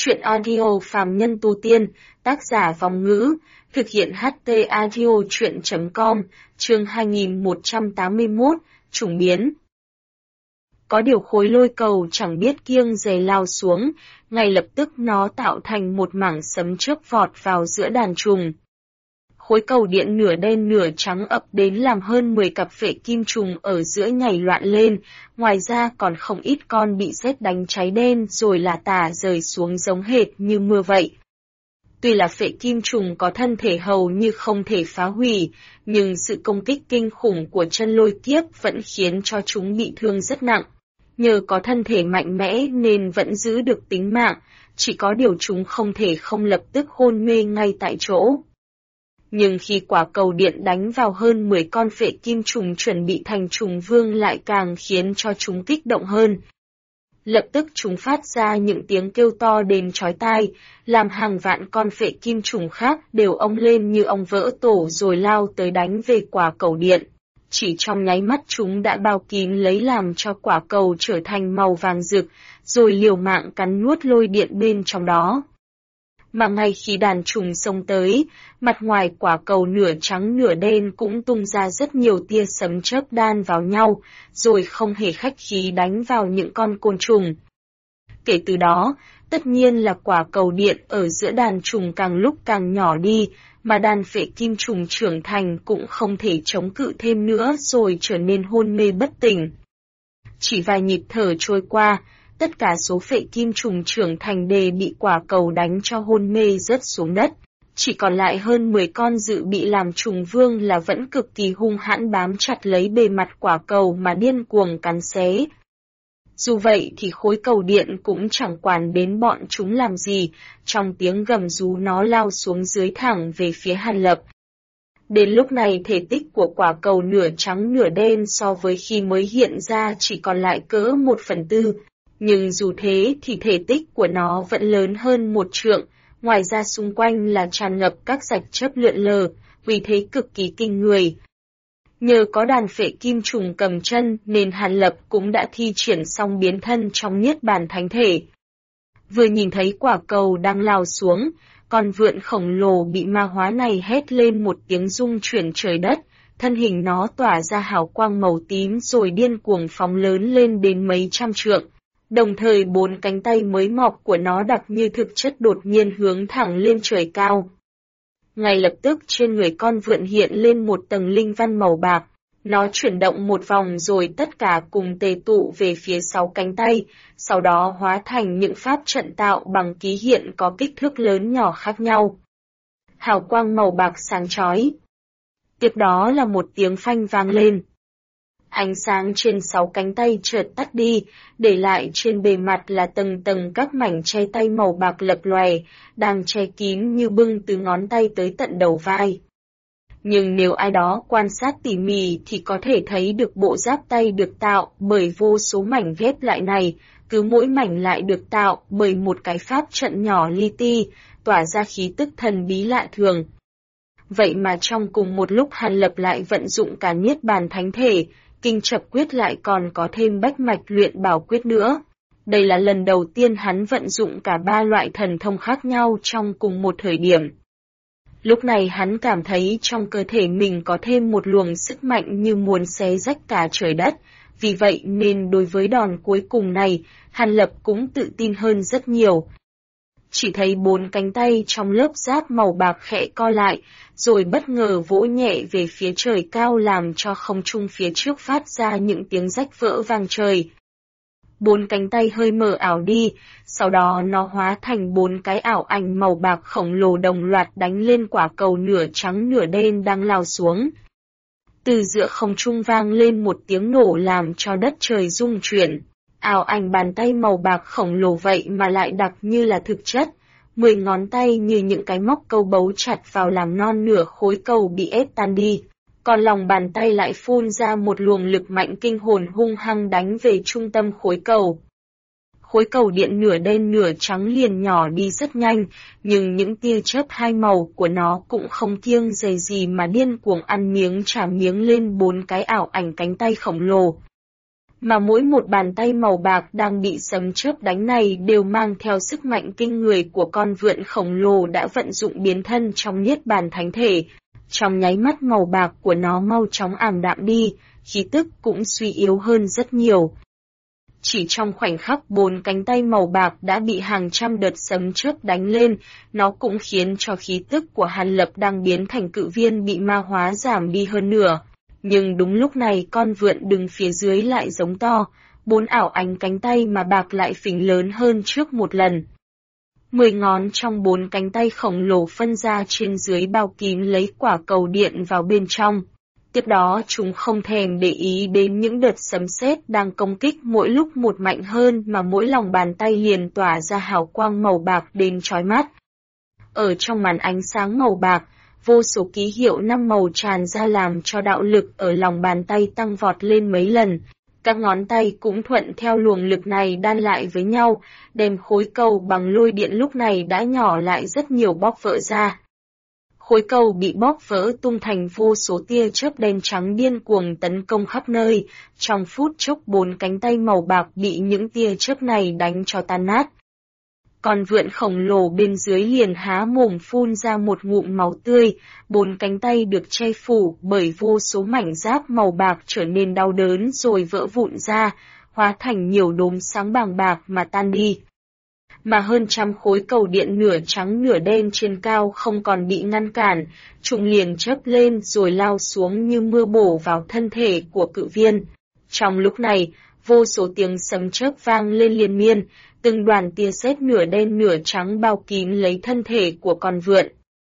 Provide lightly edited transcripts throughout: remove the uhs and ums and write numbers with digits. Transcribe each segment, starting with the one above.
Chuyện audio phàm nhân tu tiên, tác giả Vong Ngữ, thực hiện HT audio chuyện.com, chương 2181, chủng biến. Có điều khối lôi cầu chẳng biết kiêng dè lao xuống, ngay lập tức nó tạo thành một mảng sấm chớp vọt vào giữa đàn trùng. Khối cầu điện nửa đen nửa trắng ập đến làm hơn 10 cặp phệ kim trùng ở giữa nhảy loạn lên, ngoài ra còn không ít con bị sét đánh cháy đen rồi là tả rơi xuống giống hệt như mưa vậy. Tuy là phệ kim trùng có thân thể hầu như không thể phá hủy, nhưng sự công kích kinh khủng của chân lôi kiếp vẫn khiến cho chúng bị thương rất nặng. Nhờ có thân thể mạnh mẽ nên vẫn giữ được tính mạng, chỉ có điều chúng không thể không lập tức hôn mê ngay tại chỗ. Nhưng khi quả cầu điện đánh vào hơn 10 con phệ kim trùng chuẩn bị thành trùng vương lại càng khiến cho chúng kích động hơn. Lập tức chúng phát ra những tiếng kêu to đến chói tai, làm hàng vạn con phệ kim trùng khác đều ong lên như ong vỡ tổ rồi lao tới đánh về quả cầu điện. Chỉ trong nháy mắt chúng đã bao kín lấy làm cho quả cầu trở thành màu vàng rực, rồi liều mạng cắn nuốt lôi điện bên trong đó. Mà ngay khi đàn trùng xông tới, mặt ngoài quả cầu nửa trắng nửa đen cũng tung ra rất nhiều tia sấm chớp đan vào nhau, rồi không hề khách khí đánh vào những con côn trùng. Kể từ đó, tất nhiên là quả cầu điện ở giữa đàn trùng càng lúc càng nhỏ đi, mà đàn phệ kim trùng trưởng thành cũng không thể chống cự thêm nữa rồi trở nên hôn mê bất tỉnh. Chỉ vài nhịp thở trôi qua, tất cả số phệ kim trùng trưởng thành đều bị quả cầu đánh cho hôn mê rớt xuống đất. Chỉ còn lại hơn 10 con dự bị làm trùng vương là vẫn cực kỳ hung hãn bám chặt lấy bề mặt quả cầu mà điên cuồng cắn xé. Dù vậy thì khối cầu điện cũng chẳng quản đến bọn chúng làm gì, trong tiếng gầm rú nó lao xuống dưới thẳng về phía Hàn Lập. Đến lúc này thể tích của quả cầu nửa trắng nửa đen so với khi mới hiện ra chỉ còn lại cỡ 1/4, nhưng dù thế thì thể tích của nó vẫn lớn hơn 1 trượng, ngoài ra xung quanh là tràn ngập các rạch chớp lượn lờ, vì thế cực kỳ kinh người. Nhờ có đàn phệ kim trùng cầm chân nên Hàn Lập cũng đã thi triển xong biến thân trong niết bàn thánh thể. Vừa nhìn thấy quả cầu đang lao xuống, con vượn khổng lồ bị ma hóa này hét lên một tiếng rung chuyển trời đất, thân hình nó tỏa ra hào quang màu tím rồi điên cuồng phóng lớn lên đến mấy trăm trượng. Đồng thời 4 cánh tay mới mọc của nó đặc như thực chất đột nhiên hướng thẳng lên trời cao. Ngay lập tức trên người con vượn hiện lên một tầng linh văn màu bạc, nó chuyển động một vòng rồi tất cả cùng tề tụ về phía 6 cánh tay, sau đó hóa thành những pháp trận tạo bằng ký hiện có kích thước lớn nhỏ khác nhau. Hào quang màu bạc sáng chói. Tiếp đó là một tiếng phanh vang lên. Ánh sáng trên 6 cánh tay chợt tắt đi, để lại trên bề mặt là tầng tầng các mảnh che tay màu bạc lập lòe, đang che kín như bưng từ ngón tay tới tận đầu vai. Nhưng nếu ai đó quan sát tỉ mỉ thì có thể thấy được bộ giáp tay được tạo bởi vô số mảnh ghép lại này, cứ mỗi mảnh lại được tạo bởi một cái pháp trận nhỏ li ti, tỏa ra khí tức thần bí lạ thường. Vậy mà trong cùng một lúc Hàn Lập lại vận dụng cả niết bàn thánh thể, kinh chập quyết lại còn có thêm bách mạch luyện bảo quyết nữa. Đây là lần đầu tiên hắn vận dụng cả 3 loại thần thông khác nhau trong cùng một thời điểm. Lúc này hắn cảm thấy trong cơ thể mình có thêm một luồng sức mạnh như muốn xé rách cả trời đất, vì vậy nên đối với đòn cuối cùng này, Hàn Lập cũng tự tin hơn rất nhiều. Chỉ thấy 4 cánh tay trong lớp giáp màu bạc khẽ co lại, rồi bất ngờ vỗ nhẹ về phía trời cao làm cho không trung phía trước phát ra những tiếng rách vỡ vang trời. 4 cánh tay hơi mờ ảo đi, sau đó nó hóa thành 4 cái ảo ảnh màu bạc khổng lồ đồng loạt đánh lên quả cầu nửa trắng nửa đen đang lao xuống. Từ giữa không trung vang lên một tiếng nổ làm cho đất trời rung chuyển. Ảo ảnh bàn tay màu bạc khổng lồ vậy mà lại đặc như là thực chất, 10 ngón tay như những cái móc câu bấu chặt vào làm non nửa khối cầu bị ép tan đi, còn lòng bàn tay lại phun ra một luồng lực mạnh kinh hồn hung hăng đánh về trung tâm khối cầu. Khối cầu điện nửa đen nửa trắng liền nhỏ đi rất nhanh, nhưng những tia chớp hai màu của nó cũng không kiêng dè gì mà điên cuồng ăn miếng trả miếng lên 4 cái ảo ảnh cánh tay khổng lồ. Mà mỗi một bàn tay màu bạc đang bị sấm chớp đánh này đều mang theo sức mạnh kinh người của con vượn khổng lồ đã vận dụng biến thân trong niết bàn thánh thể. Trong nháy mắt màu bạc của nó mau chóng ảm đạm đi, khí tức cũng suy yếu hơn rất nhiều. Chỉ trong khoảnh khắc 4 cánh tay màu bạc đã bị hàng trăm đợt sấm chớp đánh lên, nó cũng khiến cho khí tức của Hàn Lập đang biến thành cự viên bị ma hóa giảm đi hơn nửa. Nhưng đúng lúc này con vượn đứng phía dưới lại giống to, 4 ảo ánh cánh tay mà bạc lại phình lớn hơn trước một lần. 10 ngón trong 4 cánh tay khổng lồ phân ra trên dưới bao kín lấy quả cầu điện vào bên trong. Tiếp đó chúng không thèm để ý đến những đợt sấm sét đang công kích mỗi lúc một mạnh hơn mà mỗi lòng bàn tay liền tỏa ra hào quang màu bạc đến chói mắt. Ở trong màn ánh sáng màu bạc, vô số ký hiệu 5 màu tràn ra làm cho đạo lực ở lòng bàn tay tăng vọt lên mấy lần. Các ngón tay cũng thuận theo luồng lực này đan lại với nhau, đem khối cầu bằng lôi điện lúc này đã nhỏ lại rất nhiều bóp vỡ ra. Khối cầu bị bóp vỡ tung thành vô số tia chớp đen trắng điên cuồng tấn công khắp nơi, trong phút chốc 4 cánh tay màu bạc bị những tia chớp này đánh cho tan nát. Con vượn khổng lồ bên dưới liền há mồm phun ra một ngụm máu tươi, 4 cánh tay được che phủ bởi vô số mảnh giáp màu bạc trở nên đau đớn rồi vỡ vụn ra, hóa thành nhiều đốm sáng bàng bạc mà tan đi. Mà hơn trăm khối cầu điện nửa trắng nửa đen trên cao không còn bị ngăn cản, chúng liền chớp lên rồi lao xuống như mưa bổ vào thân thể của cự viên. Trong lúc này, vô số tiếng sấm chớp vang lên liên miên, từng đoàn tia sét nửa đen nửa trắng bao kín lấy thân thể của con vượn.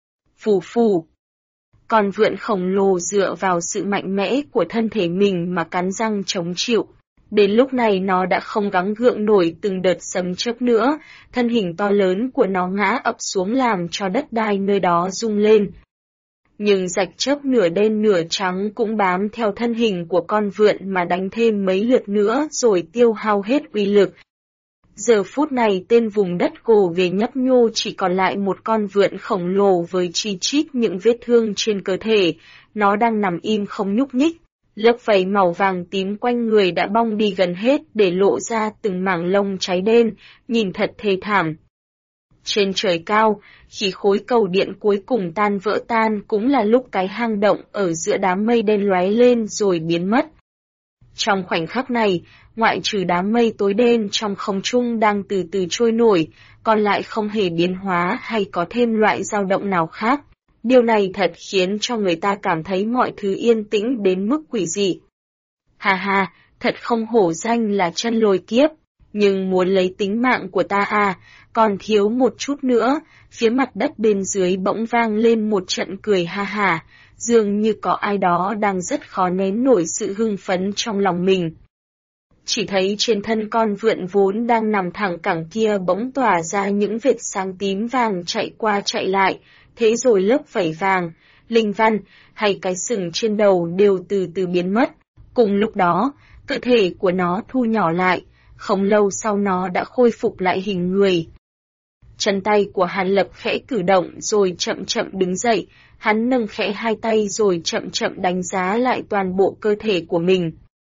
Phù phù. Con vượn khổng lồ dựa vào sự mạnh mẽ của thân thể mình mà cắn răng chống chịu. Đến lúc này nó đã không gắng gượng nổi từng đợt sấm chớp nữa, thân hình to lớn của nó ngã ập xuống làm cho đất đai nơi đó rung lên. Nhưng rạch chớp nửa đen nửa trắng cũng bám theo thân hình của con vượn mà đánh thêm mấy lượt nữa rồi tiêu hao hết uy lực. Giờ phút này tên vùng đất gồ về nhấp nhô chỉ còn lại một con vượn khổng lồ với chi chít những vết thương trên cơ thể, nó đang nằm im không nhúc nhích. Lớp vảy màu vàng tím quanh người đã bong đi gần hết để lộ ra từng mảng lông cháy đen, nhìn thật thê thảm. Trên trời cao, khi khối cầu điện cuối cùng tan vỡ tan cũng là lúc cái hang động ở giữa đám mây đen lóe lên rồi biến mất. Trong khoảnh khắc này, ngoại trừ đám mây tối đen trong không trung đang từ từ trôi nổi, còn lại không hề biến hóa hay có thêm loại dao động nào khác. Điều này thật khiến cho người ta cảm thấy mọi thứ yên tĩnh đến mức quỷ dị. Hà hà, thật không hổ danh là chân lôi kiếp, nhưng muốn lấy tính mạng của ta à, còn thiếu một chút nữa, phía mặt đất bên dưới bỗng vang lên một trận cười ha hà, dường như có ai đó đang rất khó nén nổi sự hưng phấn trong lòng mình. Chỉ thấy trên thân con vượn vốn đang nằm thẳng cẳng kia bỗng tỏa ra những vệt sáng tím vàng chạy qua chạy lại, thế rồi lớp vảy vàng, linh văn, hay cái sừng trên đầu đều từ từ biến mất. Cùng lúc đó, cơ thể của nó thu nhỏ lại, không lâu sau nó đã khôi phục lại hình người. Chân tay của Hàn Lập khẽ cử động rồi chậm chậm đứng dậy, hắn nâng khẽ hai tay rồi chậm chậm đánh giá lại toàn bộ cơ thể của mình.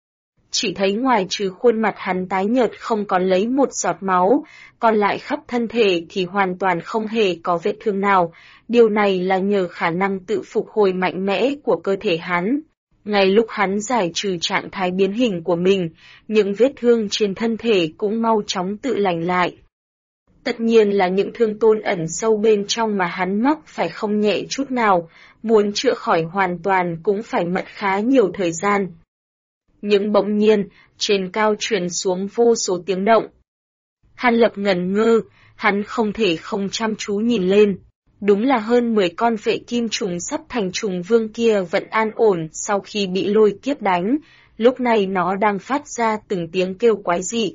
Chỉ thấy ngoài trừ khuôn mặt hắn tái nhợt không còn lấy một giọt máu, còn lại khắp thân thể thì hoàn toàn không hề có vết thương nào, điều này là nhờ khả năng tự phục hồi mạnh mẽ của cơ thể hắn. Ngay lúc hắn giải trừ trạng thái biến hình của mình, những vết thương trên thân thể cũng mau chóng tự lành lại. Tất nhiên là những thương tổn ẩn sâu bên trong mà hắn mắc phải không nhẹ chút nào, muốn chữa khỏi hoàn toàn cũng phải mất khá nhiều thời gian. Nhưng bỗng nhiên, trên cao truyền xuống vô số tiếng động. Hàn Lập ngẩn ngơ, hắn không thể không chăm chú nhìn lên. Đúng là hơn 10 con vệ kim trùng sắp thành trùng vương kia vẫn an ổn sau khi bị lôi kiếp đánh, lúc này nó đang phát ra từng tiếng kêu quái dị.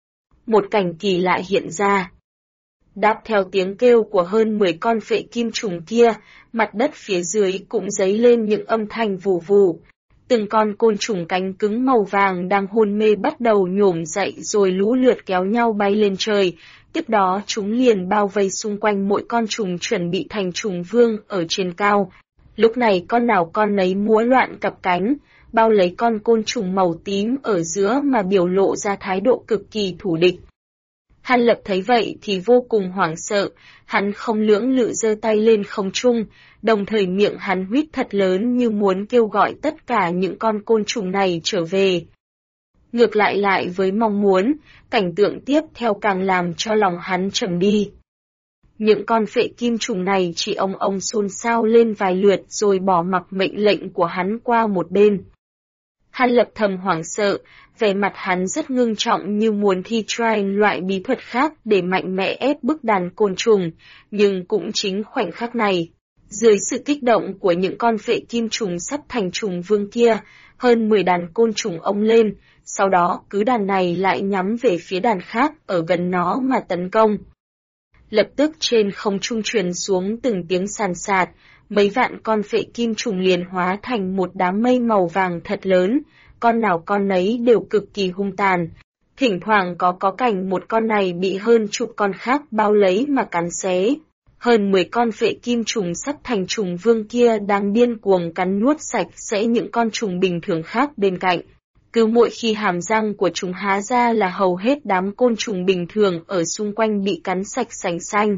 Một cảnh kỳ lạ hiện ra. Đáp theo tiếng kêu của hơn 10 con vệ kim trùng kia, mặt đất phía dưới cũng dấy lên những âm thanh vù vù. Từng con côn trùng cánh cứng màu vàng đang hôn mê bắt đầu nhổm dậy rồi lũ lượt kéo nhau bay lên trời, tiếp đó chúng liền bao vây xung quanh mỗi con trùng chuẩn bị thành trùng vương ở trên cao. Lúc này con nào con nấy múa loạn cặp cánh, bao lấy con côn trùng màu tím ở giữa mà biểu lộ ra thái độ cực kỳ thù địch. Hàn Lập thấy vậy thì vô cùng hoảng sợ, hắn không lưỡng lự giơ tay lên không trung, đồng thời miệng hắn huýt thật lớn như muốn kêu gọi tất cả những con côn trùng này trở về. Ngược lại với mong muốn, cảnh tượng tiếp theo càng làm cho lòng hắn trầm đi. Những con phệ kim trùng này chỉ ông xôn xao lên vài lượt rồi bỏ mặc mệnh lệnh của hắn qua một bên. Hàn Lập thầm hoảng sợ, vẻ mặt hắn rất ngưng trọng như muốn thi try loại bí thuật khác để mạnh mẽ ép bức đàn côn trùng, nhưng cũng chính khoảnh khắc này, dưới sự kích động của những con phệ kim trùng sắp thành trùng vương kia, hơn 10 đàn côn trùng ông lên, sau đó cứ đàn này lại nhắm về phía đàn khác ở gần nó mà tấn công. Lập tức trên không trung truyền xuống từng tiếng sàn sạt, mấy vạn con phệ kim trùng liền hóa thành một đám mây màu vàng thật lớn, con nào con nấy đều cực kỳ hung tàn. Thỉnh thoảng có cảnh một con này bị hơn chục con khác bao lấy mà cắn xé. Hơn 10 con phệ kim trùng sắp thành trùng vương kia đang điên cuồng cắn nuốt sạch sẽ những con trùng bình thường khác bên cạnh. Cứ mỗi khi hàm răng của chúng há ra là hầu hết đám côn trùng bình thường ở xung quanh bị cắn sạch sành xanh.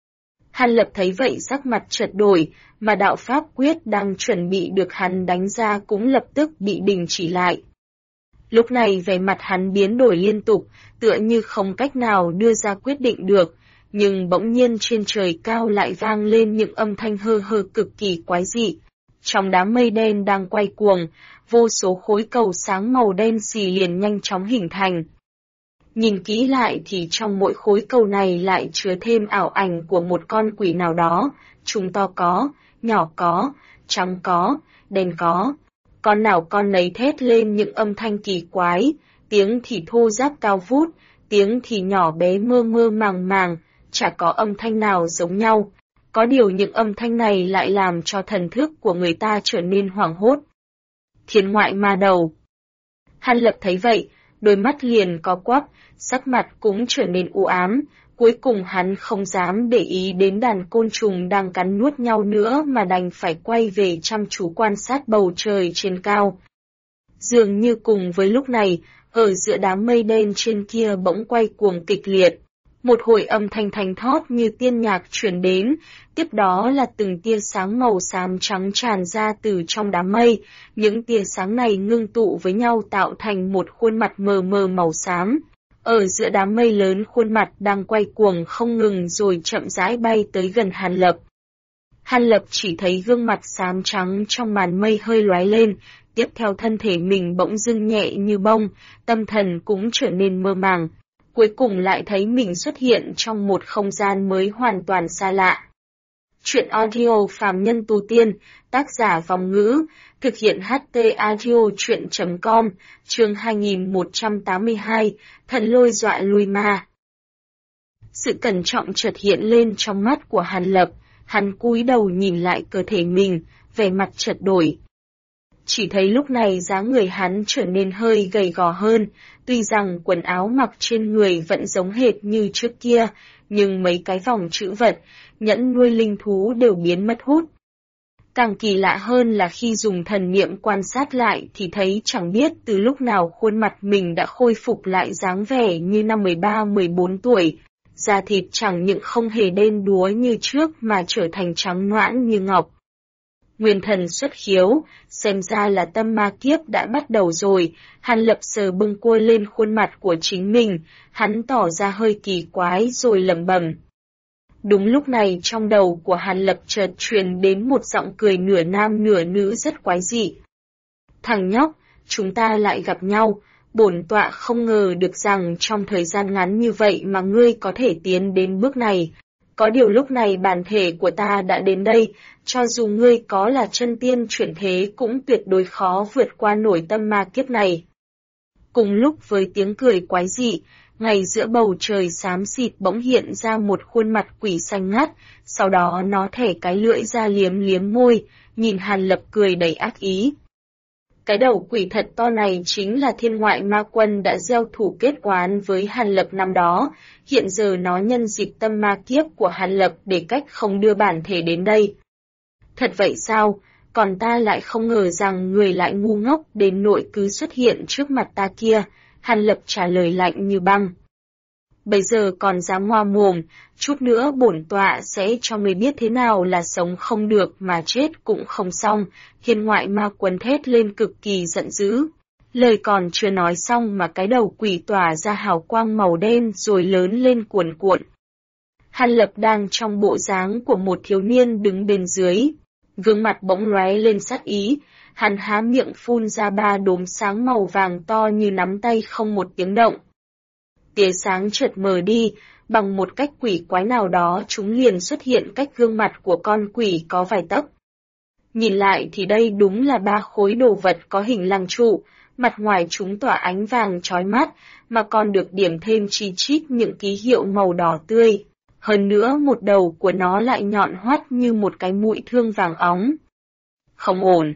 Hàn Lập thấy vậy sắc mặt chợt đổi, mà đạo pháp quyết đang chuẩn bị được hắn đánh ra cũng lập tức bị đình chỉ lại. Lúc này vẻ mặt hắn biến đổi liên tục, tựa như không cách nào đưa ra quyết định được, nhưng bỗng nhiên trên trời cao lại vang lên những âm thanh hơ hơ cực kỳ quái dị. Trong đám mây đen đang quay cuồng, vô số khối cầu sáng màu đen xì liền nhanh chóng hình thành. Nhìn kỹ lại thì trong mỗi khối cầu này lại chứa thêm ảo ảnh của một con quỷ nào đó, chúng to có, nhỏ có, trắng có, đen có. Con nào con nấy thét lên những âm thanh kỳ quái, tiếng thì thô ráp cao vút, tiếng thì nhỏ bé mơ mơ màng màng, chả có âm thanh nào giống nhau. Có điều những âm thanh này lại làm cho thần thức của người ta trở nên hoảng hốt. Thiên ngoại ma đầu. Hàn Lập thấy vậy, đôi mắt liền có quắp, sắc mặt cũng trở nên u ám, cuối cùng hắn không dám để ý đến đàn côn trùng đang cắn nuốt nhau nữa mà đành phải quay về chăm chú quan sát bầu trời trên cao. Dường như cùng với lúc này, ở giữa đám mây đen trên kia bỗng quay cuồng kịch liệt. Một hồi âm thanh thanh thót như tiên nhạc truyền đến, tiếp đó là từng tia sáng màu xám trắng tràn ra từ trong đám mây, những tia sáng này ngưng tụ với nhau tạo thành một khuôn mặt mờ mờ màu xám. Ở giữa đám mây lớn khuôn mặt đang quay cuồng không ngừng rồi chậm rãi bay tới gần Hàn Lập. Hàn Lập chỉ thấy gương mặt xám trắng trong màn mây hơi lóe lên, tiếp theo thân thể mình bỗng dưng nhẹ như bông, tâm thần cũng trở nên mơ màng. Cuối cùng lại thấy mình xuất hiện trong một không gian mới hoàn toàn xa lạ. Chuyện audio phàm nhân tu tiên, tác giả Vòng Ngữ, thực hiện HT audio chuyện.com, chương 2182, thần lôi dọa lui ma. Sự cẩn trọng chợt hiện lên trong mắt của Hàn Lập, hắn cúi đầu nhìn lại cơ thể mình, vẻ mặt chợt đổi. Chỉ thấy lúc này dáng người hắn trở nên hơi gầy gò hơn, tuy rằng quần áo mặc trên người vẫn giống hệt như trước kia, nhưng mấy cái vòng chữ vật, nhẫn nuôi linh thú đều biến mất hút. Càng kỳ lạ hơn là khi dùng thần niệm quan sát lại thì thấy chẳng biết từ lúc nào khuôn mặt mình đã khôi phục lại dáng vẻ như năm 13-14 tuổi, da thịt chẳng những không hề đen đúa như trước mà trở thành trắng nõn như ngọc. Nguyên thần xuất khiếu, xem ra là tâm ma kiếp đã bắt đầu rồi, Hàn Lập sờ bưng cua lên khuôn mặt của chính mình, hắn tỏ ra hơi kỳ quái rồi lẩm bẩm. Đúng lúc này trong đầu của Hàn Lập chợt truyền đến một giọng cười nửa nam nửa nữ rất quái dị. Thằng nhóc, chúng ta lại gặp nhau, bổn tọa không ngờ được rằng trong thời gian ngắn như vậy mà ngươi có thể tiến đến bước này. Có điều lúc này bản thể của ta đã đến đây, cho dù ngươi có là chân tiên chuyển thế cũng tuyệt đối khó vượt qua nổi tâm ma kiếp này. Cùng lúc với tiếng cười quái dị, ngay giữa bầu trời xám xịt bỗng hiện ra một khuôn mặt quỷ xanh ngắt, sau đó nó thẻ cái lưỡi ra liếm liếm môi, nhìn Hàn Lập cười đầy ác ý. Cái đầu quỷ thật to này chính là thiên ngoại ma quân đã gieo thủ kết oán với Hàn Lập năm đó, hiện giờ nó nhân dịp tâm ma kiếp của Hàn Lập để cách không đưa bản thể đến đây. Thật vậy sao? còn ta lại không ngờ rằng người lại ngu ngốc đến nỗi cứ xuất hiện trước mặt ta kia, Hàn Lập trả lời lạnh như băng. Bây giờ còn dám ngoa mồm, chút nữa bổn tọa sẽ cho người biết thế nào là sống không được mà chết cũng không xong, Thiên Ngoại Ma Quân thét lên cực kỳ giận dữ. Lời còn chưa nói xong mà cái đầu quỷ tỏa ra hào quang màu đen rồi lớn lên cuồn cuộn. Hàn Lập đang trong bộ dáng của một thiếu niên đứng bên dưới, gương mặt bỗng lóe lên sát ý, hắn há miệng phun ra 3 đốm sáng màu vàng to như nắm tay không một tiếng động. Tia sáng chợt mờ đi, bằng một cách quỷ quái nào đó chúng liền xuất hiện cách gương mặt của con quỷ có vài tấc. Nhìn lại thì đây đúng là 3 khối đồ vật có hình lăng trụ, mặt ngoài chúng tỏa ánh vàng chói mắt, mà còn được điểm thêm chi chít những ký hiệu màu đỏ tươi. Hơn nữa một đầu của nó lại nhọn hoắt như một cái mũi thương vàng óng. Không ổn.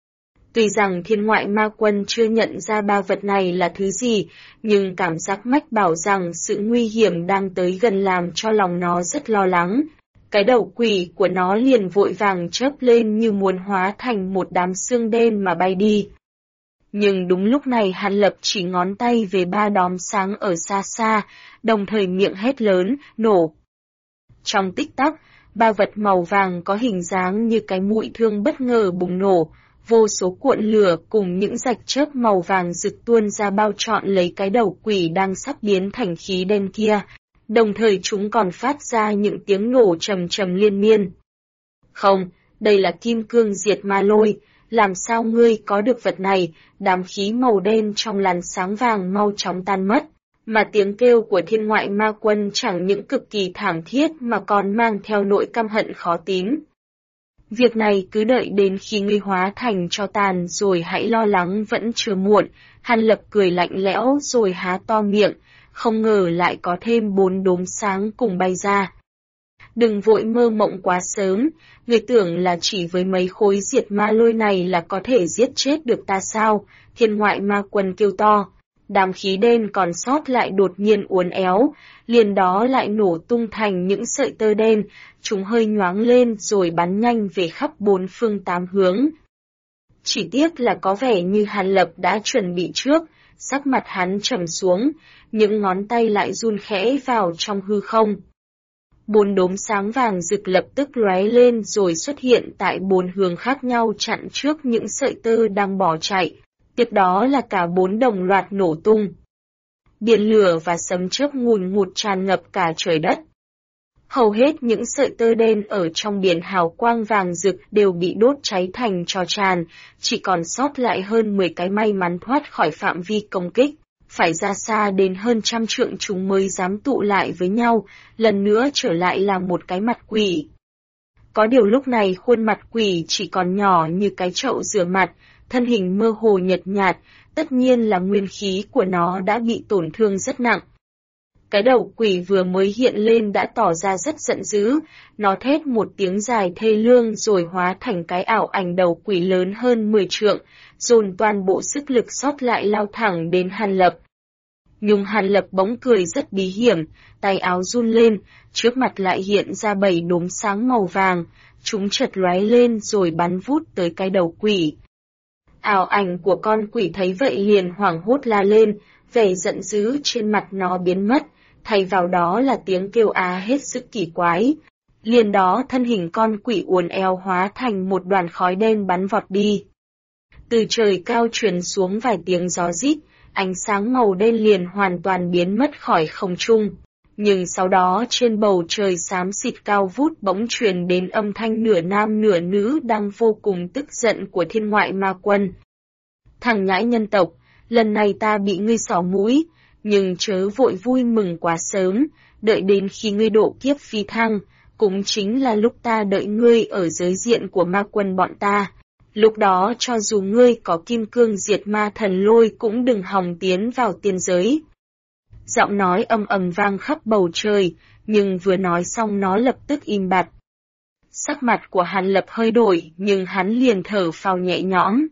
Tuy rằng Thiên Ngoại Ma Quân chưa nhận ra 3 vật này là thứ gì, nhưng cảm giác mách bảo rằng sự nguy hiểm đang tới gần làm cho lòng nó rất lo lắng. Cái đầu quỷ của nó liền vội vàng chớp lên như muốn hóa thành một đám xương đen mà bay đi. Nhưng đúng lúc này Hàn Lập chỉ ngón tay về 3 đốm sáng ở xa xa, đồng thời miệng hét lớn, nổ. Trong tích tắc, 3 vật màu vàng có hình dáng như cái mũi thương bất ngờ bùng nổ, vô số cuộn lửa cùng những rạch chớp màu vàng rực tuôn ra bao trọn lấy cái đầu quỷ đang sắp biến thành khí đen kia, đồng thời chúng còn phát ra những tiếng nổ trầm trầm liên miên. Không, đây là kim cương diệt ma lôi, làm sao ngươi có được vật này, đám khí màu đen trong làn sáng vàng mau chóng tan mất. Mà tiếng kêu của Thiên Ngoại Ma Quân chẳng những cực kỳ thảm thiết mà còn mang theo nỗi căm hận khó tín. Việc này cứ đợi đến khi ngươi hóa thành tro tàn rồi hãy lo lắng vẫn chưa muộn, Hàn Lập cười lạnh lẽo rồi há to miệng, không ngờ lại có thêm 4 đốm sáng cùng bay ra. Đừng vội mơ mộng quá sớm, người tưởng là chỉ với mấy khối diệt ma lôi này là có thể giết chết được ta sao, Thiên Ngoại Ma Quân kêu to. Đám khí đen còn sót lại đột nhiên uốn éo, liền đó lại nổ tung thành những sợi tơ đen, chúng hơi nhoáng lên rồi bắn nhanh về khắp 4 phương 8 hướng. Chỉ tiếc là có vẻ như Hàn Lập đã chuẩn bị trước, sắc mặt hắn trầm xuống, những ngón tay lại run khẽ vào trong hư không. 4 đốm sáng vàng rực lập tức lóe lên rồi xuất hiện tại 4 hướng khác nhau chặn trước những sợi tơ đang bỏ chạy. Tiếp đó là cả 4 đồng loạt nổ tung. Biển lửa và sấm chớp ngùn ngụt tràn ngập cả trời đất. Hầu hết những sợi tơ đen ở trong biển hào quang vàng rực đều bị đốt cháy thành tro tràn, chỉ còn sót lại hơn 10 cái may mắn thoát khỏi phạm vi công kích. Phải ra xa đến hơn 100 trượng chúng mới dám tụ lại với nhau, lần nữa trở lại là một cái mặt quỷ. Có điều lúc này khuôn mặt quỷ chỉ còn nhỏ như cái chậu rửa mặt, thân hình mơ hồ nhợt nhạt, tất nhiên là nguyên khí của nó đã bị tổn thương rất nặng. Cái đầu quỷ vừa mới hiện lên đã tỏ ra rất giận dữ, nó thét một tiếng dài thê lương rồi hóa thành cái ảo ảnh đầu quỷ lớn hơn 10 trượng, dồn toàn bộ sức lực sót lại lao thẳng đến Hàn Lập. Nhưng Hàn Lập bỗng cười rất bí hiểm, tay áo run lên, trước mặt lại hiện ra 7 đốm sáng màu vàng, chúng chợt lóe lên rồi bắn vút tới cái đầu quỷ. Ảo ảnh của con quỷ thấy vậy liền hoảng hốt la lên, vẻ giận dữ trên mặt nó biến mất, thay vào đó là tiếng kêu á hết sức kỳ quái. Liền đó thân hình con quỷ uốn éo hóa thành một đoàn khói đen bắn vọt đi. Từ trời cao truyền xuống vài tiếng gió rít, ánh sáng màu đen liền hoàn toàn biến mất khỏi không trung. Nhưng sau đó trên bầu trời xám xịt cao vút bỗng truyền đến âm thanh nửa nam nửa nữ đang vô cùng tức giận của Thiên Ngoại Ma Quân. Thằng nhãi nhân tộc, lần này ta bị ngươi xỏ mũi, nhưng chớ vội vui mừng quá sớm, đợi đến khi ngươi độ kiếp phi thăng, cũng chính là lúc ta đợi ngươi ở giới diện của ma quân bọn ta. Lúc đó cho dù ngươi có kim cương diệt ma thần lôi cũng đừng hòng tiến vào tiên giới. Giọng nói ầm ầm vang khắp bầu trời, nhưng vừa nói xong nó lập tức im bặt. Sắc mặt của Hàn Lập hơi đổi, nhưng hắn liền thở phào nhẹ nhõm.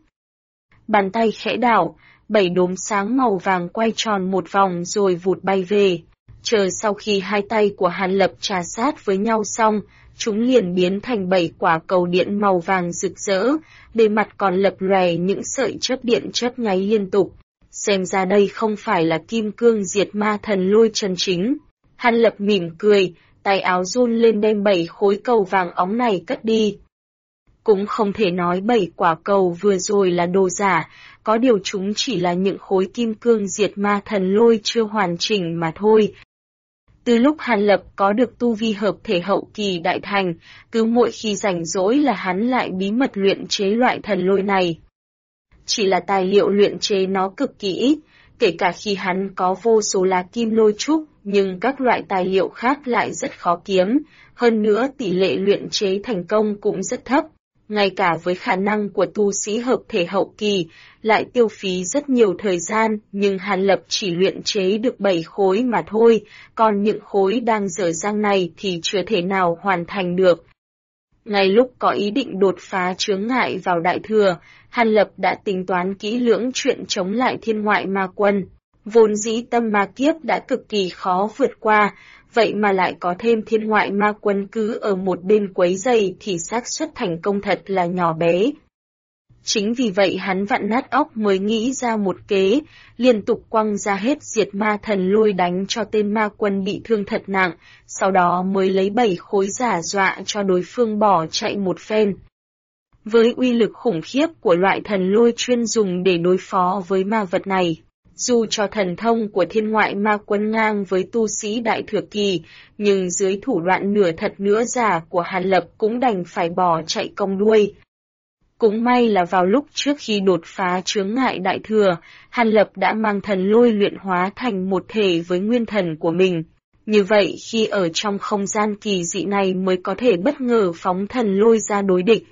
Bàn tay khẽ đảo, 7 đốm sáng màu vàng quay tròn một vòng rồi vụt bay về. Chờ sau khi hai tay của Hàn Lập trà sát với nhau xong, chúng liền biến thành 7 quả cầu điện màu vàng rực rỡ, bề mặt còn lập lòe những sợi chớp điện chớp nháy liên tục. Xem ra đây không phải là kim cương diệt ma thần lôi chân chính. Hàn Lập mỉm cười, tay áo run lên đem 7 khối cầu vàng óng này cất đi. Cũng không thể nói 7 quả cầu vừa rồi là đồ giả, có điều chúng chỉ là những khối kim cương diệt ma thần lôi chưa hoàn chỉnh mà thôi. Từ lúc Hàn Lập có được tu vi hợp thể hậu kỳ đại thành, cứ mỗi khi rảnh rỗi là hắn lại bí mật luyện chế loại thần lôi này. Chỉ là tài liệu luyện chế nó cực kỳ ít, kể cả khi hắn có vô số lá kim lôi trúc, nhưng các loại tài liệu khác lại rất khó kiếm, hơn nữa tỷ lệ luyện chế thành công cũng rất thấp. Ngay cả với khả năng của tu sĩ hợp thể hậu kỳ, lại tiêu phí rất nhiều thời gian, nhưng Hàn Lập chỉ luyện chế được 7 khối mà thôi, còn những khối đang dở dang này thì chưa thể nào hoàn thành được. Ngay lúc có ý định đột phá chướng ngại vào Đại Thừa, Hàn Lập đã tính toán kỹ lưỡng chuyện chống lại thiên ngoại ma quân. Vốn dĩ tâm ma kiếp đã cực kỳ khó vượt qua, vậy mà lại có thêm thiên ngoại ma quân cứ ở một bên quấy rầy thì xác suất thành công thật là nhỏ bé. Chính vì vậy hắn vặn nát óc mới nghĩ ra một kế, liên tục quăng ra hết diệt ma thần lôi đánh cho tên ma quân bị thương thật nặng, sau đó mới lấy 7 khối giả dọa cho đối phương bỏ chạy một phen. Với uy lực khủng khiếp của loại thần lôi chuyên dùng để đối phó với ma vật này, dù cho thần thông của thiên ngoại ma quân ngang với tu sĩ đại thừa kỳ, nhưng dưới thủ đoạn nửa thật nửa giả của Hàn Lập cũng đành phải bỏ chạy cong đuôi. Cũng may là vào lúc trước khi đột phá chướng ngại đại thừa, Hàn Lập đã mang thần lôi luyện hóa thành một thể với nguyên thần của mình. Như vậy khi ở trong không gian kỳ dị này mới có thể bất ngờ phóng thần lôi ra đối địch.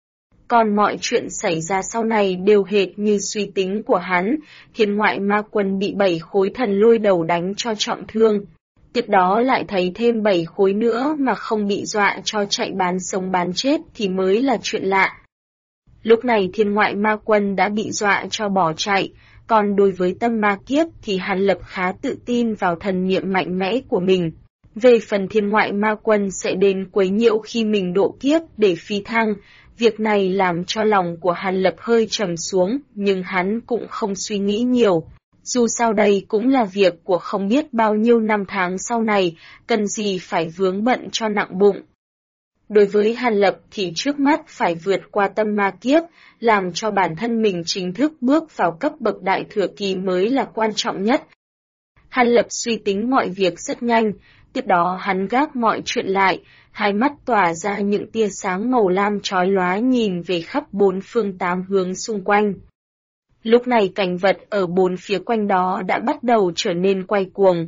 Còn mọi chuyện xảy ra sau này đều hệt như suy tính của hắn, thiên ngoại ma quân bị 7 khối thần lôi đầu đánh cho trọng thương. Tiếp đó lại thấy thêm 7 khối nữa mà không bị dọa cho chạy bán sống bán chết thì mới là chuyện lạ. Lúc này thiên ngoại ma quân đã bị dọa cho bỏ chạy, còn đối với tâm ma kiếp thì Hàn Lập khá tự tin vào thần niệm mạnh mẽ của mình. Về phần thiên ngoại ma quân sẽ đến quấy nhiễu khi mình độ kiếp để phi thăng, việc này làm cho lòng của Hàn Lập hơi trầm xuống, nhưng hắn cũng không suy nghĩ nhiều. Dù sao đây cũng là việc của không biết bao nhiêu năm tháng sau này, cần gì phải vướng bận cho nặng bụng. Đối với Hàn Lập thì trước mắt phải vượt qua tâm ma kiếp, làm cho bản thân mình chính thức bước vào cấp bậc đại thừa kỳ mới là quan trọng nhất. Hàn Lập suy tính mọi việc rất nhanh, tiếp đó hắn gác mọi chuyện lại, hai mắt tỏa ra những tia sáng màu lam chói lóa nhìn về khắp 4 phương 8 hướng xung quanh. Lúc này cảnh vật ở 4 phía quanh đó đã bắt đầu trở nên quay cuồng.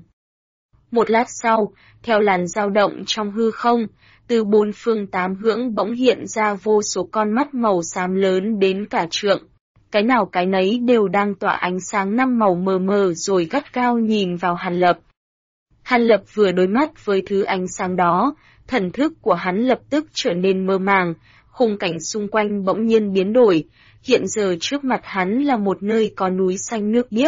Một lát sau, theo làn dao động trong hư không, từ 4 phương 8 hướng bỗng hiện ra vô số con mắt màu xám lớn đến cả trượng. Cái nào cái nấy đều đang tỏa ánh sáng 5 màu mờ mờ rồi gắt gao nhìn vào Hàn Lập. Hàn Lập vừa đối mắt với thứ ánh sáng đó, thần thức của hắn lập tức trở nên mơ màng, khung cảnh xung quanh bỗng nhiên biến đổi, hiện giờ trước mặt hắn là một nơi có núi xanh nước biếc.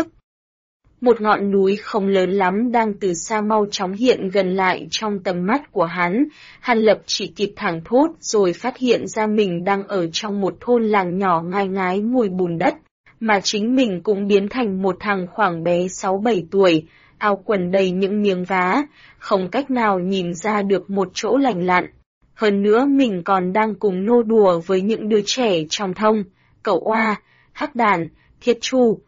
Một ngọn núi không lớn lắm đang từ xa mau chóng hiện gần lại trong tầm mắt của hắn, Hàn Lập chỉ kịp thảng thốt rồi phát hiện ra mình đang ở trong một thôn làng nhỏ ngai ngái mùi bùn đất, mà chính mình cũng biến thành một thằng khoảng bé 6-7 tuổi, áo quần đầy những miếng vá, không cách nào nhìn ra được một chỗ lành lặn. Hơn nữa mình còn đang cùng nô đùa với những đứa trẻ trong thông, cẩu oa, hắc đàn, thiết chu.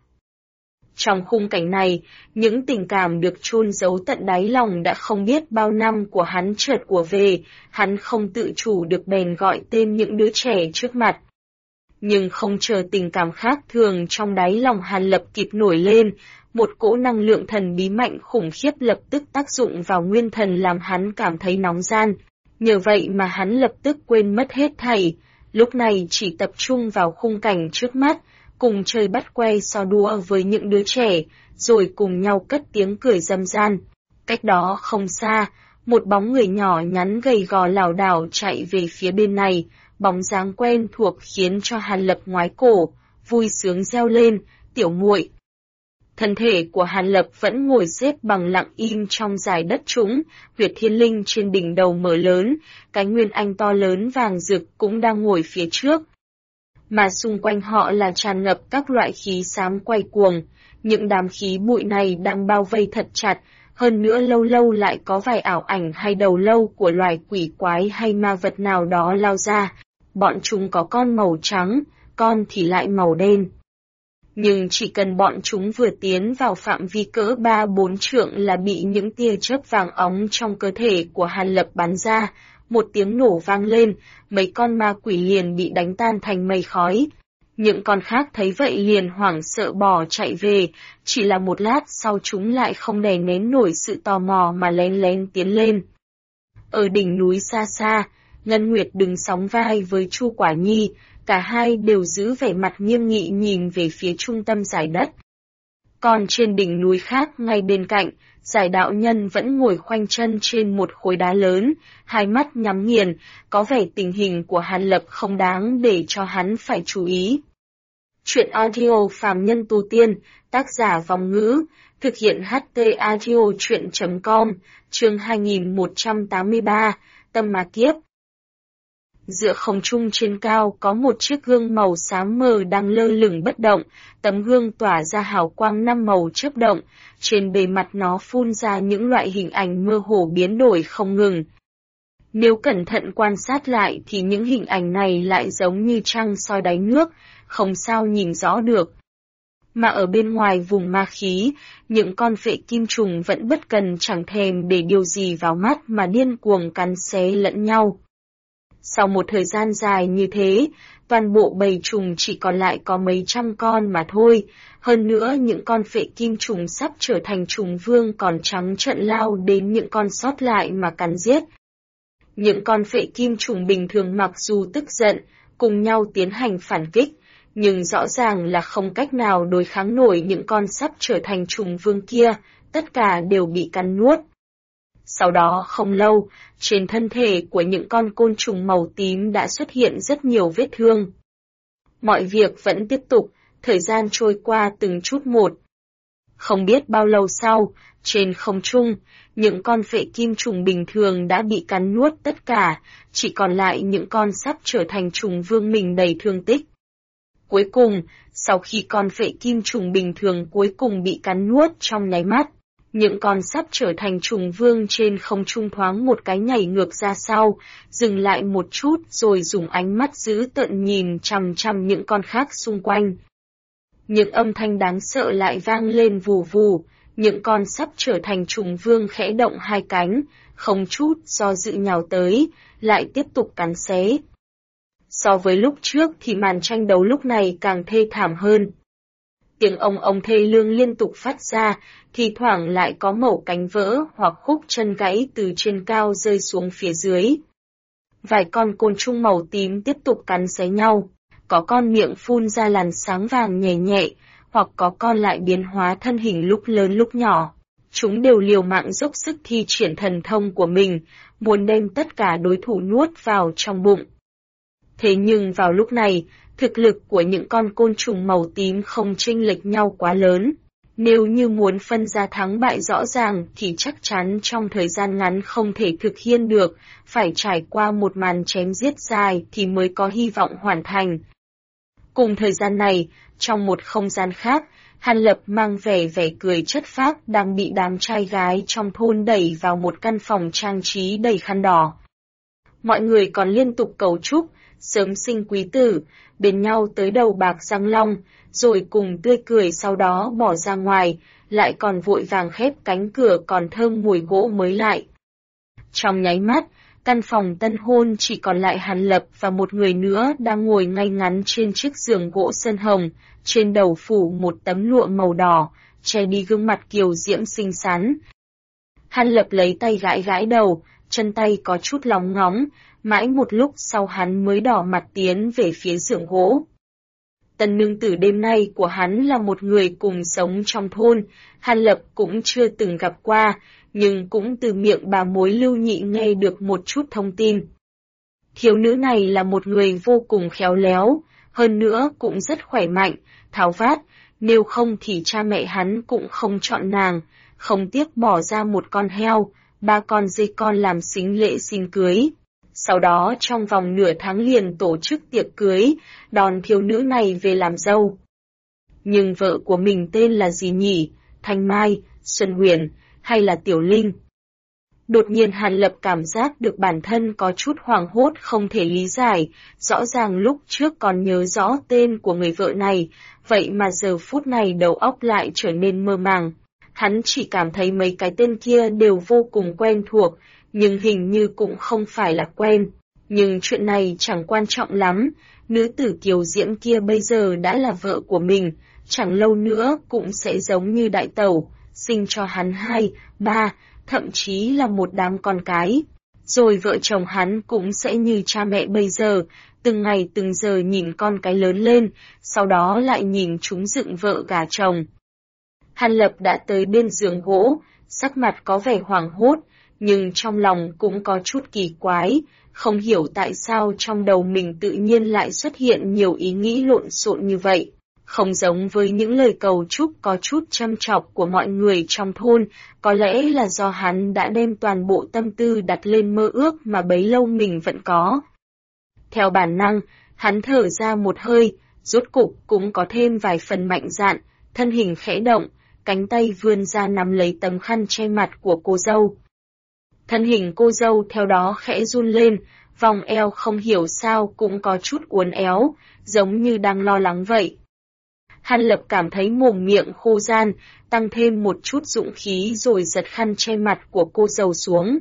Trong khung cảnh này, những tình cảm được chôn giấu tận đáy lòng đã không biết bao năm của hắn chợt ùa về, hắn không tự chủ được bèn gọi tên những đứa trẻ trước mặt. Nhưng không chờ tình cảm khác thường trong đáy lòng Hàn Lập kịp nổi lên, một cỗ năng lượng thần bí mạnh khủng khiếp lập tức tác dụng vào nguyên thần làm hắn cảm thấy nóng gian. Nhờ vậy mà hắn lập tức quên mất hết thảy, lúc này chỉ tập trung vào khung cảnh trước mắt, cùng chơi bắt que so đua với những đứa trẻ, rồi cùng nhau cất tiếng cười râm ran. Cách đó không xa, một bóng người nhỏ nhắn gầy gò lảo đảo chạy về phía bên này, bóng dáng quen thuộc khiến cho Hàn Lập ngoái cổ, vui sướng reo lên, tiểu muội. Thân thể của Hàn Lập vẫn ngồi xếp bằng lặng im trong dải đất trũng, huyệt thiên linh trên đỉnh đầu mở lớn, cái nguyên anh to lớn vàng rực cũng đang ngồi phía trước. Mà xung quanh họ là tràn ngập các loại khí xám quay cuồng, những đám khí bụi này đang bao vây thật chặt, hơn nữa lâu lâu lại có vài ảo ảnh hay đầu lâu của loài quỷ quái hay ma vật nào đó lao ra. Bọn chúng có con màu trắng, con thì lại màu đen. Nhưng chỉ cần bọn chúng vừa tiến vào phạm vi cỡ 3-4 trượng là bị những tia chớp vàng óng trong cơ thể của Hàn Lập bắn ra, một tiếng nổ vang lên, mấy con ma quỷ liền bị đánh tan thành mây khói. Những con khác thấy vậy liền hoảng sợ bỏ chạy về, chỉ là một lát sau chúng lại không đè nén nổi sự tò mò mà lén lén tiến lên. Ở đỉnh núi xa xa, Ngân Nguyệt đứng sóng vai với Chu Quả Nhi, cả hai đều giữ vẻ mặt nghiêm nghị nhìn về phía trung tâm dải đất. Còn trên đỉnh núi khác ngay bên cạnh, Giải đạo nhân vẫn ngồi khoanh chân trên một khối đá lớn, hai mắt nhắm nghiền, có vẻ tình hình của Hàn Lập không đáng để cho hắn phải chú ý. Chuyện audio phàm nhân tu tiên, tác giả Vong Ngữ, thực hiện HT audio chuyện.com, chương 2183, Tâm Ma Kiếp. Giữa không trung trên cao có một chiếc gương màu xám mờ đang lơ lửng bất động, tấm gương tỏa ra hào quang 5 màu chớp động, trên bề mặt nó phun ra những loại hình ảnh mơ hồ biến đổi không ngừng. Nếu cẩn thận quan sát lại thì những hình ảnh này lại giống như trăng soi đáy nước, không sao nhìn rõ được. Mà ở bên ngoài vùng ma khí, những con phệ kim trùng vẫn bất cần chẳng thèm để điều gì vào mắt mà điên cuồng cắn xé lẫn nhau. Sau một thời gian dài như thế, toàn bộ bầy trùng chỉ còn lại có mấy trăm con mà thôi, hơn nữa những con phệ kim trùng sắp trở thành trùng vương còn trắng trợn lao đến những con sót lại mà cắn giết. Những con phệ kim trùng bình thường mặc dù tức giận, cùng nhau tiến hành phản kích, nhưng rõ ràng là không cách nào đối kháng nổi những con sắp trở thành trùng vương kia, tất cả đều bị cắn nuốt. Sau đó không lâu, trên thân thể của những con côn trùng màu tím đã xuất hiện rất nhiều vết thương. Mọi việc vẫn tiếp tục, thời gian trôi qua từng chút một. Không biết bao lâu sau, trên không trung, những con phệ kim trùng bình thường đã bị cắn nuốt tất cả, chỉ còn lại những con sắp trở thành trùng vương mình đầy thương tích. Cuối cùng, sau khi con phệ kim trùng bình thường cuối cùng bị cắn nuốt trong nháy mắt, những con sắp trở thành trùng vương trên không trung thoáng một cái nhảy ngược ra sau, dừng lại một chút rồi dùng ánh mắt dữ tợn nhìn chằm chằm những con khác xung quanh. Những âm thanh đáng sợ lại vang lên vù vù, những con sắp trở thành trùng vương khẽ động hai cánh, không chút do dự nhào tới, lại tiếp tục cắn xé. So với lúc trước thì màn tranh đấu lúc này càng thê thảm hơn. Tiếng ông thê lương liên tục phát ra, thì thoảng lại có mẩu cánh vỡ hoặc khúc chân gãy từ trên cao rơi xuống phía dưới. Vài con côn trùng màu tím tiếp tục cắn xé nhau, có con miệng phun ra làn sáng vàng nhẹ nhẹ, hoặc có con lại biến hóa thân hình lúc lớn lúc nhỏ. Chúng đều liều mạng dốc sức thi triển thần thông của mình, muốn đem tất cả đối thủ nuốt vào trong bụng. Thế nhưng vào lúc này, thực lực của những con côn trùng màu tím không chênh lệch nhau quá lớn. Nếu như muốn phân ra thắng bại rõ ràng thì chắc chắn trong thời gian ngắn không thể thực hiện được, phải trải qua một màn chém giết dài thì mới có hy vọng hoàn thành. Cùng thời gian này, trong một không gian khác, Hàn Lập mang vẻ cười chất phác đang bị đám trai gái trong thôn đẩy vào một căn phòng trang trí đầy khăn đỏ. Mọi người còn liên tục cầu chúc, sớm sinh quý tử, bên nhau tới đầu bạc răng long, rồi cùng tươi cười sau đó bỏ ra ngoài, lại còn vội vàng khép cánh cửa còn thơm mùi gỗ mới lại. Trong nháy mắt, căn phòng tân hôn chỉ còn lại Hàn Lập và một người nữa đang ngồi ngay ngắn trên chiếc giường gỗ sơn hồng, trên đầu phủ một tấm lụa màu đỏ, che đi gương mặt kiều diễm xinh xắn. Hàn Lập lấy tay gãi gãi đầu, chân tay có chút lóng ngóng, mãi một lúc sau hắn mới đỏ mặt tiến về phía giường gỗ. Tân nương tử đêm nay của hắn là một người cùng sống trong thôn, Hàn Lập cũng chưa từng gặp qua, nhưng cũng từ miệng bà mối Lưu Nhị nghe được một chút thông tin. Thiếu nữ này là một người vô cùng khéo léo, hơn nữa cũng rất khỏe mạnh, tháo vát, nếu không thì cha mẹ hắn cũng không chọn nàng, không tiếc bỏ ra một con heo, 3 con dê con làm sính lễ xin cưới. Sau đó trong vòng nửa tháng liền tổ chức tiệc cưới, đón thiếu nữ này về làm dâu. Nhưng vợ của mình tên là gì nhỉ? Thanh Mai, Xuân Huyền, hay là Tiểu Linh? Đột nhiên Hàn Lập cảm giác được bản thân có chút hoảng hốt không thể lý giải, rõ ràng lúc trước còn nhớ rõ tên của người vợ này, vậy mà giờ phút này đầu óc lại trở nên mơ màng. Hắn chỉ cảm thấy mấy cái tên kia đều vô cùng quen thuộc, nhưng hình như cũng không phải là quen. Nhưng chuyện này chẳng quan trọng lắm, nữ tử kiều diễm kia bây giờ đã là vợ của mình, chẳng lâu nữa cũng sẽ giống như đại tẩu, sinh cho hắn 2, 3, thậm chí là một đám con cái. Rồi vợ chồng hắn cũng sẽ như cha mẹ bây giờ, từng ngày từng giờ nhìn con cái lớn lên, sau đó lại nhìn chúng dựng vợ gả chồng. Hàn Lập đã tới bên giường gỗ, sắc mặt có vẻ hoảng hốt, nhưng trong lòng cũng có chút kỳ quái, không hiểu tại sao trong đầu mình tự nhiên lại xuất hiện nhiều ý nghĩ lộn xộn như vậy. Không giống với những lời cầu chúc có chút châm chọc của mọi người trong thôn, có lẽ là do hắn đã đem toàn bộ tâm tư đặt lên mơ ước mà bấy lâu mình vẫn có. Theo bản năng, hắn thở ra một hơi, rốt cục cũng có thêm vài phần mạnh dạn, thân hình khẽ động, cánh tay vươn ra nắm lấy tấm khăn che mặt của cô dâu. Thân hình cô dâu theo đó khẽ run lên, vòng eo không hiểu sao cũng có chút uốn éo, giống như đang lo lắng vậy. Hàn Lập cảm thấy mồm miệng khô ran, tăng thêm một chút dũng khí rồi giật khăn che mặt của cô dâu xuống.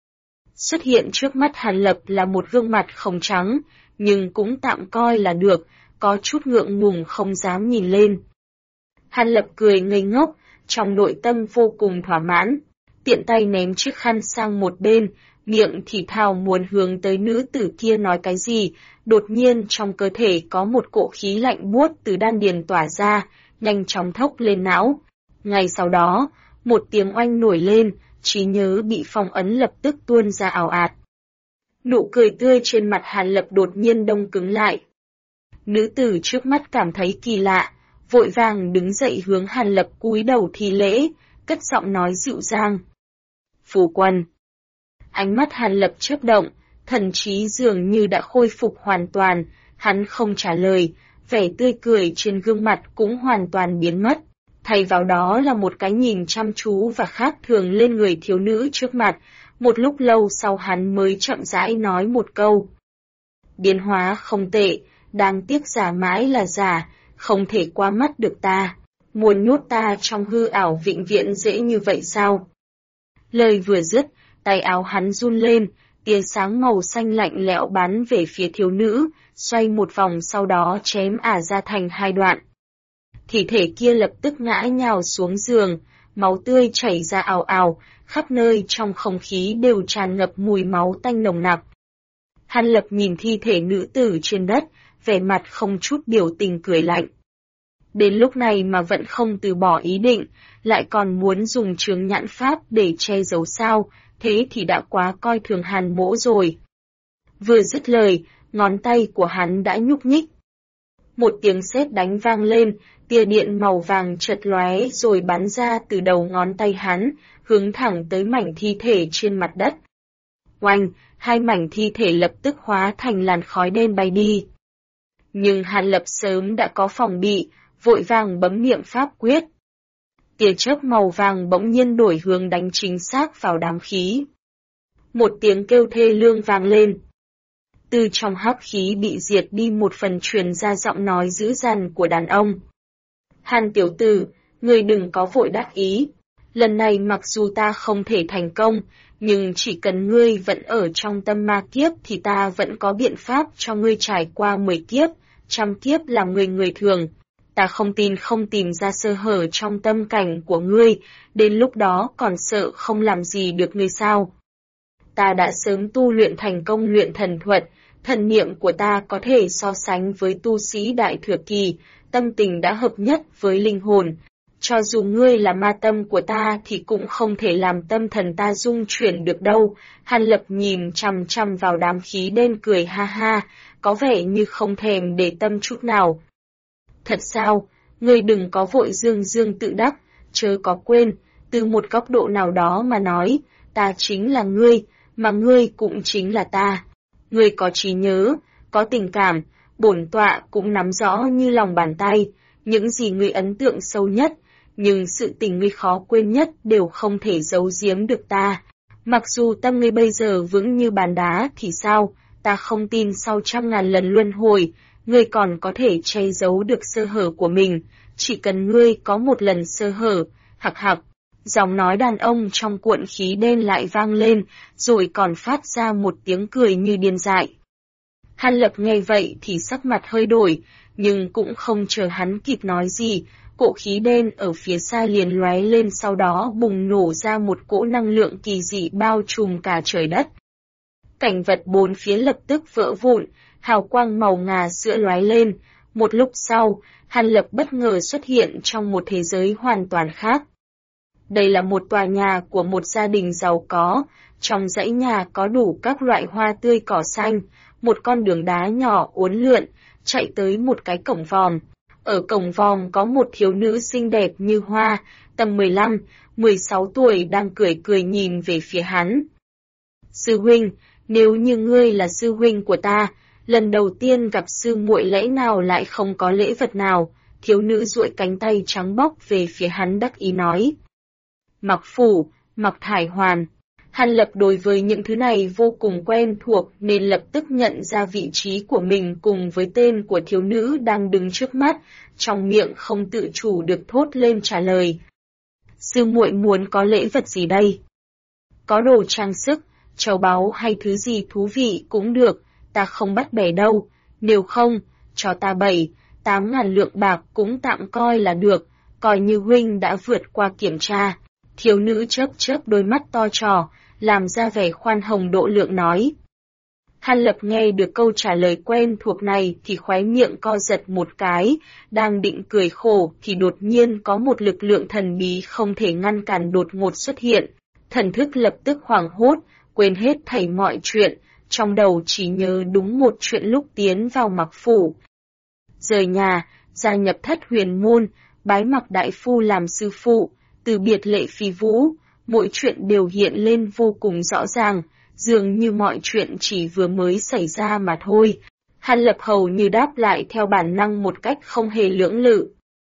Xuất hiện trước mắt Hàn Lập là một gương mặt không trắng, nhưng cũng tạm coi là được, có chút ngượng ngùng không dám nhìn lên. Hàn Lập cười ngây ngốc, trong nội tâm vô cùng thỏa mãn, tiện tay ném chiếc khăn sang một bên, miệng thì thào muốn hướng tới nữ tử kia nói cái gì, đột nhiên trong cơ thể có một cỗ khí lạnh buốt từ đan điền tỏa ra, nhanh chóng thốc lên não. Ngay sau đó, một tiếng oanh nổi lên, trí nhớ bị phong ấn lập tức tuôn ra ào ạt. Nụ cười tươi trên mặt Hàn Lập đột nhiên đông cứng lại. Nữ tử trước mắt cảm thấy kỳ lạ, vội vàng đứng dậy hướng Hàn Lập cúi đầu thi lễ, cất giọng nói dịu dàng. Phu quân. Ánh mắt Hàn Lập chớp động, thần trí dường như đã khôi phục hoàn toàn, hắn không trả lời, vẻ tươi cười trên gương mặt cũng hoàn toàn biến mất. Thay vào đó là một cái nhìn chăm chú và khác thường lên người thiếu nữ trước mặt, một lúc lâu sau hắn mới chậm rãi nói một câu. Biến hóa không tệ, đáng tiếc giả mãi là giả, không thể qua mắt được ta, muốn nhốt ta trong hư ảo vĩnh viễn dễ như vậy sao? Lời vừa dứt, tay áo hắn run lên, tia sáng màu xanh lạnh lẽo bắn về phía thiếu nữ, xoay một vòng sau đó chém ả ra thành 2 đoạn. Thi thể kia lập tức ngã nhào xuống giường, máu tươi chảy ra ào ào, khắp nơi trong không khí đều tràn ngập mùi máu tanh nồng nặc. Hàn Lập nhìn thi thể nữ tử trên đất, vẻ mặt không chút biểu tình cười lạnh. Đến lúc này mà vẫn không từ bỏ ý định, lại còn muốn dùng chướng nhãn pháp để che giấu sao, thế thì đã quá coi thường Hàn Mỗ rồi. Vừa dứt lời, ngón tay của hắn đã nhúc nhích. Một tiếng sét đánh vang lên, tia điện màu vàng chợt lóe rồi bắn ra từ đầu ngón tay hắn, hướng thẳng tới mảnh thi thể trên mặt đất. Oanh, 2 mảnh thi thể lập tức hóa thành làn khói đen bay đi. Nhưng Hàn Lập sớm đã có phòng bị, vội vàng bấm niệm pháp quyết. Tia chớp màu vàng bỗng nhiên đổi hướng đánh chính xác vào đám khí. Một tiếng kêu thê lương vang lên. Từ trong hắc khí bị diệt đi một phần truyền ra giọng nói dữ dằn của đàn ông. Hàn tiểu tử, ngươi đừng có vội đắc ý. Lần này mặc dù ta không thể thành công, nhưng chỉ cần ngươi vẫn ở trong tâm ma kiếp thì ta vẫn có biện pháp cho ngươi trải qua 10 kiếp, 100 kiếp làm người thường. Ta không tin không tìm ra sơ hở trong tâm cảnh của ngươi, đến lúc đó còn sợ không làm gì được ngươi sao. Ta đã sớm tu luyện thành công luyện thần thuật, thần niệm của ta có thể so sánh với tu sĩ đại thừa kỳ, tâm tình đã hợp nhất với linh hồn. Cho dù ngươi là ma tâm của ta thì cũng không thể làm tâm thần ta rung chuyển được đâu. Hàn Lập nhìn chằm chằm vào đám khí đen cười ha ha, có vẻ như không thèm để tâm chút nào. Thật sao? Ngươi đừng có vội dương dương tự đắc, chớ có quên, từ một góc độ nào đó mà nói, ta chính là ngươi, mà ngươi cũng chính là ta. Ngươi có trí nhớ, có tình cảm, bổn tọa cũng nắm rõ như lòng bàn tay, những gì ngươi ấn tượng sâu nhất, nhưng sự tình ngươi khó quên nhất đều không thể giấu giếm được ta. Mặc dù tâm ngươi bây giờ vững như bàn đá thì sao, ta không tin sau 100.000 lần luân hồi, ngươi còn có thể che giấu được sơ hở của mình, chỉ cần ngươi có một lần sơ hở, hặc hặc. Giọng nói đàn ông trong cuộn khí đen lại vang lên, rồi còn phát ra một tiếng cười như điên dại. Hàn Lập nghe vậy thì sắc mặt hơi đổi, nhưng cũng không chờ hắn kịp nói gì, cỗ khí đen ở phía xa liền lóe lên, sau đó bùng nổ ra một cỗ năng lượng kỳ dị bao trùm cả trời đất. Cảnh vật bốn phía lập tức vỡ vụn, hào quang màu ngà sữa lóe lên, một lúc sau, Hàn Lập bất ngờ xuất hiện trong một thế giới hoàn toàn khác. Đây là một tòa nhà của một gia đình giàu có, trong dãy nhà có đủ các loại hoa tươi cỏ xanh, một con đường đá nhỏ uốn lượn, chạy tới một cái cổng vòm. Ở cổng vòm có một thiếu nữ xinh đẹp như hoa, tầm 15, 16 tuổi đang cười cười nhìn về phía hắn. Sư huynh, nếu như ngươi là sư huynh của ta, lần đầu tiên gặp sư muội lẽ nào lại không có lễ vật nào? Thiếu nữ duỗi cánh tay trắng bóc về phía hắn đắc ý nói. Mặc phủ, mặc thải hoàn. Hàn Lập đối với những thứ này vô cùng quen thuộc nên lập tức nhận ra vị trí của mình cùng với tên của thiếu nữ đang đứng trước mắt, trong miệng không tự chủ được thốt lên trả lời. Sư muội muốn có lễ vật gì đây? Có đồ trang sức, châu báu hay thứ gì thú vị cũng được, ta không bắt bẻ đâu, nếu không, cho ta 7-8 ngàn lượng bạc cũng tạm coi là được, coi như huynh đã vượt qua kiểm tra. Thiếu nữ chớp chớp đôi mắt to trò, làm ra vẻ khoan hồng độ lượng nói. Hàn Lập nghe được câu trả lời quen thuộc này thì khóe miệng co giật một cái, đang định cười khổ thì đột nhiên có một lực lượng thần bí không thể ngăn cản đột ngột xuất hiện. Thần thức lập tức hoảng hốt, quên hết thảy mọi chuyện, trong đầu chỉ nhớ đúng một chuyện lúc tiến vào Mặc phủ. Rời nhà, gia nhập Thất Huyền môn, bái Mặc đại phu làm sư phụ, từ biệt Lệ Phi Vũ, mỗi chuyện đều hiện lên vô cùng rõ ràng, dường như mọi chuyện chỉ vừa mới xảy ra mà thôi. Hàn Lập hầu như đáp lại theo bản năng một cách không hề lưỡng lự.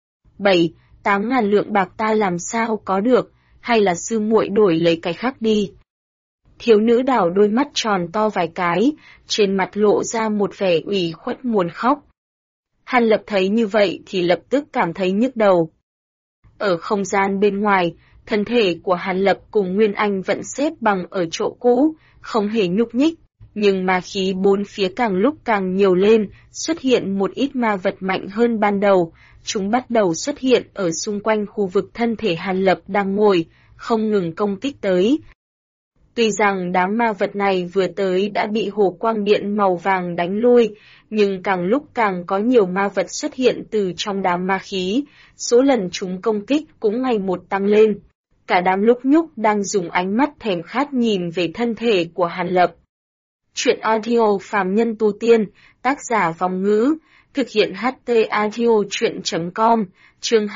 7-8 ngàn lượng bạc ta làm sao có được, hay là sư muội đổi lấy cái khác đi. Thiếu nữ đảo đôi mắt tròn to vài cái, trên mặt lộ ra một vẻ ủy khuất muốn khóc. Hàn Lập thấy như vậy thì lập tức cảm thấy nhức đầu. Ở không gian bên ngoài, thân thể của Hàn Lập cùng Nguyên Anh vẫn xếp bằng ở chỗ cũ, không hề nhúc nhích, nhưng ma khí bốn phía càng lúc càng nhiều lên, xuất hiện một ít ma vật mạnh hơn ban đầu, chúng bắt đầu xuất hiện ở xung quanh khu vực thân thể Hàn Lập đang ngồi, không ngừng công kích tới. Tuy rằng đám ma vật này vừa tới đã bị hồ quang điện màu vàng đánh lui, nhưng càng lúc càng có nhiều ma vật xuất hiện từ trong đám ma khí, số lần chúng công kích cũng ngày một tăng lên. Cả đám lúc nhúc đang dùng ánh mắt thèm khát nhìn về thân thể của Hàn Lập. Chuyện audio phàm nhân tu tiên, tác giả Vong Ngữ, thực hiện HT audio chuyện.com, chương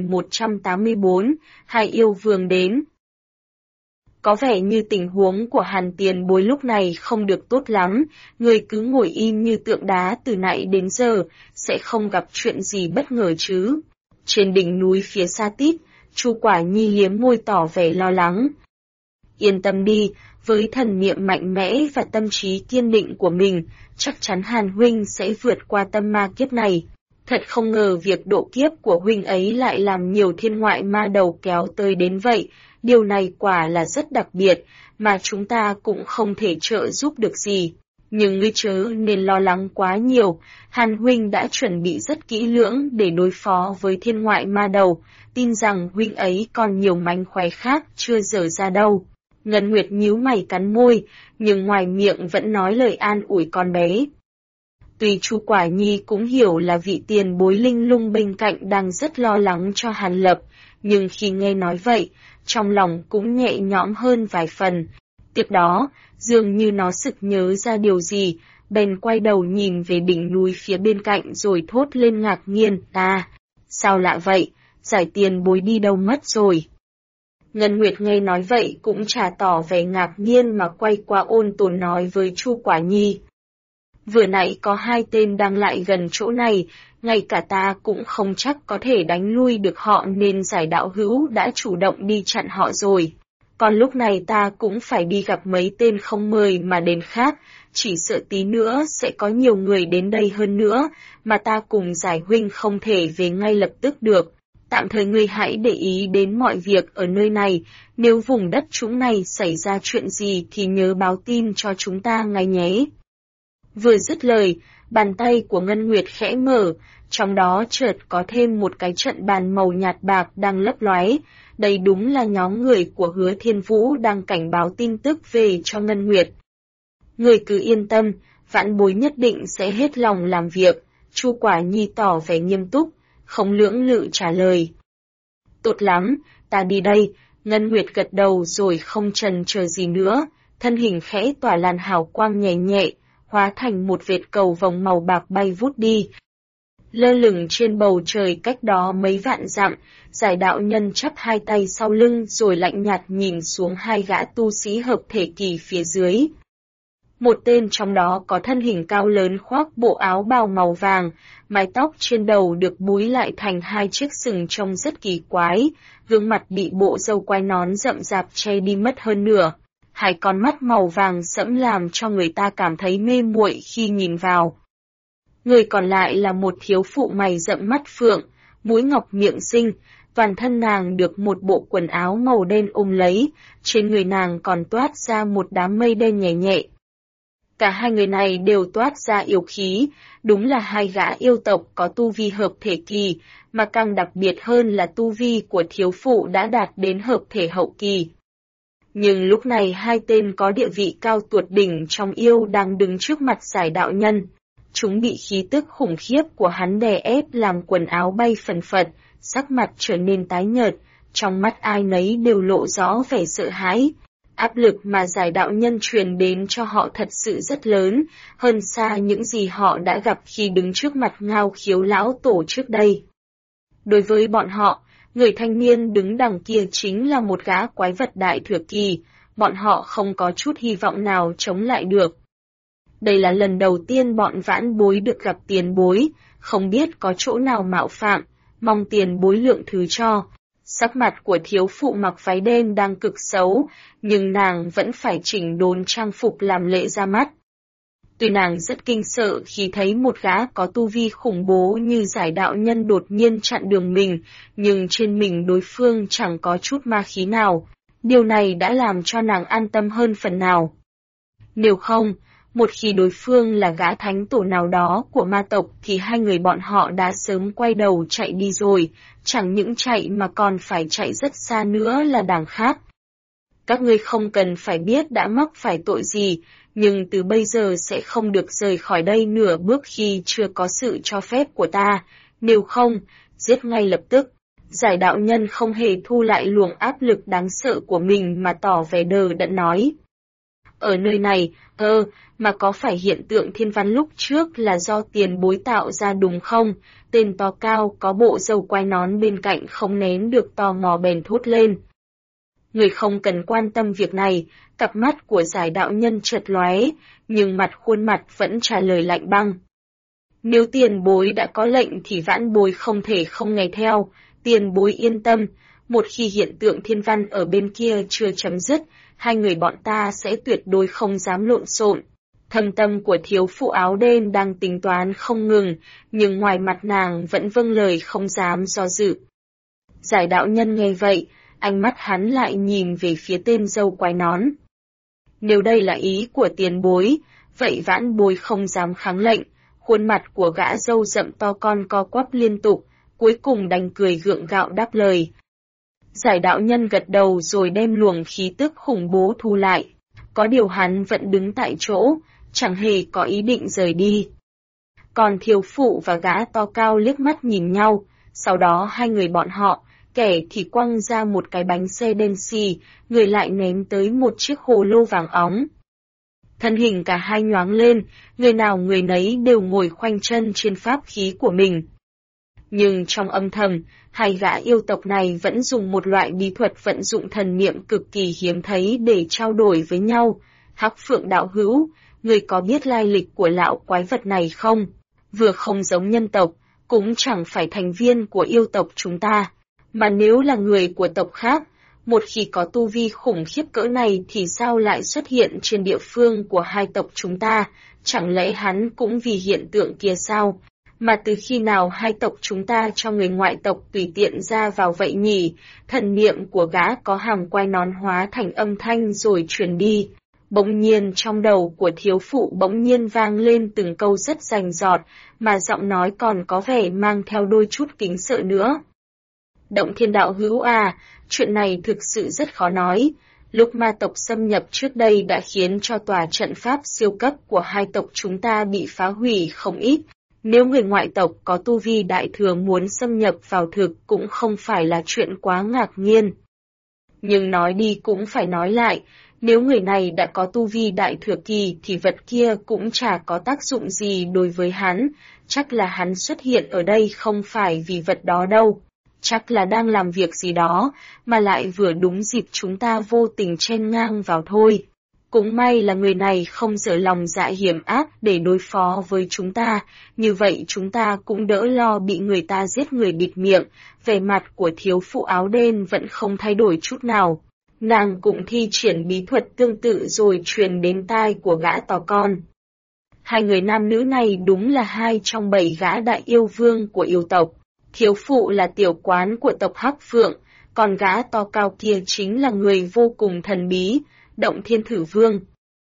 2184, Hai yêu vương đến. Có vẻ như tình huống của Hàn tiền bối lúc này không được tốt lắm, người cứ ngồi im như tượng đá từ nãy đến giờ, sẽ không gặp chuyện gì bất ngờ chứ. Trên đỉnh núi phía xa tít, Chu Quả Nhi liếm môi tỏ vẻ lo lắng. Yên tâm đi, với thần niệm mạnh mẽ và tâm trí kiên định của mình, chắc chắn Hàn huynh sẽ vượt qua tâm ma kiếp này. Thật không ngờ việc độ kiếp của huynh ấy lại làm nhiều thiên ngoại ma đầu kéo tới đến vậy, điều này quả là rất đặc biệt, mà chúng ta cũng không thể trợ giúp được gì. Nhưng ngươi chớ nên lo lắng quá nhiều, Hàn huynh đã chuẩn bị rất kỹ lưỡng để đối phó với thiên ngoại ma đầu, tin rằng huynh ấy còn nhiều mánh khóe khác chưa dở ra đâu. Ngân Nguyệt nhíu mày cắn môi, nhưng ngoài miệng vẫn nói lời an ủi con bé. Tuy Chu Quả Nhi cũng hiểu là vị tiền bối linh lung bên cạnh đang rất lo lắng cho Hàn Lập, nhưng khi nghe nói vậy, trong lòng cũng nhẹ nhõm hơn vài phần. Tiếp đó, dường như nó sực nhớ ra điều gì, bèn quay đầu nhìn về đỉnh núi phía bên cạnh rồi thốt lên ngạc nhiên, Sao lạ vậy, giải tiền bối đi đâu mất rồi? Ngân Nguyệt nghe nói vậy cũng chả tỏ vẻ ngạc nhiên mà quay qua ôn tồn nói với Chu Quả Nhi. Vừa nãy có 2 tên đang lại gần chỗ này, ngay cả ta cũng không chắc có thể đánh lui được họ nên giải đạo hữu đã chủ động đi chặn họ rồi. Còn lúc này ta cũng phải đi gặp mấy tên không mời mà đến khác, chỉ sợ tí nữa sẽ có nhiều người đến đây hơn nữa, mà ta cùng giải huynh không thể về ngay lập tức được. Tạm thời ngươi hãy để ý đến mọi việc ở nơi này, nếu vùng đất chúng này xảy ra chuyện gì thì nhớ báo tin cho chúng ta ngay nhé. Vừa dứt lời, bàn tay của Ngân Nguyệt khẽ mở, trong đó chợt có thêm một cái trận bàn màu nhạt bạc đang lấp lóe. Đây đúng là nhóm người của Hứa Thiên Vũ đang cảnh báo tin tức về cho Ngân Nguyệt. Người cứ yên tâm, vãn bối nhất định sẽ hết lòng làm việc, Chu Quả Nhi tỏ vẻ nghiêm túc, không lưỡng lự trả lời. Tốt lắm, ta đi đây, Ngân Nguyệt gật đầu rồi không chần chờ gì nữa, thân hình khẽ tỏa làn hào quang nhẹ nhẹ, hóa thành một vệt cầu vồng màu bạc bay vút đi. Lơ lửng trên bầu trời cách đó mấy vạn dặm, giải đạo nhân chắp 2 tay sau lưng rồi lạnh nhạt nhìn xuống 2 gã tu sĩ hợp thể kỳ phía dưới. Một tên trong đó có thân hình cao lớn khoác bộ áo bào màu vàng, mái tóc trên đầu được búi lại thành 2 chiếc sừng trông rất kỳ quái, gương mặt bị bộ râu quai nón rậm rạp che đi mất hơn nửa. 2 con mắt màu vàng sẫm làm cho người ta cảm thấy mê muội khi nhìn vào. Người còn lại là một thiếu phụ mày rậm mắt phượng, mũi ngọc miệng xinh, toàn thân nàng được một bộ quần áo màu đen ôm lấy, trên người nàng còn toát ra một đám mây đen nhẹ nhẹ. Cả 2 người này đều toát ra yêu khí, đúng là 2 gã yêu tộc có tu vi hợp thể kỳ, mà càng đặc biệt hơn là tu vi của thiếu phụ đã đạt đến hợp thể hậu kỳ. Nhưng lúc này 2 tên có địa vị cao tuột đỉnh trong yêu đang đứng trước mặt giải đạo nhân. Chúng bị khí tức khủng khiếp của hắn đè ép làm quần áo bay phần phật, sắc mặt trở nên tái nhợt, trong mắt ai nấy đều lộ rõ vẻ sợ hãi. Áp lực mà giải đạo nhân truyền đến cho họ thật sự rất lớn, hơn xa những gì họ đã gặp khi đứng trước mặt Ngao Khiếu lão tổ trước đây. Đối với bọn họ, người thanh niên đứng đằng kia chính là một gã quái vật đại thừa kỳ, bọn họ không có chút hy vọng nào chống lại được. Đây là lần đầu tiên bọn vãn bối được gặp tiền bối, không biết có chỗ nào mạo phạm, mong tiền bối lượng thứ cho. Sắc mặt của thiếu phụ mặc váy đen đang cực xấu, nhưng nàng vẫn phải chỉnh đốn trang phục làm lễ ra mắt. Tuy nàng rất kinh sợ khi thấy một gã có tu vi khủng bố như giải đạo nhân đột nhiên chặn đường mình, nhưng trên mình đối phương chẳng có chút ma khí nào. Điều này đã làm cho nàng an tâm hơn phần nào. Nếu không, một khi đối phương là gã thánh tổ nào đó của ma tộc thì 2 người bọn họ đã sớm quay đầu chạy đi rồi, chẳng những chạy mà còn phải chạy rất xa nữa là đằng khác. Các ngươi không cần phải biết đã mắc phải tội gì, nhưng từ bây giờ sẽ không được rời khỏi đây nửa bước khi chưa có sự cho phép của ta, nếu không, giết ngay lập tức. Giải đạo nhân không hề thu lại luồng áp lực đáng sợ của mình mà tỏ vẻ đờ đẫn nói. Ở nơi này, mà có phải hiện tượng thiên văn lúc trước là do tiền bối tạo ra đúng không? Tên to cao có bộ râu quai nón bên cạnh không nén được tò mò bèn thốt lên. Người không cần quan tâm việc này, cặp mắt của giải đạo nhân chợt lóe, nhưng khuôn mặt vẫn trả lời lạnh băng. Nếu tiền bối đã có lệnh thì vãn bối không thể không nghe theo, tiền bối yên tâm, một khi hiện tượng thiên văn ở bên kia chưa chấm dứt, 2 người bọn ta sẽ tuyệt đối không dám lộn xộn. Thâm tâm của thiếu phụ áo đen đang tính toán không ngừng, nhưng ngoài mặt nàng vẫn vâng lời không dám do dự. Giải đạo nhân nghe vậy, ánh mắt hắn lại nhìn về phía tên dâu quai nón. Nếu đây là ý của tiền bối, vậy vãn bối không dám kháng lệnh, khuôn mặt của gã dâu rậm to con co quắp liên tục, cuối cùng đành cười gượng gạo đáp lời. Giải đạo nhân gật đầu rồi đem luồng khí tức khủng bố thu lại, có điều hắn vẫn đứng tại chỗ, chẳng hề có ý định rời đi. Còn thiếu phụ và gã to cao liếc mắt nhìn nhau, sau đó 2 người bọn họ, kẻ thì quăng ra một cái bánh xe đen xì, người lại ném tới một chiếc hồ lô vàng óng. Thân hình cả hai nhoáng lên, người nào người nấy đều ngồi khoanh chân trên pháp khí của mình. Nhưng trong âm thầm, hai gã yêu tộc này vẫn dùng một loại bí thuật vận dụng thần niệm cực kỳ hiếm thấy để trao đổi với nhau. Hắc Phượng đạo hữu, người có biết lai lịch của lão quái vật này không? Vừa không giống nhân tộc, cũng chẳng phải thành viên của yêu tộc chúng ta. Mà nếu là người của tộc khác, một khi có tu vi khủng khiếp cỡ này thì sao lại xuất hiện trên địa phương của hai tộc chúng ta? Chẳng lẽ hắn cũng vì hiện tượng kia sao? Mà từ khi nào hai tộc chúng ta cho người ngoại tộc tùy tiện ra vào vậy nhỉ? Thần niệm của gã có hàng quai nón hóa thành âm thanh rồi truyền đi. Bỗng nhiên trong đầu của thiếu phụ bỗng nhiên vang lên từng câu rất rành rọt, mà giọng nói còn có vẻ mang theo đôi chút kính sợ nữa. Động Thiên đạo hữu à, chuyện này thực sự rất khó nói. Lúc ma tộc xâm nhập trước đây đã khiến cho tòa trận pháp siêu cấp của hai tộc chúng ta bị phá hủy không ít. Nếu người ngoại tộc có tu vi đại thừa muốn xâm nhập vào thực cũng không phải là chuyện quá ngạc nhiên. Nhưng nói đi cũng phải nói lại, nếu người này đã có tu vi đại thừa kỳ thì vật kia cũng chả có tác dụng gì đối với hắn, chắc là hắn xuất hiện ở đây không phải vì vật đó đâu. Chắc là đang làm việc gì đó, mà lại vừa đúng dịp chúng ta vô tình chen ngang vào thôi. Cũng may là người này không dở lòng dạ hiểm ác để đối phó với chúng ta, như vậy chúng ta cũng đỡ lo bị người ta giết người bịt miệng. Vẻ mặt của thiếu phụ áo đen vẫn không thay đổi chút nào. Nàng cũng thi triển bí thuật tương tự rồi truyền đến tai của gã to con. Hai người nam nữ này đúng là hai trong 7 gã đại yêu vương của yêu tộc. Thiếu phụ là tiểu quán của tộc Hắc Phượng, còn gã to cao kia chính là người vô cùng thần bí, Động Thiên Thử Vương.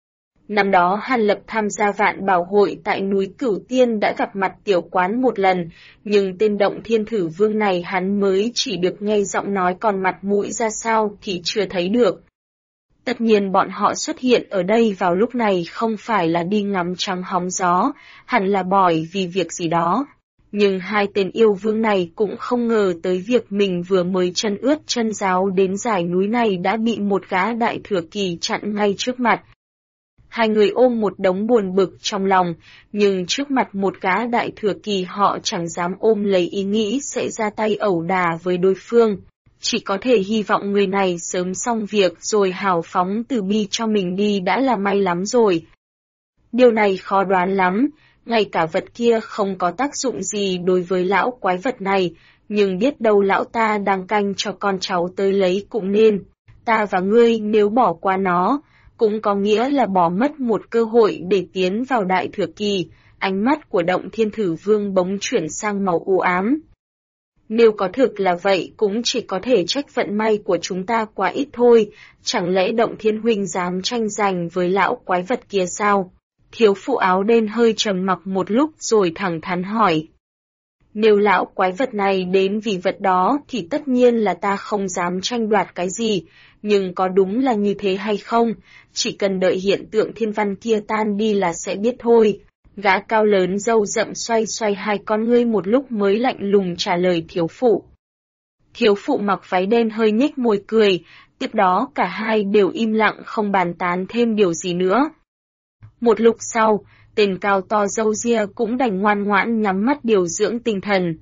Năm đó Hàn Lập tham gia vạn bảo hội tại núi Cửu Tiên đã gặp mặt tiểu quán một lần, nhưng tên Động Thiên Thử Vương này hắn mới chỉ được nghe giọng nói, còn mặt mũi ra sao thì chưa thấy được. Tất nhiên bọn họ xuất hiện ở đây vào lúc này không phải là đi ngắm trăng hóng gió, hẳn là bỏi vì việc gì đó. Nhưng hai tên yêu vương này cũng không ngờ tới việc mình vừa mới chân ướt chân ráo đến dải núi này đã bị một gã đại thừa kỳ chặn ngay trước mặt. Hai người ôm một đống buồn bực trong lòng, nhưng trước mặt một gã đại thừa kỳ họ chẳng dám ôm lấy ý nghĩ sẽ ra tay ẩu đả với đối phương. Chỉ có thể hy vọng người này sớm xong việc rồi hào phóng từ bi cho mình đi đã là may lắm rồi. Điều này khó đoán lắm. Ngay cả vật kia không có tác dụng gì đối với lão quái vật này, nhưng biết đâu lão ta đang canh cho con cháu tới lấy cũng nên. Ta và ngươi nếu bỏ qua nó, cũng có nghĩa là bỏ mất một cơ hội để tiến vào đại thừa kỳ. Ánh mắt của Động Thiên Thử Vương bỗng chuyển sang màu u ám. Nếu có thực là vậy cũng chỉ có thể trách vận may của chúng ta quá ít thôi, chẳng lẽ Động Thiên huynh dám tranh giành với lão quái vật kia sao? Thiếu phụ áo đen hơi trầm mặc một lúc rồi thẳng thắn hỏi. Nếu lão quái vật này đến vì vật đó thì tất nhiên là ta không dám tranh đoạt cái gì, nhưng có đúng là như thế hay không, chỉ cần đợi hiện tượng thiên văn kia tan đi là sẽ biết thôi. Gã cao lớn râu rậm xoay xoay hai con ngươi một lúc mới lạnh lùng trả lời thiếu phụ. Thiếu phụ mặc váy đen hơi nhếch môi cười, tiếp đó cả hai đều im lặng không bàn tán thêm điều gì nữa. Một lúc sau, tên cao to râu ria cũng đành ngoan ngoãn nhắm mắt điều dưỡng tinh thần.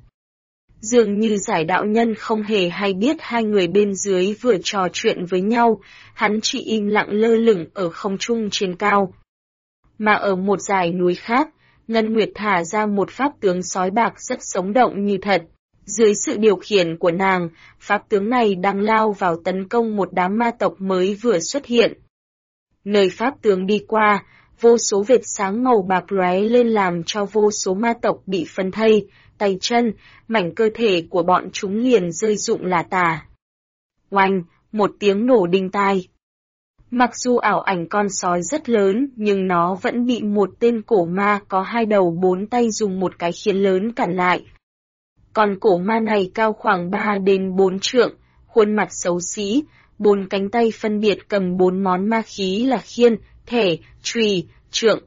Dường như giải đạo nhân không hề hay biết hai người bên dưới vừa trò chuyện với nhau, hắn chỉ im lặng lơ lửng ở không trung trên cao. Mà ở một dải núi khác, Ngân Nguyệt thả ra một pháp tướng sói bạc rất sống động như thật. Dưới sự điều khiển của nàng, pháp tướng này đang lao vào tấn công một đám ma tộc mới vừa xuất hiện. Nơi pháp tướng đi qua, vô số vệt sáng màu bạc lóe lên làm cho vô số ma tộc bị phân thây, tay chân, mảnh cơ thể của bọn chúng liền rơi rụng lả tả. Oanh, một tiếng nổ đinh tai. Mặc dù ảo ảnh con sói rất lớn, nhưng nó vẫn bị một tên cổ ma có 2 đầu 4 tay dùng một cái khiên lớn cản lại. Con cổ ma này cao khoảng 3 đến 4 trượng, khuôn mặt xấu xí, 4 cánh tay phân biệt cầm 4 món ma khí là khiên, thẻ, chùy, trượng.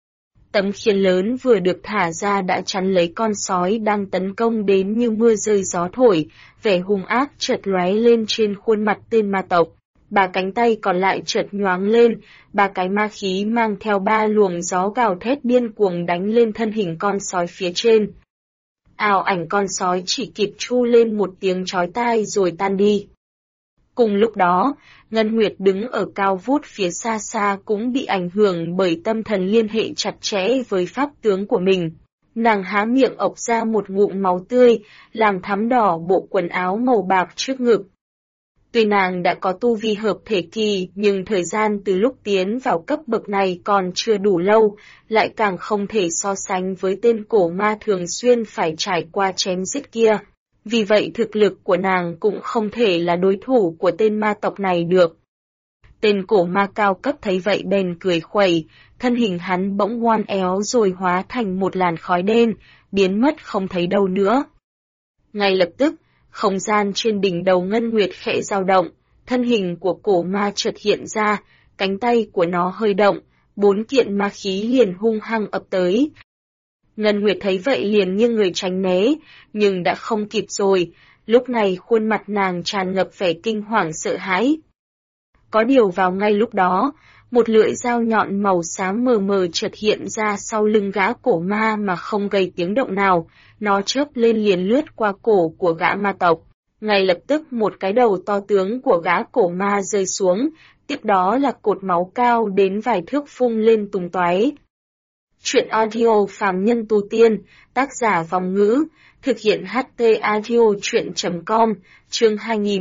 Tấm khiên lớn vừa được thả ra đã chắn lấy con sói đang tấn công đến như mưa rơi gió thổi, vẻ hung ác chợt lóe lên trên khuôn mặt tên ma tộc. 3 cánh tay còn lại chợt nhoáng lên, 3 cái ma khí mang theo 3 luồng gió gào thét điên cuồng đánh lên thân hình con sói phía trên. Ảo ảnh con sói chỉ kịp tru lên một tiếng chói tai rồi tan đi. Cùng lúc đó, Ngân Nguyệt đứng ở cao vút phía xa xa cũng bị ảnh hưởng bởi tâm thần liên hệ chặt chẽ với pháp tướng của mình. Nàng há miệng ộc ra một ngụm máu tươi, làm thắm đỏ bộ quần áo màu bạc trước ngực. Tuy nàng đã có tu vi hợp thể kỳ, nhưng thời gian từ lúc tiến vào cấp bậc này còn chưa đủ lâu, lại càng không thể so sánh với tên cổ ma thường xuyên phải trải qua chém giết kia. Vì vậy thực lực của nàng cũng không thể là đối thủ của tên ma tộc này được. Tên cổ ma cao cấp thấy vậy bèn cười khuẩy, thân hình hắn bỗng ngoan éo rồi hóa thành một làn khói đen, biến mất không thấy đâu nữa. Ngay lập tức, không gian trên đỉnh đầu Ngân Nguyệt khẽ dao động, thân hình của cổ ma chợt hiện ra, cánh tay của nó hơi động, 4 kiện ma khí liền hung hăng ập tới. Ngân Nguyệt thấy vậy liền nghiêng người tránh né, nhưng đã không kịp rồi, lúc này khuôn mặt nàng tràn ngập vẻ kinh hoàng sợ hãi. Có điều vào ngay lúc đó, một lưỡi dao nhọn màu xám mờ mờ chợt hiện ra sau lưng gã cổ ma mà không gây tiếng động nào, nó chớp lên liền lướt qua cổ của gã ma tộc. Ngay lập tức một cái đầu to tướng của gã cổ ma rơi xuống, tiếp đó là cột máu cao đến vài thước phun lên tung tóe. Chuyện audio phàm nhân tu tiên, tác giả Vòng Ngữ, thực hiện HT audio chuyện.com, chương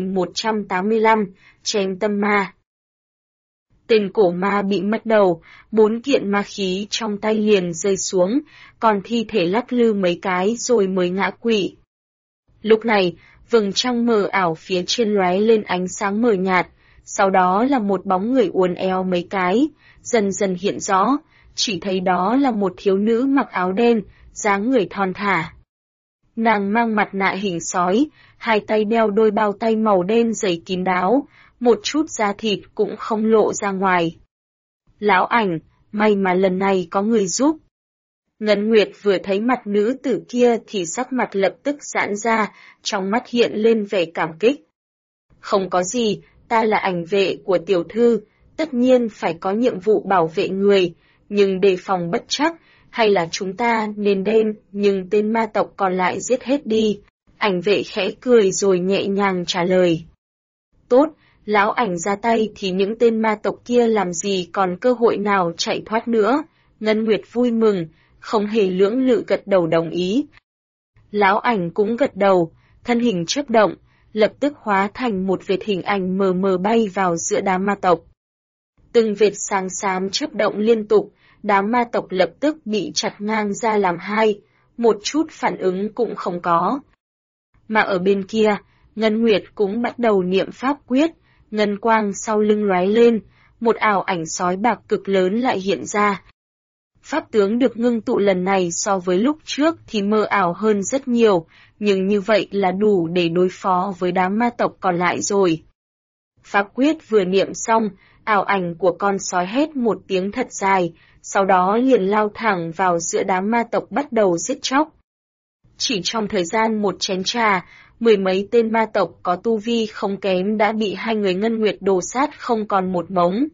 2185, chém tâm ma. Tên cổ ma bị mất đầu, 4 kiện ma khí trong tay liền rơi xuống, còn thi thể lắc lư mấy cái rồi mới ngã quỵ. Lúc này, vầng trăng mờ ảo phía trên lóe lên ánh sáng mờ nhạt, sau đó là một bóng người uốn éo mấy cái, dần dần hiện rõ, chỉ thấy đó là một thiếu nữ mặc áo đen, dáng người thon thả. Nàng mang mặt nạ hình sói, hai tay đeo đôi bao tay màu đen dày kín đáo, một chút da thịt cũng không lộ ra ngoài. Lão Ảnh, may mà lần này có người giúp. Ngân Nguyệt vừa thấy mặt nữ tử kia thì sắc mặt lập tức giãn ra, trong mắt hiện lên vẻ cảm kích. Không có gì, ta là ảnh vệ của tiểu thư, tất nhiên phải có nhiệm vụ bảo vệ người, nhưng đề phòng bất chắc, hay là chúng ta nên đem nhưng tên ma tộc còn lại giết hết đi. Ảnh vệ khẽ cười rồi nhẹ nhàng trả lời. Tốt, lão Ảnh ra tay thì những tên ma tộc kia làm gì còn cơ hội nào chạy thoát nữa. Ngân Nguyệt vui mừng, không hề lưỡng lự gật đầu đồng ý. Lão Ảnh cũng gật đầu, thân hình chớp động, lập tức hóa thành một vệt hình ảnh mờ mờ bay vào giữa đám ma tộc. Từng vệt sáng xám chớp động liên tục, đám ma tộc lập tức bị chặt ngang ra làm hai, một chút phản ứng cũng không có. Mà ở bên kia, Ngân Nguyệt cũng bắt đầu niệm pháp quyết, ngân quang sau lưng lóe lên, một ảo ảnh sói bạc cực lớn lại hiện ra. Pháp tướng được ngưng tụ lần này so với lúc trước thì mơ ảo hơn rất nhiều, nhưng như vậy là đủ để đối phó với đám ma tộc còn lại rồi. Pháp quyết vừa niệm xong, ảo ảnh của con sói hét một tiếng thật dài, sau đó liền lao thẳng vào giữa đám ma tộc bắt đầu giết chóc. Chỉ trong thời gian một chén trà, 10 mấy tên ma tộc có tu vi không kém đã bị hai người Ngân Nguyệt đồ sát không còn một mống.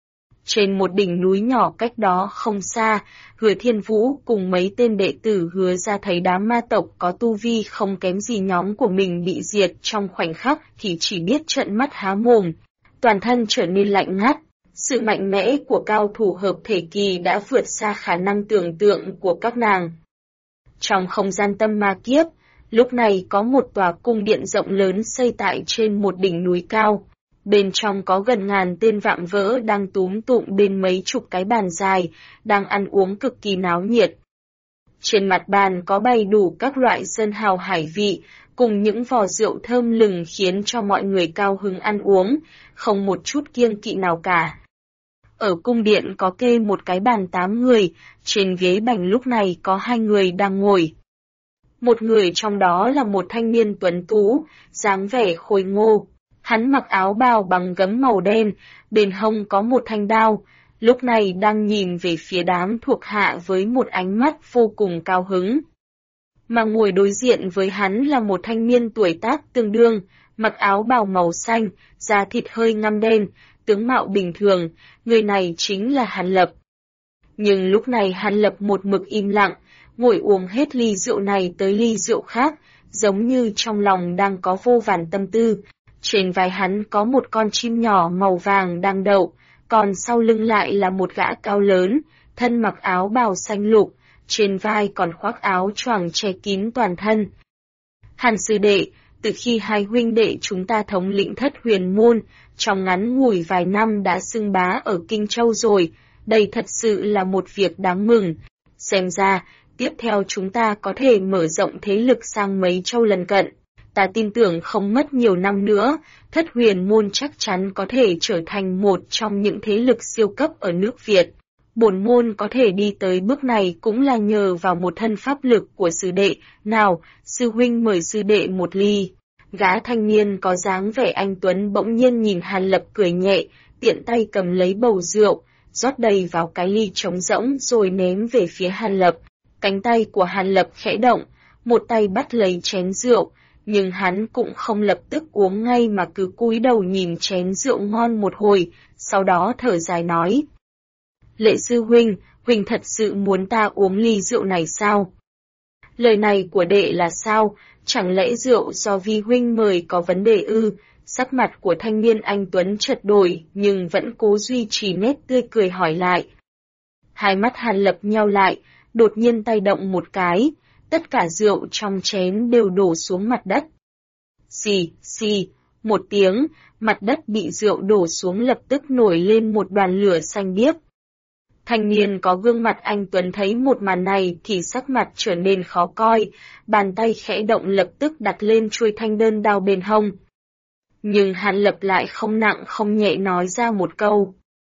Trên một đỉnh núi nhỏ cách đó không xa, Hứa Thiên Vũ cùng mấy tên đệ tử Hứa ra thấy đám ma tộc có tu vi không kém gì nhóm của mình bị diệt trong khoảnh khắc thì chỉ biết trợn mắt há mồm, toàn thân trở nên lạnh ngắt. Sự mạnh mẽ của cao thủ hợp thể kỳ đã vượt xa khả năng tưởng tượng của các nàng. Trong không gian tâm ma kiếp, lúc này có một tòa cung điện rộng lớn xây tại trên một đỉnh núi cao. Bên trong có gần ngàn tên vạm vỡ đang túm tụm bên mấy chục cái bàn dài, đang ăn uống cực kỳ náo nhiệt. Trên mặt bàn có bày đủ các loại sơn hào hải vị, cùng những vò rượu thơm lừng khiến cho mọi người cao hứng ăn uống, không một chút kiêng kỵ nào cả. Ở cung điện có kê một cái bàn 8 người, trên ghế bành lúc này có 2 người đang ngồi. Một người trong đó là một thanh niên tuấn tú, dáng vẻ khôi ngô. Hắn mặc áo bào bằng gấm màu đen, bên hông có một thanh đao, lúc này đang nhìn về phía đám thuộc hạ với một ánh mắt vô cùng cao hứng. Mà ngồi đối diện với hắn là một thanh niên tuổi tác tương đương, mặc áo bào màu xanh, da thịt hơi ngăm đen, tướng mạo bình thường, người này chính là Hàn Lập. Nhưng lúc này Hàn Lập một mực im lặng, ngồi uống hết ly rượu này tới ly rượu khác, giống như trong lòng đang có vô vàn tâm tư. Trên vai hắn có một con chim nhỏ màu vàng đang đậu, còn sau lưng lại là một gã cao lớn, thân mặc áo bào xanh lục, trên vai còn khoác áo choàng che kín toàn thân. Hàn sư đệ, từ khi hai huynh đệ chúng ta thống lĩnh Thất Huyền môn, trong ngắn ngủi vài năm đã xưng bá ở Kinh Châu rồi, đây thật sự là một việc đáng mừng. Xem ra, tiếp theo chúng ta có thể mở rộng thế lực sang mấy châu lân cận. Ta tin tưởng không mất nhiều năm nữa, Thất Huyền môn chắc chắn có thể trở thành một trong những thế lực siêu cấp ở nước Việt. Bổn môn có thể đi tới bước này cũng là nhờ vào một thân pháp lực của sư đệ. Nào, sư huynh mời sư đệ một ly. Gã thanh niên có dáng vẻ anh tuấn bỗng nhiên nhìn Hàn Lập cười nhẹ, tiện tay cầm lấy bầu rượu, rót đầy vào cái ly trống rỗng rồi ném về phía Hàn Lập. Cánh tay của Hàn Lập khẽ động, một tay bắt lấy chén rượu, nhưng hắn cũng không lập tức uống ngay mà cứ cúi đầu nhìn chén rượu ngon một hồi, sau đó thở dài nói. Lệ sư huynh, huynh thật sự muốn ta uống ly rượu này sao? Lời này của đệ là sao? Chẳng lẽ rượu do vi huynh mời có vấn đề ư? Sắc mặt của thanh niên anh tuấn chợt đổi, nhưng vẫn cố duy trì nét tươi cười hỏi lại. Hai mắt Hàn Lập nheo lại, đột nhiên tay động một cái, tất cả rượu trong chén đều đổ xuống mặt đất. Xì, xì, một tiếng, mặt đất bị rượu đổ xuống lập tức nổi lên một đoàn lửa xanh biếc. Thanh niên có gương mặt anh tuấn thấy một màn này thì sắc mặt trở nên khó coi, bàn tay khẽ động lập tức đặt lên chuôi thanh đơn đao bên hông. Nhưng Hàn Lập lại không nặng không nhẹ nói ra một câu.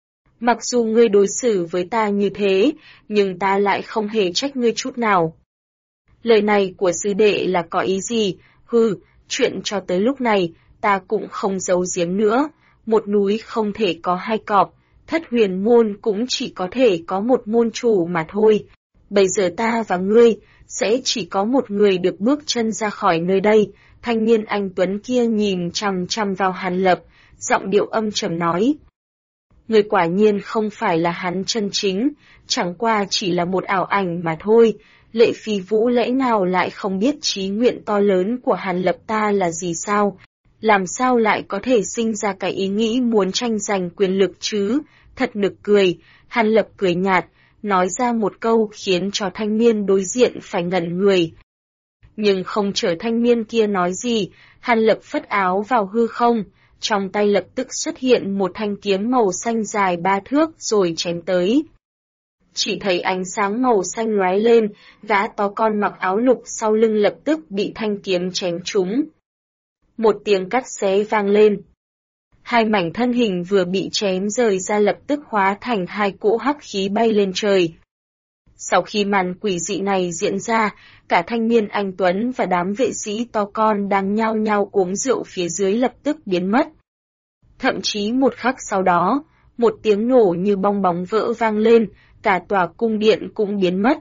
Mặc dù ngươi đối xử với ta như thế, nhưng ta lại không hề trách ngươi chút nào. Lời này của sư đệ là có ý gì? Hừ, chuyện cho tới lúc này, ta cũng không giấu giếm nữa. Một núi không thể có hai cọp, Thất Huyền môn cũng chỉ có thể có một môn chủ mà thôi. Bây giờ ta và ngươi, sẽ chỉ có một người được bước chân ra khỏi nơi đây. Thanh niên anh tuấn kia nhìn chằm chằm vào Hàn Lập, giọng điệu âm trầm nói. Người quả nhiên không phải là hắn chân chính, chẳng qua chỉ là một ảo ảnh mà thôi. Lệ Phi Vũ lẽ nào lại không biết chí nguyện to lớn của Hàn Lập ta là gì sao? Làm sao lại có thể sinh ra cái ý nghĩ muốn tranh giành quyền lực chứ? Thật nực cười, Hàn Lập cười nhạt, nói ra một câu khiến cho thanh niên đối diện phải ngẩn người. Nhưng không chờ thanh niên kia nói gì, Hàn Lập phất áo vào hư không, trong tay lập tức xuất hiện một thanh kiếm màu xanh dài 3 thước rồi chém tới. Chỉ thấy ánh sáng màu xanh lóe lên, gã to con mặc áo lục sau lưng lập tức bị thanh kiếm chém trúng. Một tiếng cắt xé vang lên. Hai mảnh thân hình vừa bị chém rời ra lập tức hóa thành hai cỗ hắc khí bay lên trời. Sau khi màn quỷ dị này diễn ra, cả thanh niên anh tuấn và đám vệ sĩ to con đang nhao nhao uống rượu phía dưới lập tức biến mất. Thậm chí một khắc sau đó, một tiếng nổ như bong bóng vỡ vang lên, cả tòa cung điện cũng biến mất.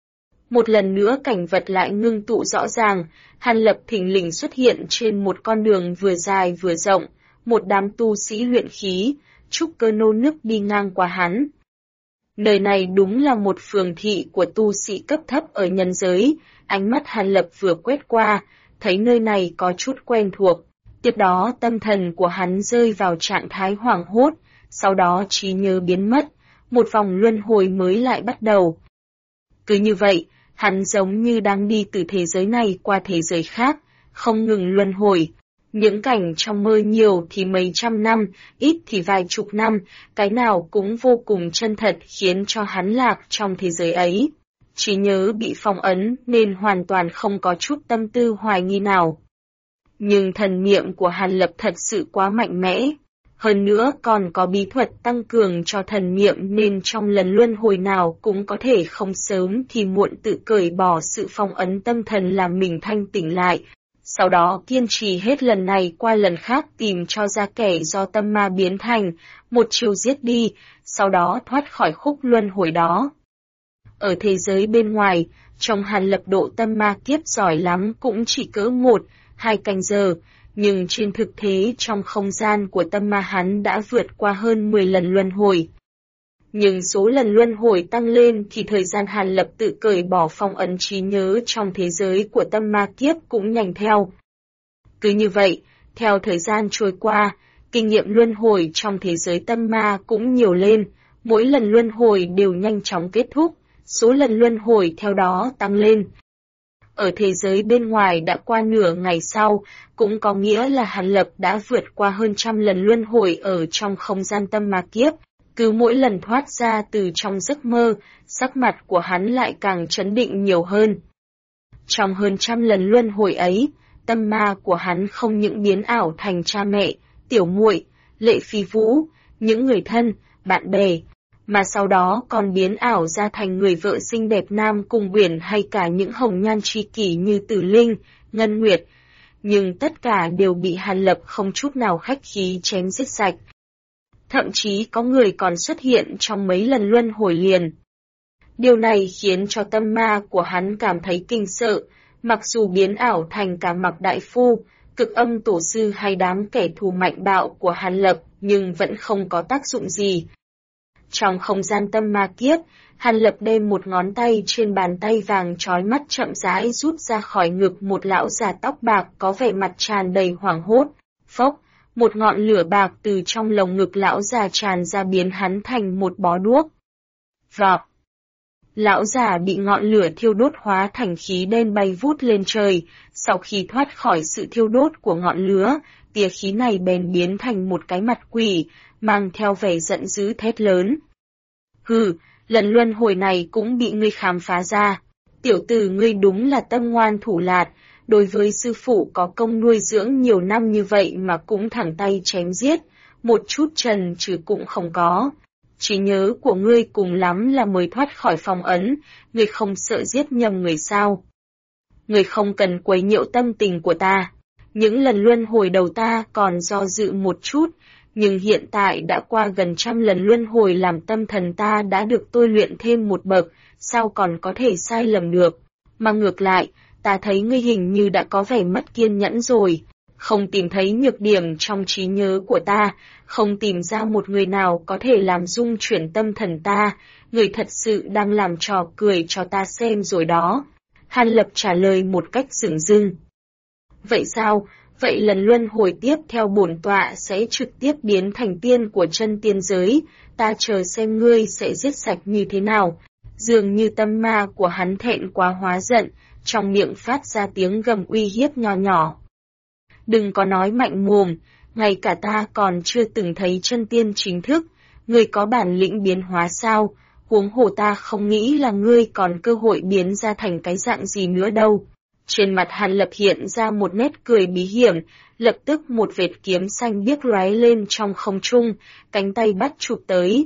Một lần nữa cảnh vật lại ngưng tụ rõ ràng, Hàn Lập thình lình xuất hiện trên một con đường vừa dài vừa rộng, một đám tu sĩ luyện khí, trúc cơ nô nức đi ngang qua hắn. Nơi này đúng là một phường thị của tu sĩ cấp thấp ở nhân giới, ánh mắt Hàn Lập vừa quét qua, thấy nơi này có chút quen thuộc. Tiếp đó tâm thần của hắn rơi vào trạng thái hoảng hốt, sau đó trí nhớ biến mất, một vòng luân hồi mới lại bắt đầu. Cứ như vậy, hắn giống như đang đi từ thế giới này qua thế giới khác, không ngừng luân hồi. Những cảnh trong mơ nhiều thì mấy trăm năm, ít thì vài chục năm, cái nào cũng vô cùng chân thật khiến cho hắn lạc trong thế giới ấy. Trí nhớ bị phong ấn nên hoàn toàn không có chút tâm tư hoài nghi nào. Nhưng thần niệm của Hàn Lập thật sự quá mạnh mẽ. Hơn nữa còn có bí thuật tăng cường cho thần niệm nên trong lần luân hồi nào cũng có thể không sớm thì muộn tự cởi bỏ sự phong ấn tâm thần làm mình thanh tỉnh lại. Sau đó kiên trì hết lần này qua lần khác tìm cho ra kẻ do tâm ma biến thành, một chiều giết đi, sau đó thoát khỏi khúc luân hồi đó. Ở thế giới bên ngoài, trong Hàn Lập độ tâm ma kiếp giỏi lắm cũng chỉ cỡ 1-2 canh giờ, nhưng trên thực tế trong không gian của tâm ma hắn đã vượt qua hơn 10 lần luân hồi. Nhưng số lần luân hồi tăng lên thì thời gian Hàn Lập tự cởi bỏ phong ấn trí nhớ trong thế giới của tâm ma kiếp cũng nhanh theo. Cứ như vậy, theo thời gian trôi qua, kinh nghiệm luân hồi trong thế giới tâm ma cũng nhiều lên, mỗi lần luân hồi đều nhanh chóng kết thúc, số lần luân hồi theo đó tăng lên. Ở thế giới bên ngoài đã qua nửa ngày sau, cũng có nghĩa là Hàn Lập đã vượt qua hơn 100 lần luân hồi ở trong không gian tâm ma kiếp. Cứ mỗi lần thoát ra từ trong giấc mơ, sắc mặt của hắn lại càng trấn định nhiều hơn. Trong hơn 100 lần luân hồi ấy, tâm ma của hắn không những biến ảo thành cha mẹ, tiểu muội, Lệ Phi Vũ, những người thân, bạn bè, mà sau đó còn biến ảo ra thành người vợ xinh đẹp Nam Cung Uyển hay cả những hồng nhan tri kỷ như Tử Linh, Ngân Nguyệt. Nhưng tất cả đều bị Hàn Lập không chút nào khách khí chém giết sạch. Thậm chí có người còn xuất hiện trong mấy lần luân hồi liền. Điều này khiến cho tâm ma của hắn cảm thấy kinh sợ, mặc dù biến ảo thành cả Mạc Đại Phu, Cực Âm Tổ Sư hay đám kẻ thù mạnh bạo của Hàn Lập, nhưng vẫn không có tác dụng gì. Trong không gian tâm ma kiếp, Hàn Lập đem một ngón tay trên bàn tay vàng chói mắt chậm rãi rút ra khỏi ngực một lão già tóc bạc có vẻ mặt tràn đầy hoảng hốt. Phốc, một ngọn lửa bạc từ trong lồng ngực lão già tràn ra biến hắn thành một bó đuốc. Vọt! Lão già bị ngọn lửa thiêu đốt hóa thành khí đen bay vút lên trời, sau khi thoát khỏi sự thiêu đốt của ngọn lửa, tia khí này bèn biến thành một cái mặt quỷ, mang theo vẻ giận dữ thét lớn. Hừ, lần luân hồi này cũng bị ngươi khám phá ra. Tiểu tử ngươi đúng là tâm ngoan thủ lạt, đối với sư phụ có công nuôi dưỡng nhiều năm như vậy mà cũng thẳng tay chém giết, một chút trần trừ cũng không có. Trí nhớ của ngươi cùng lắm là mới thoát khỏi phong ấn, ngươi không sợ giết nhầm người sao? Ngươi không cần quấy nhiễu tâm tình của ta. Những lần luân hồi đầu ta còn do dự một chút, nhưng hiện tại đã qua gần 100 lần luân hồi làm tâm thần ta đã được tôi luyện thêm một bậc, sao còn có thể sai lầm được? Mà ngược lại, ta thấy ngươi hình như đã có vẻ mất kiên nhẫn rồi, không tìm thấy nhược điểm trong trí nhớ của ta, không tìm ra một người nào có thể làm rung chuyển tâm thần ta, người thật sự đang làm trò cười cho ta xem rồi đó. Hàn Lập trả lời một cách dửng dưng. Vậy sao? Vậy lần luân hồi tiếp theo bổn tọa sẽ trực tiếp biến thành tiên của chân tiên giới, ta chờ xem ngươi sẽ giết sạch như thế nào. Dường như tâm ma của hắn thẹn quá hóa giận, trong miệng phát ra tiếng gầm uy hiếp nho nhỏ. Đừng có nói mạnh mồm, ngay cả ta còn chưa từng thấy chân tiên chính thức, ngươi có bản lĩnh biến hóa sao, huống hồ ta không nghĩ là ngươi còn cơ hội biến ra thành cái dạng gì nữa đâu. Trên mặt Hàn Lập hiện ra một nét cười bí hiểm, lập tức một vệt kiếm xanh biếc lóe lên trong không trung, cánh tay bắt chụp tới.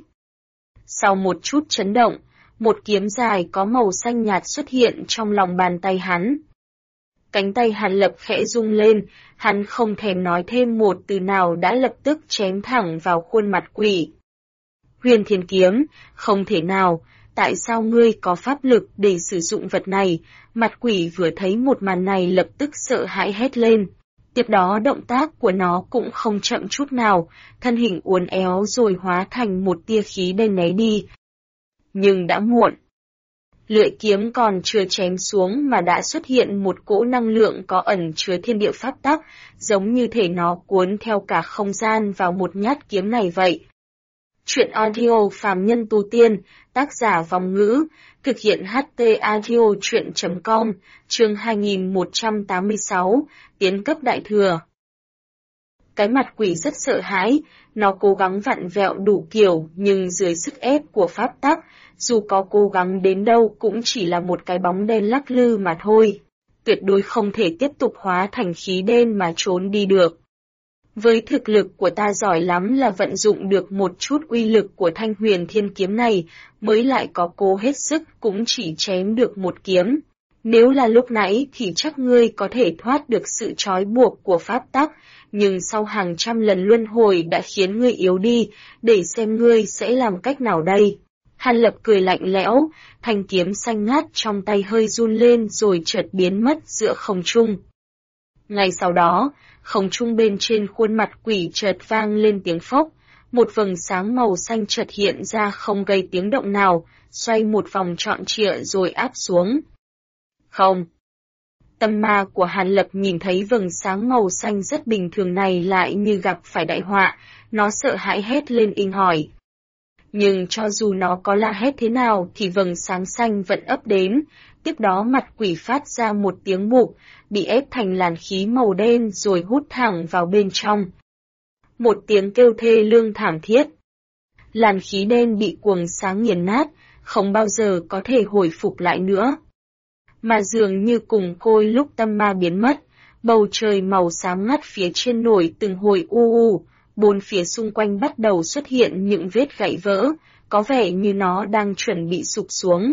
Sau một chút chấn động, một kiếm dài có màu xanh nhạt xuất hiện trong lòng bàn tay hắn. Cánh tay Hàn Lập khẽ rung lên, hắn không thèm nói thêm một từ nào đã lập tức chém thẳng vào khuôn mặt quỷ. Huyền Thiên Kiếm, không thể nào, tại sao ngươi có pháp lực để sử dụng vật này? Mặt quỷ vừa thấy một màn này lập tức sợ hãi hét lên. Tiếp đó động tác của nó cũng không chậm chút nào, thân hình uốn éo rồi hóa thành một tia khí đen né đi. Nhưng đã muộn. Lưỡi kiếm còn chưa chém xuống mà đã xuất hiện một cỗ năng lượng có ẩn chứa thiên địa pháp tắc, giống như thể nó cuốn theo cả không gian vào một nhát kiếm này vậy. Chuyện audio phàm nhân tu tiên, tác giả Vong Ngữ, thực hiện HT audio chuyện.com, chương 2186, tiến cấp đại thừa. Cái mặt quỷ rất sợ hãi, nó cố gắng vặn vẹo đủ kiểu nhưng dưới sức ép của pháp tắc, dù có cố gắng đến đâu cũng chỉ là một cái bóng đen lắc lư mà thôi. Tuyệt đối không thể tiếp tục hóa thành khí đen mà trốn đi được. Với thực lực của ta giỏi lắm là vận dụng được một chút uy lực của Thanh Huyền Thiên Kiếm này, mới lại có cố hết sức cũng chỉ chém được một kiếm. Nếu là lúc nãy thì chắc ngươi có thể thoát được sự trói buộc của pháp tắc, nhưng sau hàng trăm lần luân hồi đã khiến ngươi yếu đi, để xem ngươi sẽ làm cách nào đây. Hàn Lập cười lạnh lẽo, thanh kiếm xanh ngát trong tay hơi run lên rồi chợt biến mất giữa không trung. Ngay sau đó, không trung bên trên khuôn mặt quỷ chợt vang lên tiếng phốc, một vầng sáng màu xanh chợt hiện ra không gây tiếng động nào, xoay một vòng trọn trịa rồi áp xuống. Không. Tâm ma của Hàn Lập nhìn thấy vầng sáng màu xanh rất bình thường này lại như gặp phải đại họa, nó sợ hãi hét lên inh hỏi. Nhưng cho dù nó có la hét thế nào thì vầng sáng xanh vẫn ấp đến, tiếp đó mặt quỷ phát ra một tiếng bụp, bị ép thành làn khí màu đen rồi hút thẳng vào bên trong. Một tiếng kêu thê lương thảm thiết. Làn khí đen bị cuồng sáng nghiền nát, không bao giờ có thể hồi phục lại nữa. Mà dường như cùng côi lúc tâm ma biến mất, bầu trời màu xám ngắt phía trên nổi từng hồi u u, bốn phía xung quanh bắt đầu xuất hiện những vết gãy vỡ, có vẻ như nó đang chuẩn bị sụp xuống.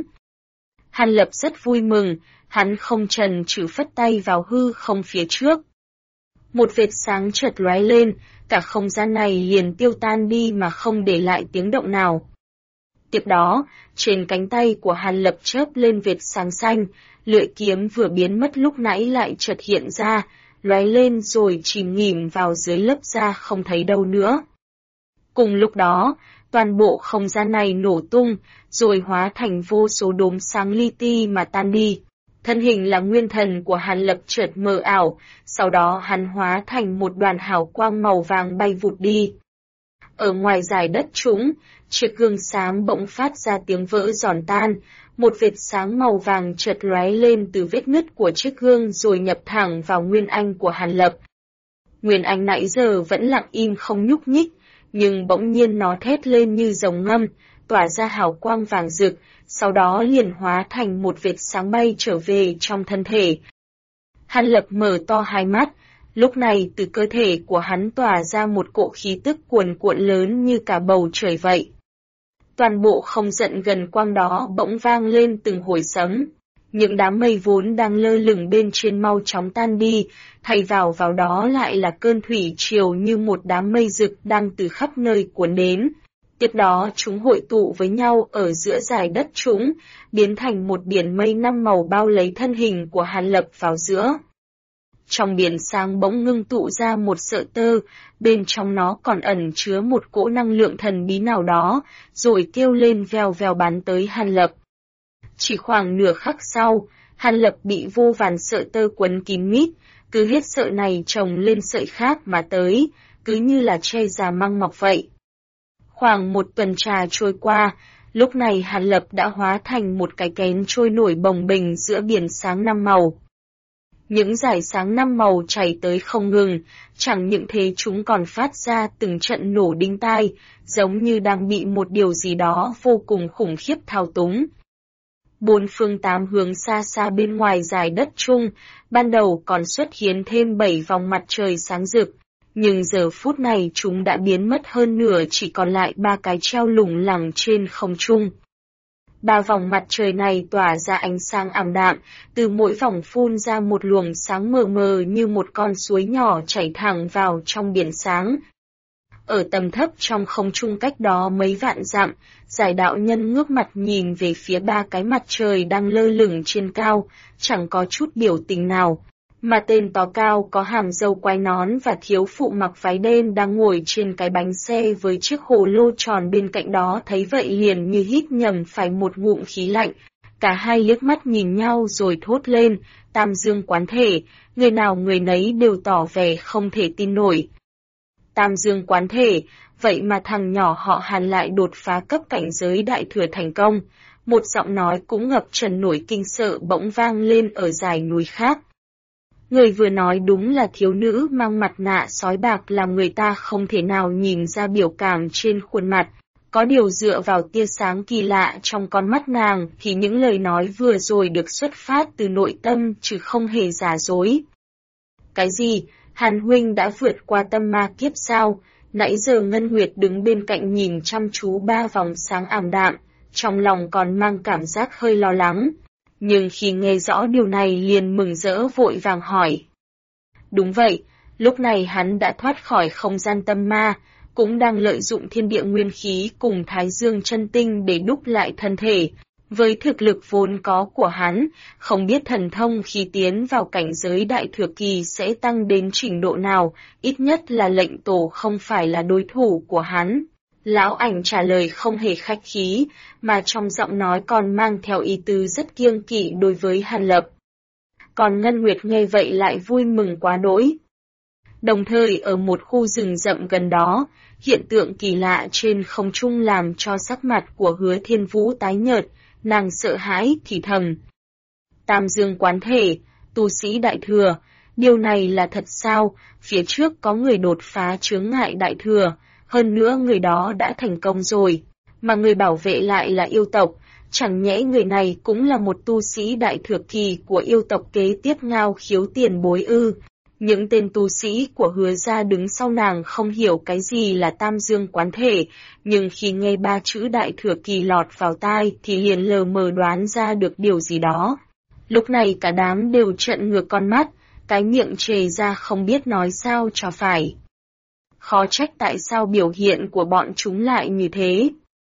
Hàn Lập rất vui mừng, hắn không chần chừ phất tay vào hư không phía trước. Một vệt sáng chợt lóe lên, cả không gian này liền tiêu tan đi mà không để lại tiếng động nào. Tiếp đó, trên cánh tay của Hàn Lập chớp lên vệt sáng xanh, lưỡi kiếm vừa biến mất lúc nãy lại chợt hiện ra, lóe lên rồi chìm nghỉm vào dưới lớp da không thấy đâu nữa. Cùng lúc đó, toàn bộ không gian này nổ tung, rồi hóa thành vô số đốm sáng li ti mà tan đi. Thân hình là nguyên thần của Hàn Lập chợt mờ ảo, sau đó hắn hóa thành một đoàn hào quang màu vàng bay vụt đi. Ở ngoài dải đất trũng, chiếc gương xám bỗng phát ra tiếng vỡ giòn tan, một vệt sáng màu vàng chợt lóe lên từ vết nứt của chiếc gương rồi nhập thẳng vào Nguyên Anh của Hàn Lập. Nguyên Anh nãy giờ vẫn lặng im không nhúc nhích, nhưng bỗng nhiên nó thét lên như rồng ngâm, tỏa ra hào quang vàng rực, sau đó liền hóa thành một vệt sáng bay trở về trong thân thể. Hàn Lập mở to hai mắt, lúc này từ cơ thể của hắn tỏa ra một cỗ khí tức cuồn cuộn lớn như cả bầu trời vậy. Toàn bộ không giận gần quang đó bỗng vang lên từng hồi sấm. Những đám mây vốn đang lơ lửng bên trên mau chóng tan đi, thay vào đó lại là cơn thủy triều như một đám mây rực đang từ khắp nơi cuốn đến. Tiếp đó chúng hội tụ với nhau ở giữa dải đất trũng, biến thành một biển mây năm màu bao lấy thân hình của Hàn Lập vào giữa. Trong biển sáng bỗng ngưng tụ ra một sợi tơ, bên trong nó còn ẩn chứa một cỗ năng lượng thần bí nào đó, rồi kêu lên vèo vèo bắn tới Hàn Lập. Chỉ khoảng nửa khắc sau, Hàn Lập bị vô vàn sợi tơ quấn kín mít, cứ hết sợi này chồng lên sợi khác mà tới, cứ như là tre già măng mọc vậy. Khoảng một tuần trà trôi qua, lúc này Hàn Lập đã hóa thành một cái kén trôi nổi bồng bềnh giữa biển sáng năm màu. Những dải sáng năm màu chảy tới không ngừng, chẳng những thế chúng còn phát ra từng trận nổ đinh tai, giống như đang bị một điều gì đó vô cùng khủng khiếp thao túng. Bốn phương tám hướng xa xa bên ngoài dải đất chung, ban đầu còn xuất hiện thêm 7 vòng mặt trời sáng rực, nhưng giờ phút này chúng đã biến mất hơn nửa, chỉ còn lại 3 cái treo lủng lẳng trên không trung. 3 vòng mặt trời này tỏa ra ánh sáng ảm đạm, từ mỗi vòng phun ra một luồng sáng mờ mờ như một con suối nhỏ chảy thẳng vào trong biển sáng. Ở tầm thấp trong không trung cách đó mấy vạn dặm, Giải đạo nhân ngước mặt nhìn về phía 3 cái mặt trời đang lơ lửng trên cao, chẳng có chút biểu tình nào. Mà tên to cao có hàm râu quai nón và thiếu phụ mặc váy đen đang ngồi trên cái bánh xe với chiếc hồ lô tròn bên cạnh đó thấy vậy liền như hít nhầm phải một ngụm khí lạnh. Cả hai liếc mắt nhìn nhau rồi thốt lên, Tam Dương quán thể, người nào người nấy đều tỏ vẻ không thể tin nổi. Tam Dương quán thể, vậy mà thằng nhỏ họ Hàn lại đột phá cấp cảnh giới đại thừa thành công. Một giọng nói cũng ngập tràn nổi kinh sợ bỗng vang lên ở dải núi khác. Người vừa nói đúng là thiếu nữ mang mặt nạ sói bạc làm người ta không thể nào nhìn ra biểu cảm trên khuôn mặt. Có điều dựa vào tia sáng kỳ lạ trong con mắt nàng thì những lời nói vừa rồi được xuất phát từ nội tâm chứ không hề giả dối. Cái gì? Hàn huynh đã vượt qua tâm ma kiếp sao? Nãy giờ Ngân Nguyệt đứng bên cạnh nhìn chăm chú 3 vòng sáng ảm đạm, trong lòng còn mang cảm giác hơi lo lắng. Nhưng khi nghe rõ điều này liền mừng rỡ vội vàng hỏi. Đúng vậy, lúc này hắn đã thoát khỏi không gian tâm ma, cũng đang lợi dụng thiên địa nguyên khí cùng Thái Dương chân tinh để đúc lại thân thể. Với thực lực vốn có của hắn, không biết thần thông khi tiến vào cảnh giới đại thừa kỳ sẽ tăng đến trình độ nào, ít nhất là lệnh tổ không phải là đối thủ của hắn. Lão ảnh trả lời không hề khách khí, mà trong giọng nói còn mang theo ý tứ rất kiêng kỵ đối với Hàn Lập. Còn Ngân Nguyệt nghe vậy lại vui mừng quá đỗi. Đồng thời ở một khu rừng rậm gần đó, hiện tượng kỳ lạ trên không trung làm cho sắc mặt của Hứa Thiên Vũ tái nhợt, nàng sợ hãi thì thầm. Tam dương quán thể, tu sĩ đại thừa, điều này là thật sao? Phía trước có người đột phá chướng ngại đại thừa, hơn nữa người đó đã thành công rồi, mà người bảo vệ lại là yêu tộc, chẳng nhẽ người này cũng là một tu sĩ đại thừa kỳ của yêu tộc kế tiếp Ngao Khiếu tiền bối ư? Những tên tu sĩ của Hứa gia đứng sau nàng không hiểu cái gì là tam dương quán thể, nhưng khi nghe ba chữ đại thừa kỳ lọt vào tai thì liền lờ mờ đoán ra được điều gì đó. Lúc này cả đám đều trợn ngược con mắt, cái miệng trề ra không biết nói sao cho phải. Khó trách tại sao biểu hiện của bọn chúng lại như thế.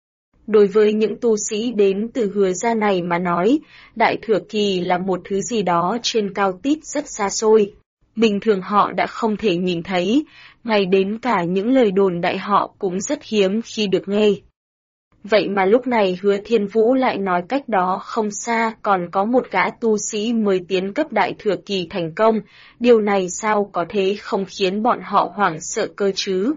Đối với những tu sĩ đến từ Hứa gia này mà nói, đại thừa kỳ là một thứ gì đó trên cao tít rất xa xôi. Bình thường họ đã không thể nhìn thấy, ngay đến cả những lời đồn đại họ cũng rất hiếm khi được nghe. Vậy mà lúc này Hứa Thiên Vũ lại nói cách đó không xa còn có một gã tu sĩ mới tiến cấp đại thừa kỳ thành công, điều này sao có thể không khiến bọn họ hoảng sợ cơ chứ?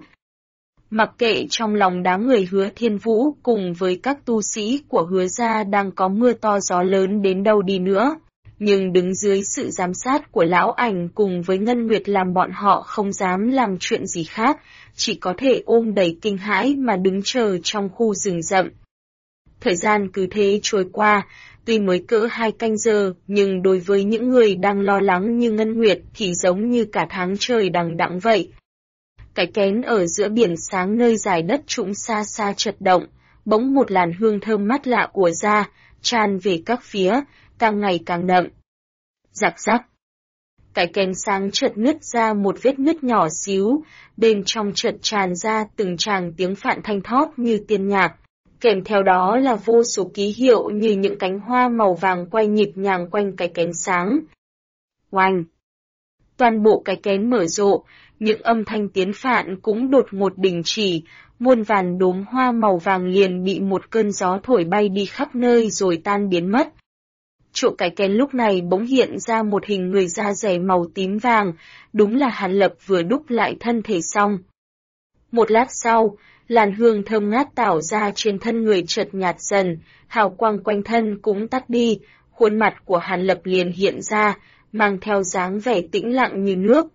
Mặc kệ trong lòng đám người Hứa Thiên Vũ cùng với các tu sĩ của Hứa gia đang có mưa to gió lớn đến đâu đi nữa, nhưng đứng dưới sự giám sát của lão ảnh cùng với Ngân Nguyệt làm bọn họ không dám làm chuyện gì khác, chỉ có thể ôm đầy kinh hãi mà đứng chờ trong khu rừng rậm. Thời gian cứ thế trôi qua, tuy mới cỡ 2 canh giờ, nhưng đối với những người đang lo lắng như Ngân Nguyệt thì giống như cả tháng trời đằng đẵng vậy. Cái kén ở giữa biển sáng nơi dài đất trũng xa xa chật động, bỗng một làn hương thơm mát lạ ùa ra, tràn về các phía, càng ngày càng đậm. Rạc rắc. Cái kén sáng chợt nứt ra một vết nứt nhỏ xíu, bên trong chợt tràn ra từng tràng tiếng phạn thanh thót như tiên nhạc, kèm theo đó là vô số ký hiệu như những cánh hoa màu vàng quay nhịp nhàng quanh cái kén sáng. Oanh! Toàn bộ cái kén mở rộ, những âm thanh tiến phạn cũng đột ngột đình chỉ, muôn vàn đốm hoa màu vàng liền bị một cơn gió thổi bay đi khắp nơi rồi tan biến mất. Chỗ cái kén lúc này bỗng hiện ra một hình người da dẻ màu tím vàng, đúng là Hàn Lập vừa đúc lại thân thể xong. Một lát sau, làn hương thơm ngát tảo ra trên thân người chợt nhạt dần, hào quang quanh thân cũng tắt đi, khuôn mặt của Hàn Lập liền hiện ra, mang theo dáng vẻ tĩnh lặng như nước.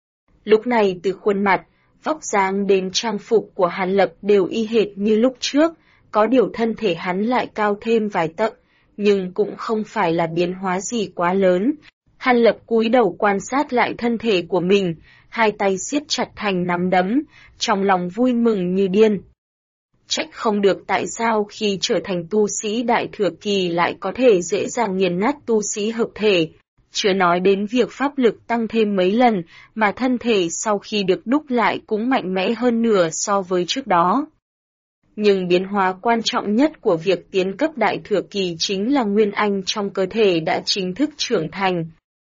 Lúc này từ khuôn mặt, vóc dáng đến trang phục của Hàn Lập đều y hệt như lúc trước, có điều thân thể hắn lại cao thêm vài tấc, nhưng cũng không phải là biến hóa gì quá lớn. Hàn Lập cúi đầu quan sát lại thân thể của mình, hai tay siết chặt thành nắm đấm, trong lòng vui mừng như điên. Trách không được tại sao khi trở thành tu sĩ đại thừa kỳ lại có thể dễ dàng nghiền nát tu sĩ hợp thể. Chưa nói đến việc pháp lực tăng thêm mấy lần, mà thân thể sau khi được đúc lại cũng mạnh mẽ hơn nửa so với trước đó. Nhưng biến hóa quan trọng nhất của việc tiến cấp đại thừa kỳ chính là Nguyên Anh trong cơ thể đã chính thức trưởng thành.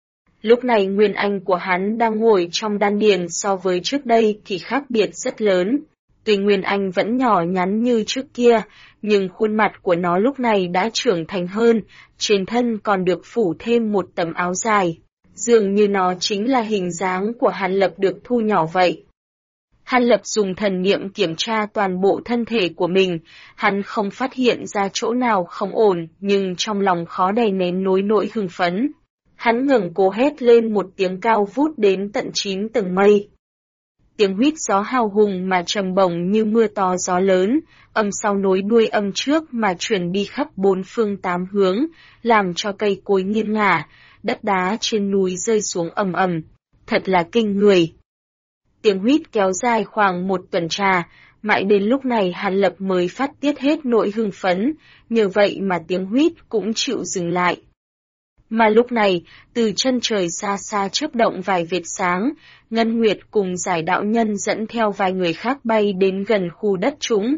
Lúc này Nguyên Anh của hắn đang ngồi trong đan điền so với trước đây thì khác biệt rất lớn. Tuy Nguyên Anh vẫn nhỏ nhắn như trước kia, nhưng khuôn mặt của nó lúc này đã trưởng thành hơn, trên thân còn được phủ thêm một tấm áo dài. Dường như nó chính là hình dáng của Hàn Lập được thu nhỏ vậy. Hàn Lập dùng thần niệm kiểm tra toàn bộ thân thể của mình, hắn không phát hiện ra chỗ nào không ổn, nhưng trong lòng khó đè nén nỗi hưng phấn. Hắn ngẩng cổ hét lên một tiếng cao vút đến tận 9 tầng mây. Tiếng huýt gió hào hùng mà trầm bổng như mưa to gió lớn, âm sau nối đuôi âm trước mà truyền đi khắp 4 phương 8 hướng, làm cho cây cối nghiêng ngả, đất đá trên núi rơi xuống ầm ầm, thật là kinh người. Tiếng huýt kéo dài khoảng 1 tuần trà, mãi đến lúc này Hàn Lập mới phát tiết hết nỗi hưng phấn, nhờ vậy mà tiếng huýt cũng chịu dừng lại. Mà lúc này, từ chân trời xa xa chớp động vài vệt sáng, Ngân Nguyệt cùng Giải đạo nhân dẫn theo vài người khác bay đến gần khu đất trũng.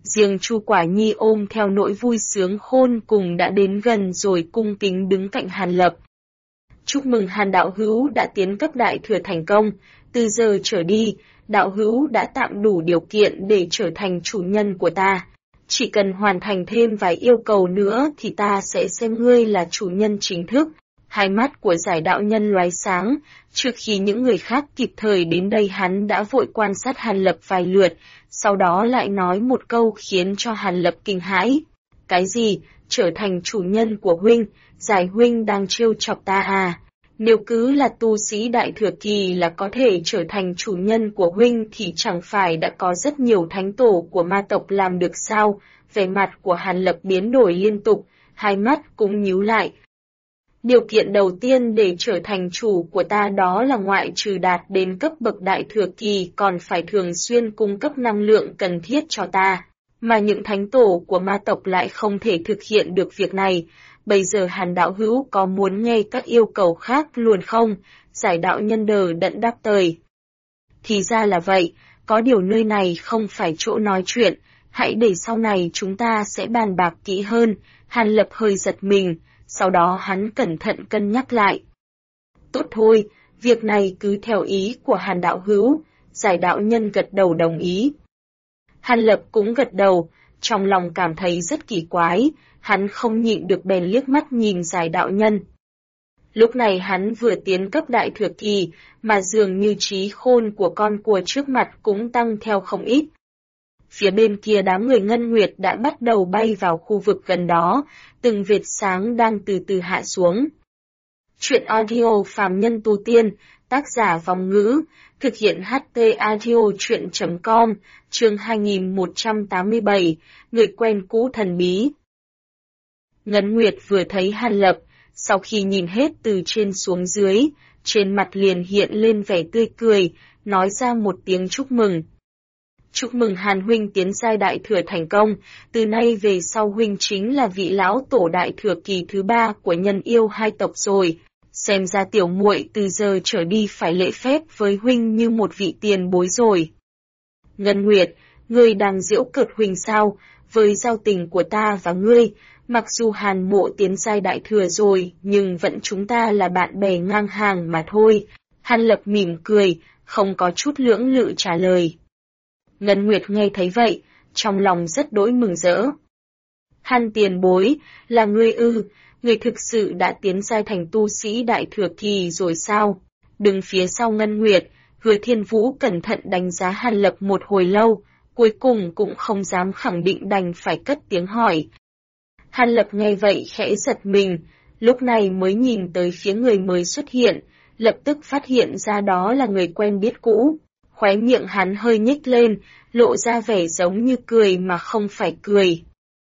Riêng Chu Quả Nhi ôm theo nỗi vui sướng khôn cùng đã đến gần rồi cung kính đứng cạnh Hàn Lập. Chúc mừng Hàn đạo hữu đã tiến cấp đại thừa thành công, từ giờ trở đi, đạo hữu đã tạm đủ điều kiện để trở thành chủ nhân của ta. Chỉ cần hoàn thành thêm vài yêu cầu nữa thì ta sẽ xem ngươi là chủ nhân chính thức. Hai mắt của giải đạo nhân lóe sáng, trước khi những người khác kịp thời đến đây hắn đã vội quan sát Hàn Lập vài lượt, sau đó lại nói một câu khiến cho Hàn Lập kinh hãi. Cái gì? Trở thành chủ nhân của huynh, giải huynh đang trêu chọc ta à? Nếu cứ là tu sĩ đại thừa kỳ là có thể trở thành chủ nhân của huynh thì chẳng phải đã có rất nhiều thánh tổ của ma tộc làm được sao? Vẻ mặt của Hàn Lập biến đổi liên tục, hai mắt cũng nhíu lại. Điều kiện đầu tiên để trở thành chủ của ta đó là ngoại trừ đạt đến cấp bậc đại thừa kỳ còn phải thường xuyên cung cấp năng lượng cần thiết cho ta. Mà những thánh tổ của ma tộc lại không thể thực hiện được việc này. Bây giờ Hàn đạo hữu có muốn nghe các yêu cầu khác luôn không? Giải đạo nhân đờ đẫn đáp tời. Thì ra là vậy, có điều nơi này không phải chỗ nói chuyện, hãy để sau này chúng ta sẽ bàn bạc kỹ hơn. Hàn Lập hơi giật mình, sau đó hắn cẩn thận cân nhắc lại. Tốt thôi, việc này cứ theo ý của Hàn đạo hữu, giải đạo nhân gật đầu đồng ý. Hàn Lập cũng gật đầu, trong lòng cảm thấy rất kỳ quái, hắn không nhịn được bèn liếc mắt nhìn giải đạo nhân. Lúc này hắn vừa tiến cấp đại thừa kỳ, mà dường như trí khôn của con cua trước mặt cũng tăng theo không ít. Phía bên kia đám người Ngân Nguyệt đã bắt đầu bay vào khu vực gần đó, từng vệt sáng đang từ từ hạ xuống. Chuyện audio phàm nhân tu tiên, tác giả Vòng Ngữ, thực hiện HT audio chuyện.com, chương 2187, người quen cũ thần bí. Ngân Nguyệt vừa thấy Hàn Lập, sau khi nhìn hết từ trên xuống dưới, trên mặt liền hiện lên vẻ tươi cười, nói ra một tiếng chúc mừng. Chúc mừng Hàn huynh tiến giai đại thừa thành công, từ nay về sau huynh chính là vị lão tổ đại thừa kỳ thứ 3 của nhân yêu hai tộc rồi. Xem ra tiểu muội từ giờ trở đi phải lễ phép với huynh như một vị tiền bối rồi. Ngân Nguyệt, ngươi đang giễu cợt huynh sao? Với giao tình của ta và ngươi, mặc dù Hàn mộ tiến giai đại thừa rồi, nhưng vẫn chúng ta là bạn bè ngang hàng mà thôi. Hàn Lập mỉm cười, không có chút lưỡng lự trả lời. Ngân Nguyệt nghe thấy vậy, trong lòng rất đỗi mừng rỡ. Hàn tiền bối, là ngươi ư, ngươi thực sự đã tiến giai thành tu sĩ đại thừa kỳ rồi sao? Đứng phía sau Ngân Nguyệt, Hứa Thiên Vũ cẩn thận đánh giá Hàn Lập một hồi lâu, cuối cùng cũng không dám khẳng định đành phải cất tiếng hỏi. Hàn Lập nghe vậy khẽ giật mình, lúc này mới nhìn tới phía người mới xuất hiện, lập tức phát hiện ra đó là người quen biết cũ. Khóe miệng hắn hơi nhếch lên, lộ ra vẻ giống như cười mà không phải cười.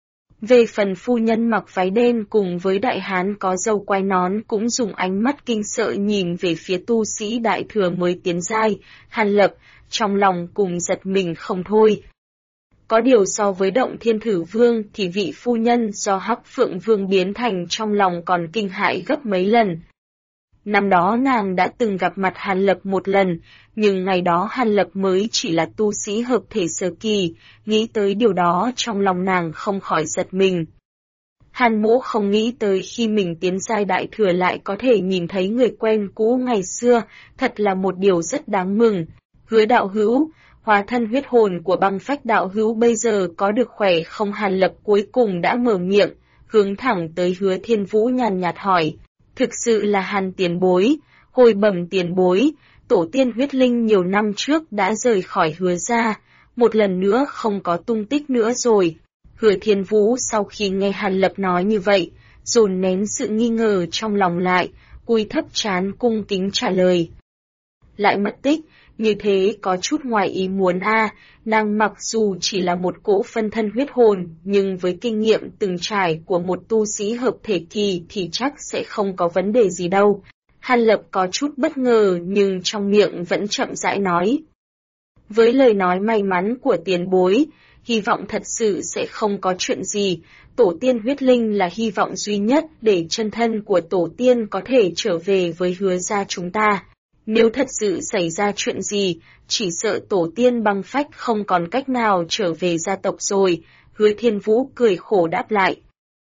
Về phần phu nhân mặc váy đen cùng với đại hán có râu quai nón cũng dùng ánh mắt kinh sợ nhìn về phía tu sĩ đại thừa mới tiến giai, Hàn Lập, trong lòng cùng giật mình không thôi. Có điều so với Động Thiên Thử Vương thì vị phu nhân do Hắc Phượng Vương biến thành trong lòng còn kinh hãi gấp mấy lần. Năm đó nàng đã từng gặp mặt Hàn Lập một lần, nhưng ngày đó Hàn Lập mới chỉ là tu sĩ hợp thể sơ kỳ, nghĩ tới điều đó trong lòng nàng không khỏi giật mình. Hàn mỗ không nghĩ tới khi mình tiến giai đại thừa lại có thể nhìn thấy người quen cũ ngày xưa, thật là một điều rất đáng mừng. Hứa đạo hữu, hóa thân huyết hồn của Băng Phách đạo hữu bây giờ có được khỏe không? Hàn Lập cuối cùng đã mở miệng, hướng thẳng tới Hứa Thiên Vũ nhàn nhạt hỏi. Thực sự là Hàn tiền bối, hồi bẩm tiền bối, tổ tiên huyết linh nhiều năm trước đã rời khỏi Hứa gia, một lần nữa không có tung tích nữa rồi. Hứa Thiên Vũ sau khi nghe Hàn Lập nói như vậy, dồn nén sự nghi ngờ trong lòng lại, cúi thấp trán cung kính trả lời. Lại mất tích, như thế có chút ngoài ý muốn nàng mặc dù chỉ là một cỗ phân thân huyết hồn, nhưng với kinh nghiệm từng trải của một tu sĩ hợp thể kỳ thì chắc sẽ không có vấn đề gì đâu. Hàn Lập có chút bất ngờ nhưng trong miệng vẫn chậm rãi nói. Với lời nói may mắn của tiền bối, hy vọng thật sự sẽ không có chuyện gì, tổ tiên huyết linh là hy vọng duy nhất để chân thân của tổ tiên có thể trở về với Hứa gia chúng ta. Nếu thật sự xảy ra chuyện gì, chỉ sợ tổ tiên băng phách không còn cách nào trở về gia tộc rồi, Hứa Thiên Vũ cười khổ đáp lại.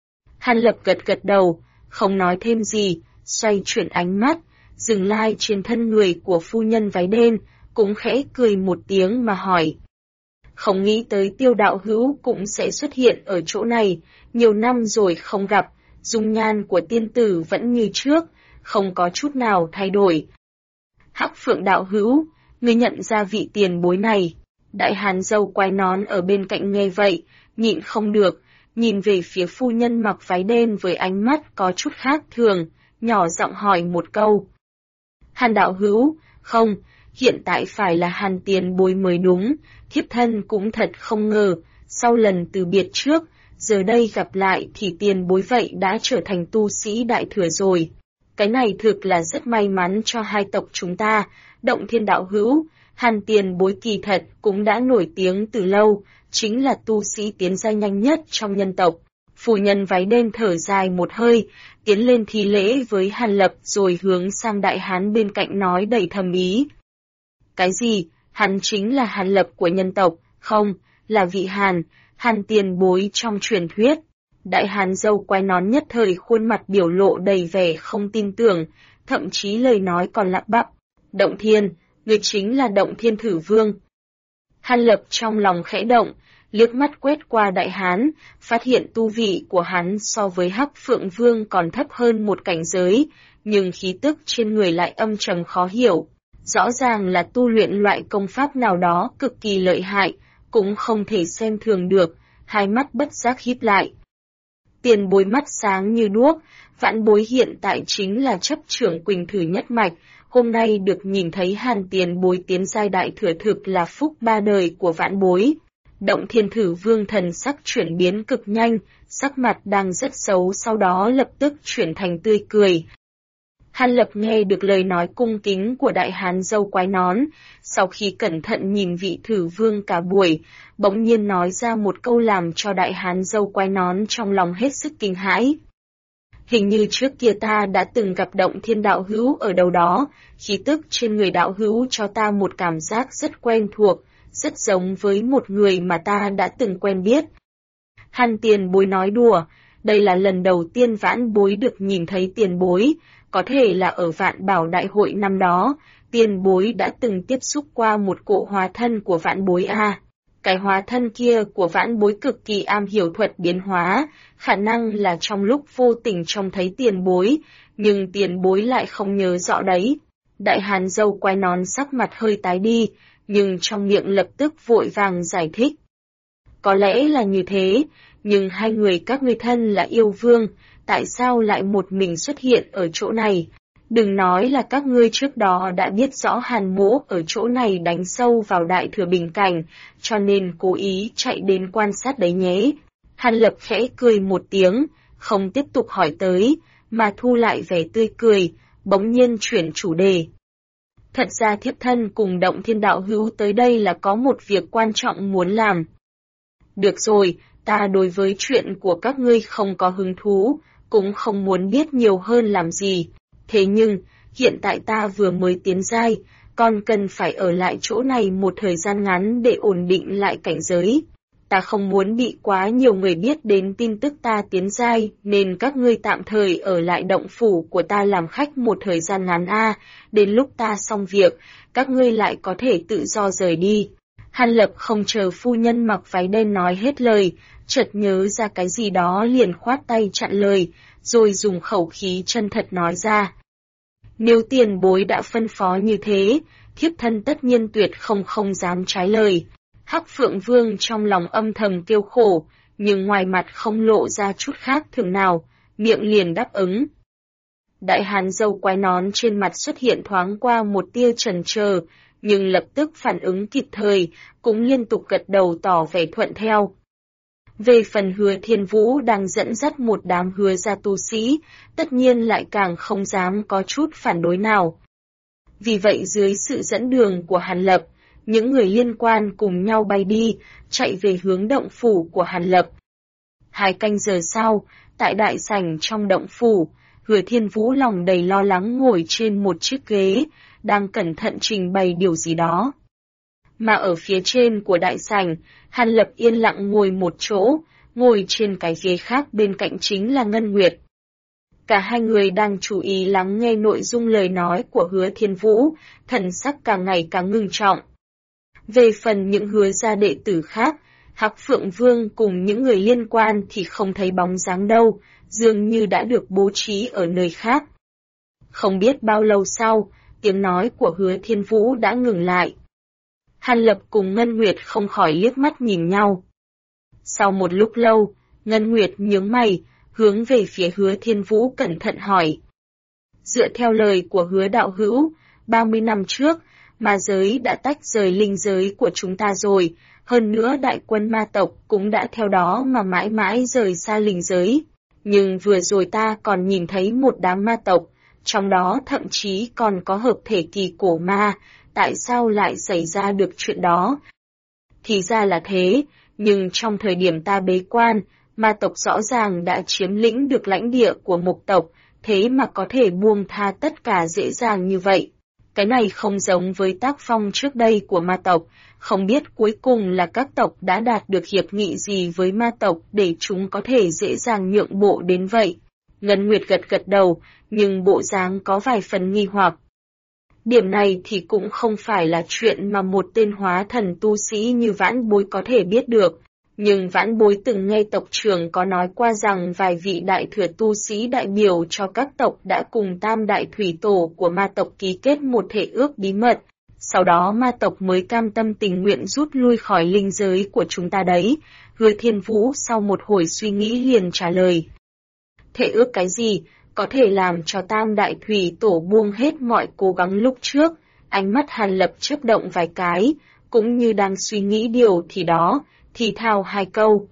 Hàn Lập gật gật đầu, không nói thêm gì, xoay chuyển ánh mắt, dừng lại trên thân người của phu nhân váy đen, cũng khẽ cười một tiếng mà hỏi. Không nghĩ tới Tiêu đạo hữu cũng sẽ xuất hiện ở chỗ này, nhiều năm rồi không gặp, dung nhan của tiên tử vẫn như trước, không có chút nào thay đổi. Hắc Phượng đạo hữu, ngươi nhận ra vị tiền bối này. Đại hán dâu quai nón ở bên cạnh nghe vậy, nhịn không được, nhìn về phía phu nhân mặc váy đen với ánh mắt có chút khác thường, nhỏ giọng hỏi một câu. Hàn đạo hữu, không, hiện tại phải là Hàn tiền bối mới đúng, thiếp thân cũng thật không ngờ, sau lần từ biệt trước, giờ đây gặp lại thì tiền bối vậy đã trở thành tu sĩ đại thừa rồi. Cái này thực là rất may mắn cho hai tộc chúng ta, Động Thiên đạo hữu, Hàn tiền bối kỳ thật cũng đã nổi tiếng từ lâu, chính là tu sĩ tiến giai nhanh nhất trong nhân tộc. Phu nhân váy đen thở dài một hơi, tiến lên thi lễ với Hàn Lập rồi hướng sang đại hán bên cạnh nói đầy thầm ý. Cái gì? Hắn chính là Hàn Lập của nhân tộc, không, là vị Hàn tiền bối trong truyền thuyết. Đại hán dâu quai nón nhất thời khuôn mặt biểu lộ đầy vẻ không tin tưởng, thậm chí lời nói còn lắp bắp. Động Thiên, người chính là Động Thiên Thử Vương. Hàn Lập trong lòng khẽ động, liếc mắt quét qua đại hán, phát hiện tu vị của hắn so với Hắc Phượng Vương còn thấp hơn một cảnh giới, nhưng khí tức trên người lại âm trầm khó hiểu. Rõ ràng là tu luyện loại công pháp nào đó cực kỳ lợi hại, cũng không thể xem thường được, hai mắt bất giác híp lại. Tiền bối mắt sáng như đuốc, vãn bối hiện tại chính là chấp trưởng Quỳnh Thử nhất mạch, hôm nay được nhìn thấy Hàn tiền bối tiến giai đại thừa thực là phúc ba đời của vãn bối. Động Thiên Thử Vương thần sắc chuyển biến cực nhanh, sắc mặt đang rất xấu sau đó lập tức chuyển thành tươi cười. Hàn Lập nghe được lời nói cung kính của đại hán dâu quai nón, sau khi cẩn thận nhìn vị Thử Vương cả buổi, bỗng nhiên nói ra một câu làm cho đại hán dâu quai nón trong lòng hết sức kinh hãi. Hình như trước kia ta đã từng gặp Động Thiên đạo hữu ở đâu đó, khí tức trên người đạo hữu cho ta một cảm giác rất quen thuộc, rất giống với một người mà ta đã từng quen biết. Hàn tiền bối nói đùa, đây là lần đầu tiên vãn bối được nhìn thấy tiền bối, có thể là ở Vạn Bảo Đại hội năm đó, tiền bối đã từng tiếp xúc qua một cỗ hóa thân của vãn bối a. Cái hóa thân kia của vãn bối cực kỳ am hiểu thuật biến hóa, khả năng là trong lúc vô tình trông thấy tiền bối, nhưng tiền bối lại không nhớ rõ đấy. Đại hán dâu quai nón sắc mặt hơi tái đi, nhưng trong miệng lập tức vội vàng giải thích. Có lẽ là như thế, nhưng hai người các ngươi thân là yêu vương, tại sao lại một mình xuất hiện ở chỗ này? Đừng nói là các ngươi trước đó đã biết rõ Hàn Mỗ ở chỗ này đánh sâu vào đại thừa bình cảnh, cho nên cố ý chạy đến quan sát đấy nhé. Hàn Lập khẽ cười một tiếng, không tiếp tục hỏi tới, mà thu lại vẻ tươi cười, bỗng nhiên chuyển chủ đề. Thật ra thiếp thân cùng Động Thiên đạo hữu tới đây là có một việc quan trọng muốn làm. Được rồi, ta đối với chuyện của các ngươi không có hứng thú, cũng không muốn biết nhiều hơn làm gì. Thế nhưng, hiện tại ta vừa mới tiến giai, còn cần phải ở lại chỗ này một thời gian ngắn để ổn định lại cảnh giới. Ta không muốn bị quá nhiều người biết đến tin tức ta tiến giai, nên các ngươi tạm thời ở lại động phủ của ta làm khách một thời gian ngắn đến lúc ta xong việc, các ngươi lại có thể tự do rời đi. Hàn Lập không chờ phu nhân mặc váy đen nói hết lời, chợt nhớ ra cái gì đó liền khoát tay chặn lời, rồi dùng khẩu khí chân thật nói ra. Nếu tiền bối đã phân phó như thế, thiếp thân tất nhiên tuyệt không dám trái lời. Hắc Phượng Vương trong lòng âm thầm kêu khổ, nhưng ngoài mặt không lộ ra chút khác thường nào, miệng liền đáp ứng. Đại hán dâu quai nón trên mặt xuất hiện thoáng qua một tia chần chờ, nhưng lập tức phản ứng kịp thời, cũng liên tục gật đầu tỏ vẻ thuận theo. Về phần Hứa Thiên Vũ đang dẫn dắt một đám hứa gia tu sĩ, tất nhiên lại càng không dám có chút phản đối nào. Vì vậy dưới sự dẫn đường của Hàn Lập, những người liên quan cùng nhau bay đi, chạy về hướng động phủ của Hàn Lập. 2 canh giờ sau, tại đại sảnh trong động phủ, Hứa Thiên Vũ lòng đầy lo lắng ngồi trên một chiếc ghế, đang cẩn thận trình bày điều gì đó. Mà ở phía trên của đại sảnh, Hàn Lập yên lặng ngồi một chỗ, ngồi trên cái ghế khác bên cạnh chính là Ngân Nguyệt. Cả hai người đang chú ý lắng nghe nội dung lời nói của Hứa Thiên Vũ, thần sắc càng ngày càng ngưng trọng. Về phần những Hứa gia đệ tử khác, Hắc Phượng Vương cùng những người liên quan thì không thấy bóng dáng đâu, dường như đã được bố trí ở nơi khác. Không biết bao lâu sau, tiếng nói của Hứa Thiên Vũ đã ngừng lại. Hàn Lập cùng Ngân Nguyệt không khỏi liếc mắt nhìn nhau. Sau một lúc lâu, Ngân Nguyệt nhướng mày, hướng về phía Hứa Thiên Vũ cẩn thận hỏi. Dựa theo lời của Hứa đạo hữu, 30 năm trước, ma giới đã tách rời linh giới của chúng ta rồi, hơn nữa đại quân ma tộc cũng đã theo đó mà mãi mãi rời xa linh giới. Nhưng vừa rồi ta còn nhìn thấy một đám ma tộc, trong đó thậm chí còn có hợp thể kỳ cổ ma, tại sao lại xảy ra được chuyện đó? Thì ra là thế, nhưng trong thời điểm ta bế quan, ma tộc rõ ràng đã chiếm lĩnh được lãnh địa của mục tộc, thế mà có thể buông tha tất cả dễ dàng như vậy. Cái này không giống với tác phong trước đây của ma tộc, không biết cuối cùng là các tộc đã đạt được hiệp nghị gì với ma tộc để chúng có thể dễ dàng nhượng bộ đến vậy. Ngân Nguyệt gật gật đầu, nhưng bộ dáng có vài phần nghi hoặc. Điểm này thì cũng không phải là chuyện mà một tên hóa thần tu sĩ như Vãn Bối có thể biết được. Nhưng Vãn Bối từng nghe tộc trưởng có nói qua rằng vài vị đại thừa tu sĩ đại biểu cho các tộc đã cùng tam đại thủy tổ của ma tộc ký kết một thể ước bí mật. Sau đó ma tộc mới cam tâm tình nguyện rút lui khỏi linh giới của chúng ta đấy. Hứa Thiên Vũ sau một hồi suy nghĩ liền trả lời. Thể ước cái gì? Có thể làm cho tam đại thủy tổ buông hết mọi cố gắng lúc trước. Ánh mắt Hàn Lập chớp động vài cái, cũng như đang suy nghĩ điều thì đó, thì thào hai câu.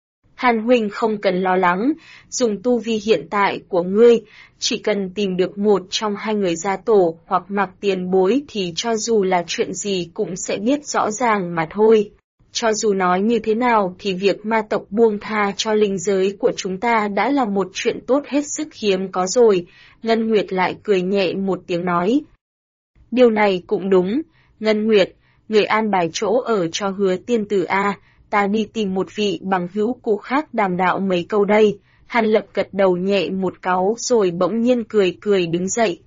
Hàn huynh không cần lo lắng, dùng tu vi hiện tại của ngươi, chỉ cần tìm được một trong hai người gia tổ hoặc mặc tiền bối thì cho dù là chuyện gì cũng sẽ biết rõ ràng mà thôi. Cho dù nói như thế nào thì việc ma tộc buông tha cho linh giới của chúng ta đã là một chuyện tốt hết sức hiếm có rồi, Ngân Nguyệt lại cười nhẹ một tiếng nói. Điều này cũng đúng, Ngân Nguyệt, người an bài chỗ ở cho Hứa tiên tử a, ta đi tìm một vị bằng hữu cũ khác đàm đạo mấy câu đây. Hàn Lập gật đầu nhẹ một cáu rồi bỗng nhiên cười cười đứng dậy.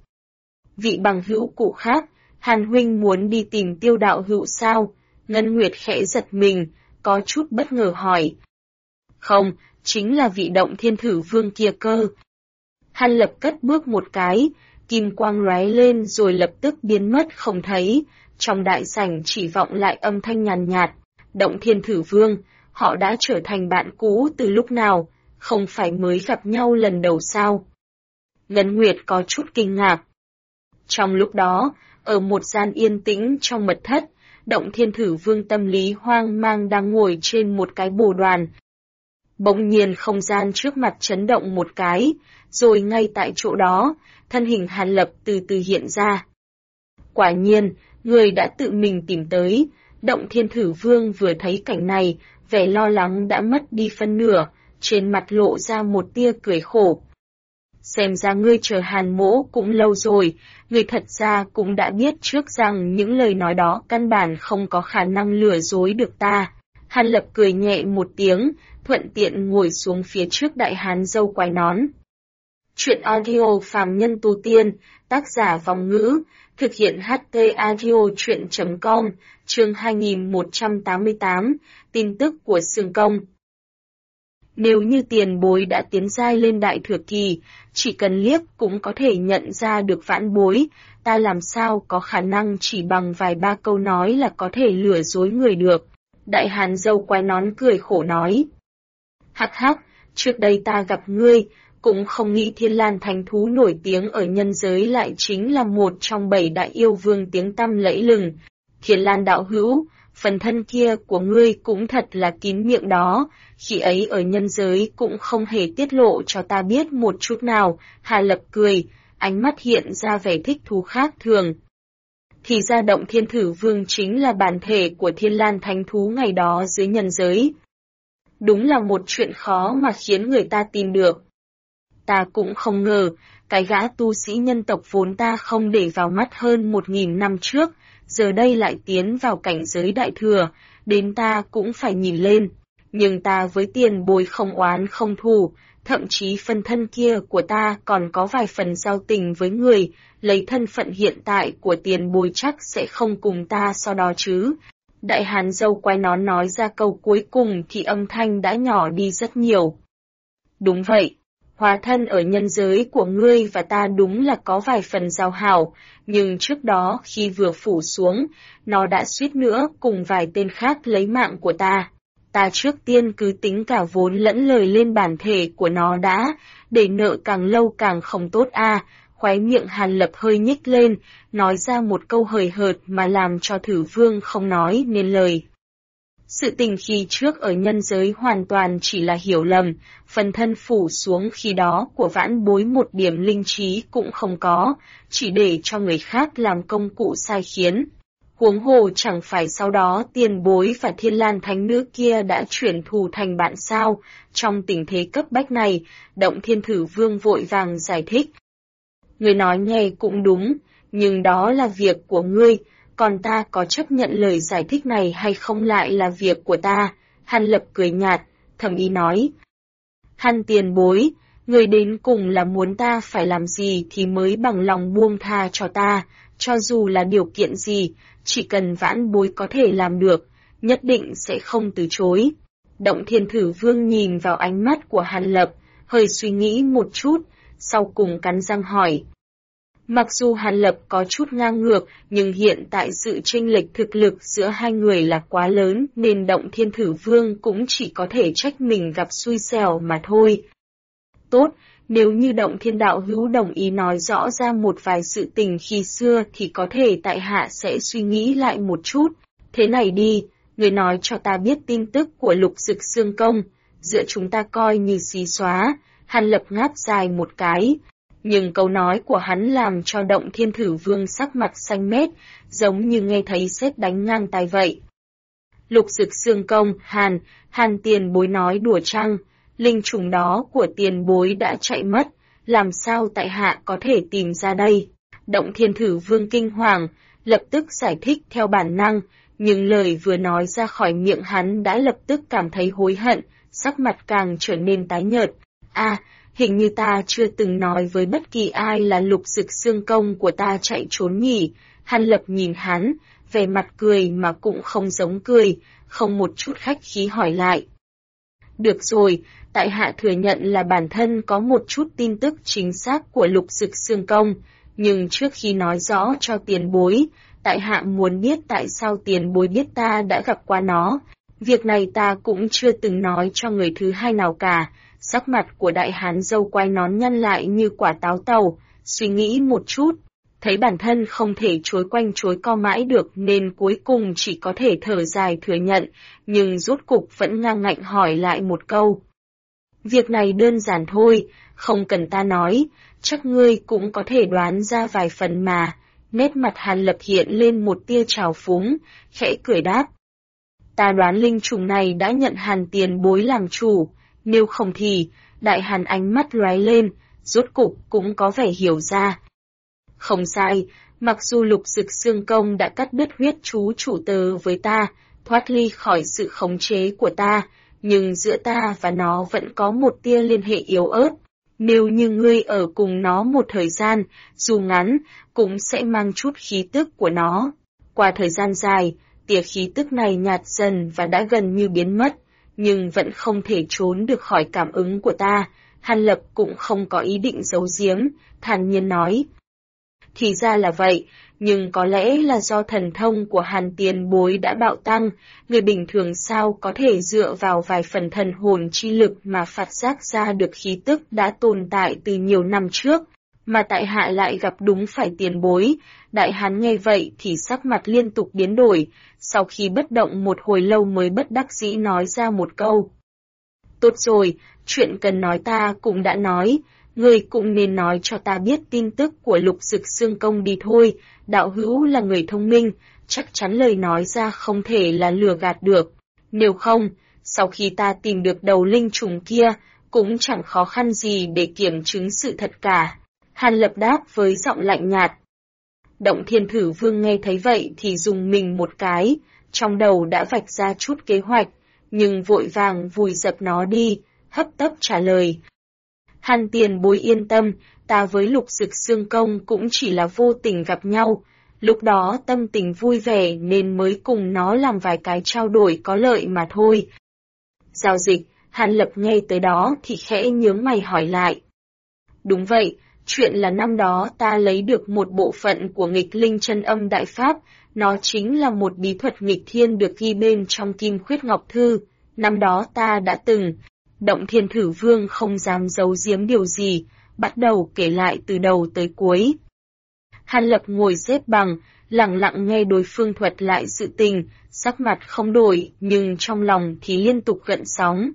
Vị bằng hữu cũ khác, Hàn huynh muốn đi tìm Tiêu đạo hữu sao? Ngân Nguyệt khẽ giật mình, có chút bất ngờ hỏi. Không, chính là vị Động Thiên Thử Vương kia cơ. Hàn Lập cất bước một cái, kim quang lóe lên rồi lập tức biến mất không thấy, trong đại sảnh chỉ vọng lại âm thanh nhàn nhạt. Động Thiên Thử Vương, họ đã trở thành bạn cũ từ lúc nào, không phải mới gặp nhau lần đầu sao? Ngân Nguyệt có chút kinh ngạc. Trong lúc đó, ở một gian yên tĩnh trong mật thất, Động Thiên Thử Vương tâm lý hoang mang đang ngồi trên một cái bồ đoàn. Bỗng nhiên không gian trước mặt chấn động một cái, rồi ngay tại chỗ đó, thân hình Hàn Lập từ từ hiện ra. Quả nhiên, người đã tự mình tìm tới. Động Thiên Thử Vương vừa thấy cảnh này, vẻ lo lắng đã mất đi phân nửa, trên mặt lộ ra một tia cười khổ. Xem ra ngươi chờ Hàn mỗ cũng lâu rồi, ngươi thật ra cũng đã biết trước rằng những lời nói đó căn bản không có khả năng lừa dối được ta. Hàn Lập cười nhẹ một tiếng, thuận tiện ngồi xuống phía trước đại hán râu quai nón. Chuyện audio phàm nhân tu tiên, tác giả Vòng Ngữ, thực hiện HT Audio Chuyện.com, chương 2188, tin tức của Sương Công. Nếu như tiền bối đã tiến giai lên đại thừa kỳ, chỉ cần liếc cũng có thể nhận ra được vãn bối, ta làm sao có khả năng chỉ bằng vài ba câu nói là có thể lừa dối người được. Đại hán râu quai nón cười khổ nói. Hắc hắc, trước đây ta gặp ngươi, cũng không nghĩ Thiên Lan Thánh Thú nổi tiếng ở nhân giới lại chính là một trong 7 đại yêu vương tiếng tăm lẫy lừng. Thiên Lan đạo hữu, phần thân kia của ngươi cũng thật là kín miệng đó, khi ấy ở nhân giới cũng không hề tiết lộ cho ta biết một chút nào. Hà Lập cười, ánh mắt hiện ra vẻ thích thú khác thường. Thì ra Động Thiên Thử Vương chính là bản thể của Thiên Lan Thánh Thú ngày đó dưới nhân giới. Đúng là một chuyện khó mà khiến người ta tin được. Ta cũng không ngờ, cái gã tu sĩ nhân tộc vốn ta không để vào mắt hơn 1000 năm trước, giờ đây lại tiến vào cảnh giới đại thừa, đến ta cũng phải nhìn lên. Nhưng ta với tiền bối không oán không thù, thậm chí phần thân kia của ta còn có vài phần giao tình với người, lấy thân phận hiện tại của tiền bối chắc sẽ không cùng ta so đo chứ. Đại hán râu quai nón nói ra câu cuối cùng thì âm thanh đã nhỏ đi rất nhiều. Đúng vậy, hóa thân ở nhân giới của ngươi và ta đúng là có vài phần giao hảo, nhưng trước đó khi vừa phủ xuống, nó đã suýt nữa cùng vài tên khác lấy mạng của ta. Ta trước tiên cứ tính cả vốn lẫn lời lên bản thể của nó đã, để nợ càng lâu càng không tốt a. Khóe miệng Hàn Lập hơi nhích lên, nói ra một câu hời hợt mà làm cho Thử Vương không nói nên lời. Sự tình khi trước ở nhân giới hoàn toàn chỉ là hiểu lầm, phần thân phủ xuống khi đó của vãn bối một điểm linh trí cũng không có, chỉ để cho người khác làm công cụ sai khiến. Huống hồ chẳng phải sau đó tiền bối và Thiên Lan Thánh Nữ kia đã chuyển thù thành bạn sao, trong tình thế cấp bách này, Động Thiên Thử Vương vội vàng giải thích. Ngươi nói nghe cũng đúng, nhưng đó là việc của ngươi, còn ta có chấp nhận lời giải thích này hay không lại là việc của ta. Hàn Lập cười nhạt, thầm ý nói. Hàn tiền bối, ngươi đến cùng là muốn ta phải làm gì thì mới bằng lòng buông tha cho ta, cho dù là điều kiện gì, chỉ cần vãn bối có thể làm được, nhất định sẽ không từ chối. Động Thiên Thử Vương nhìn vào ánh mắt của Hàn Lập, hơi suy nghĩ một chút, sau cùng cắn răng hỏi. Mặc dù Hàn Lập có chút ngang ngược, nhưng hiện tại sự chênh lệch thực lực giữa hai người là quá lớn nên Động Thiên Thử Vương cũng chỉ có thể trách mình gặp xui xẻo mà thôi. Tốt, nếu như Động Thiên đạo hữu đồng ý nói rõ ra một vài sự tình khi xưa thì có thể tại hạ sẽ suy nghĩ lại một chút. Thế này đi, người nói cho ta biết tin tức của Lục Dực Xương Công, giữa chúng ta coi như xí xóa. Hàn Lập ngáp dài một cái. Nhưng câu nói của hắn làm cho Động Thiên Thử Vương sắc mặt xanh mét, giống như nghe thấy sét đánh ngang tai vậy. Lục Dực Xương Công, Hàn tiền bối nói đùa chăng, linh trùng đó của tiền bối đã chạy mất, làm sao tại hạ có thể tìm ra đây? Động Thiên Thử Vương kinh hoàng, lập tức giải thích theo bản năng, nhưng lời vừa nói ra khỏi miệng hắn đã lập tức cảm thấy hối hận, sắc mặt càng trở nên tái nhợt. Hình như ta chưa từng nói với bất kỳ ai là Lục Dực Xương Công của ta chạy trốn nhỉ. Hàn Lập nhìn hắn, vẻ mặt cười mà cũng không giống cười, không một chút khách khí hỏi lại. Được rồi, tại hạ thừa nhận là bản thân có một chút tin tức chính xác của Lục Dực Xương Công, nhưng trước khi nói rõ cho tiền bối, tại hạ muốn biết tại sao tiền bối biết ta đã gặp qua nó. Việc này ta cũng chưa từng nói cho người thứ hai nào cả. Sắc mặt của đại hán râu quai nón nhăn lại như quả táo tàu, suy nghĩ một chút, thấy bản thân không thể chối quanh chối co mãi được nên cuối cùng chỉ có thể thở dài thừa nhận, nhưng rốt cục vẫn ngang ngạnh hỏi lại một câu. Việc này đơn giản thôi, không cần ta nói, chắc ngươi cũng có thể đoán ra vài phần mà. Nét mặt Hàn Lập hiện lên một tia trào phúng, khẽ cười đáp. Ta đoán linh trùng này đã nhận Hàn tiền bối làm chủ. Nếu không thì, đại hàn ánh mắt lóe lên, rốt cục cũng có vẻ hiểu ra. Không sai, mặc dù Lục Dực Xương Công đã cắt đứt huyết chú chủ tớ với ta, thoát ly khỏi sự khống chế của ta, nhưng giữa ta và nó vẫn có một tia liên hệ yếu ớt. Nếu như ngươi ở cùng nó một thời gian, dù ngắn, cũng sẽ mang chút khí tức của nó. Qua thời gian dài, tia khí tức này nhạt dần và đã gần như biến mất. Nhưng vẫn không thể trốn được khỏi cảm ứng của ta. Hàn Lập cũng không có ý định giấu giếm, thản nhiên nói. Thì ra là vậy, nhưng có lẽ là do thần thông của Hàn tiền bối đã bạo tăng, người bình thường sao có thể dựa vào vài phần thần hồn chi lực mà phát giác ra được khí tức đã tồn tại từ nhiều năm trước, mà tại hạ lại gặp đúng phải tiền bối. Đại hán nghe vậy thì sắc mặt liên tục biến đổi, sau khi bất động một hồi lâu mới bất đắc dĩ nói ra một câu. Tốt rồi, chuyện cần nói ta cũng đã nói, ngươi cũng nên nói cho ta biết tin tức của Lục Dực Xương Công đi thôi, đạo hữu là người thông minh, chắc chắn lời nói ra không thể là lừa gạt được. Nếu không, sau khi ta tìm được đầu linh trùng kia, cũng chẳng khó khăn gì để kiểm chứng sự thật cả. Hàn Lập đáp với giọng lạnh nhạt. Động Thiên Thử Vương nghe thấy vậy thì dùng mình một cái, trong đầu đã vạch ra chút kế hoạch, nhưng vội vàng vùi dập nó đi, hấp tấp trả lời. Hàn tiền bối yên tâm, ta với Lục Dực Xương Công cũng chỉ là vô tình gặp nhau, lúc đó tâm tình vui vẻ nên mới cùng nó làm vài cái trao đổi có lợi mà thôi. Giao dịch, Hàn Lập nghe tới đó thì khẽ nhướng mày hỏi lại. Đúng vậy, chuyện là năm đó ta lấy được một bộ phận của nghịch linh chân âm đại pháp, nó chính là một bí thuật nghịch thiên được ghi bên trong Kim Khuyết Ngọc Thư, năm đó ta đã từng. Động Thiên Thử Vương không dám giấu giếm điều gì, bắt đầu kể lại từ đầu tới cuối. Hàn Lập ngồi xếp bằng, lặng lặng nghe đối phương thuật lại sự tình, sắc mặt không đổi, nhưng trong lòng thì liên tục gợn sóng.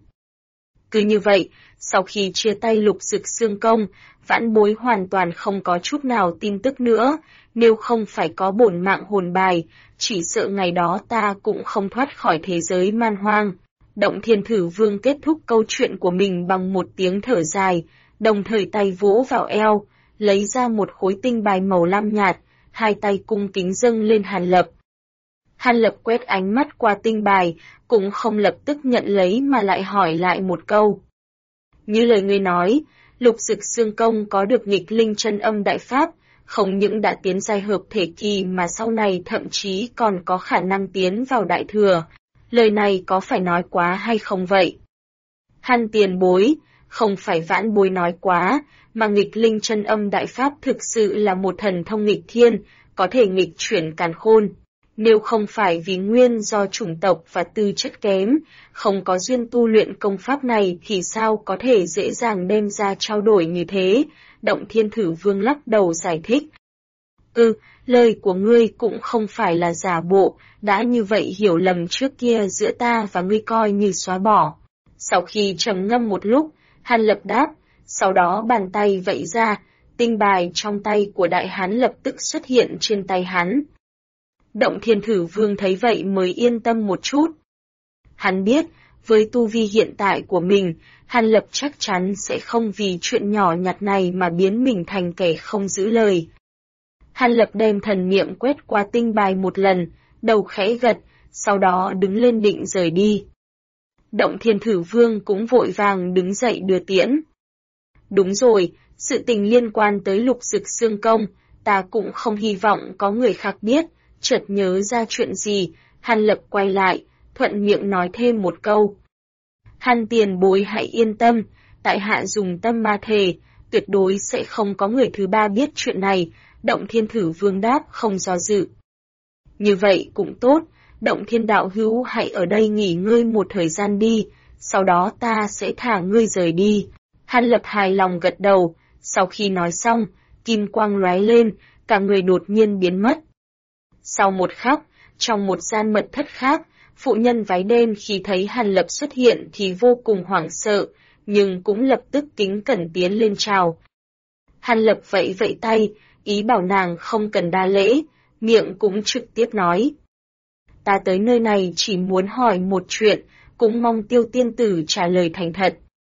Cứ như vậy, sau khi chia tay Lục Dực Xương Công, vãn bối hoàn toàn không có chút nào tin tức nữa, nếu không phải có bổn mạng hồn bài, chỉ sợ ngày đó ta cũng không thoát khỏi thế giới man hoang. Động Thiên Thử Vương kết thúc câu chuyện của mình bằng một tiếng thở dài, đồng thời tay vỗ vào eo, lấy ra một khối tinh bài màu lam nhạt, hai tay cung kính dâng lên Hàn Lập. Hàn Lập quét ánh mắt qua tinh bài, cũng không lập tức nhận lấy mà lại hỏi lại một câu. Như lời ngươi nói, Lục Dực Xương Công có được nghịch linh chân âm đại pháp, không những đã tiến giai hợp thể kỳ mà sau này thậm chí còn có khả năng tiến vào đại thừa. Lời này có phải nói quá hay không vậy? Hàn tiền bối, không phải vãn bối nói quá, mà nghịch linh chân âm đại pháp thực sự là một thần thông nghịch thiên, có thể nghịch chuyển càn khôn. Nếu không phải vì nguyên do chủng tộc và tư chất kém, không có duyên tu luyện công pháp này thì sao có thể dễ dàng đem ra trao đổi như thế? Động Thiên Thử Vương lắc đầu giải thích. Lời của ngươi cũng không phải là giả bộ, đã như vậy hiểu lầm trước kia giữa ta và ngươi coi như xóa bỏ. Sau khi trầm ngâm một lúc, Hàn Lập đáp, sau đó bàn tay vẫy ra, tinh bài trong tay của đại hán lập tức xuất hiện trên tay hắn. Động Thiên Thử Vương thấy vậy mới yên tâm một chút. Hắn biết, với tu vi hiện tại của mình, Hàn Lập chắc chắn sẽ không vì chuyện nhỏ nhặt này mà biến mình thành kẻ không giữ lời. Hàn Lập đem thần niệm quét qua tinh bài một lần, đầu khẽ gật, sau đó đứng lên định rời đi. Động Thiên Thử Vương cũng vội vàng đứng dậy đưa tiễn. Đúng rồi, sự tình liên quan tới Lục Dực Xương Công, ta cũng không hy vọng có người khác biết. Chợt nhớ ra chuyện gì, Hàn Lập quay lại, thuận miệng nói thêm một câu. Hàn tiền bối hãy yên tâm, tại hạ dùng tâm ma thề, tuyệt đối sẽ không có người thứ ba biết chuyện này, Động Thiên Thử Vương đáp không do dự. Như vậy cũng tốt, Động Thiên đạo hữu hãy ở đây nghỉ ngơi một thời gian đi, sau đó ta sẽ thả ngươi rời đi. Hàn Lập hài lòng gật đầu, sau khi nói xong, kim quang lóe lên, cả người đột nhiên biến mất. Sau một khắc, trong một gian mật thất khác, phụ nhân váy đen khi thấy Hàn Lập xuất hiện thì vô cùng hoảng sợ, nhưng cũng lập tức kính cẩn tiến lên chào. Hàn Lập vẫy vẫy tay, ý bảo nàng không cần đa lễ, miệng cũng trực tiếp nói. Ta tới nơi này chỉ muốn hỏi một chuyện, cũng mong Tiêu tiên tử trả lời thành thật.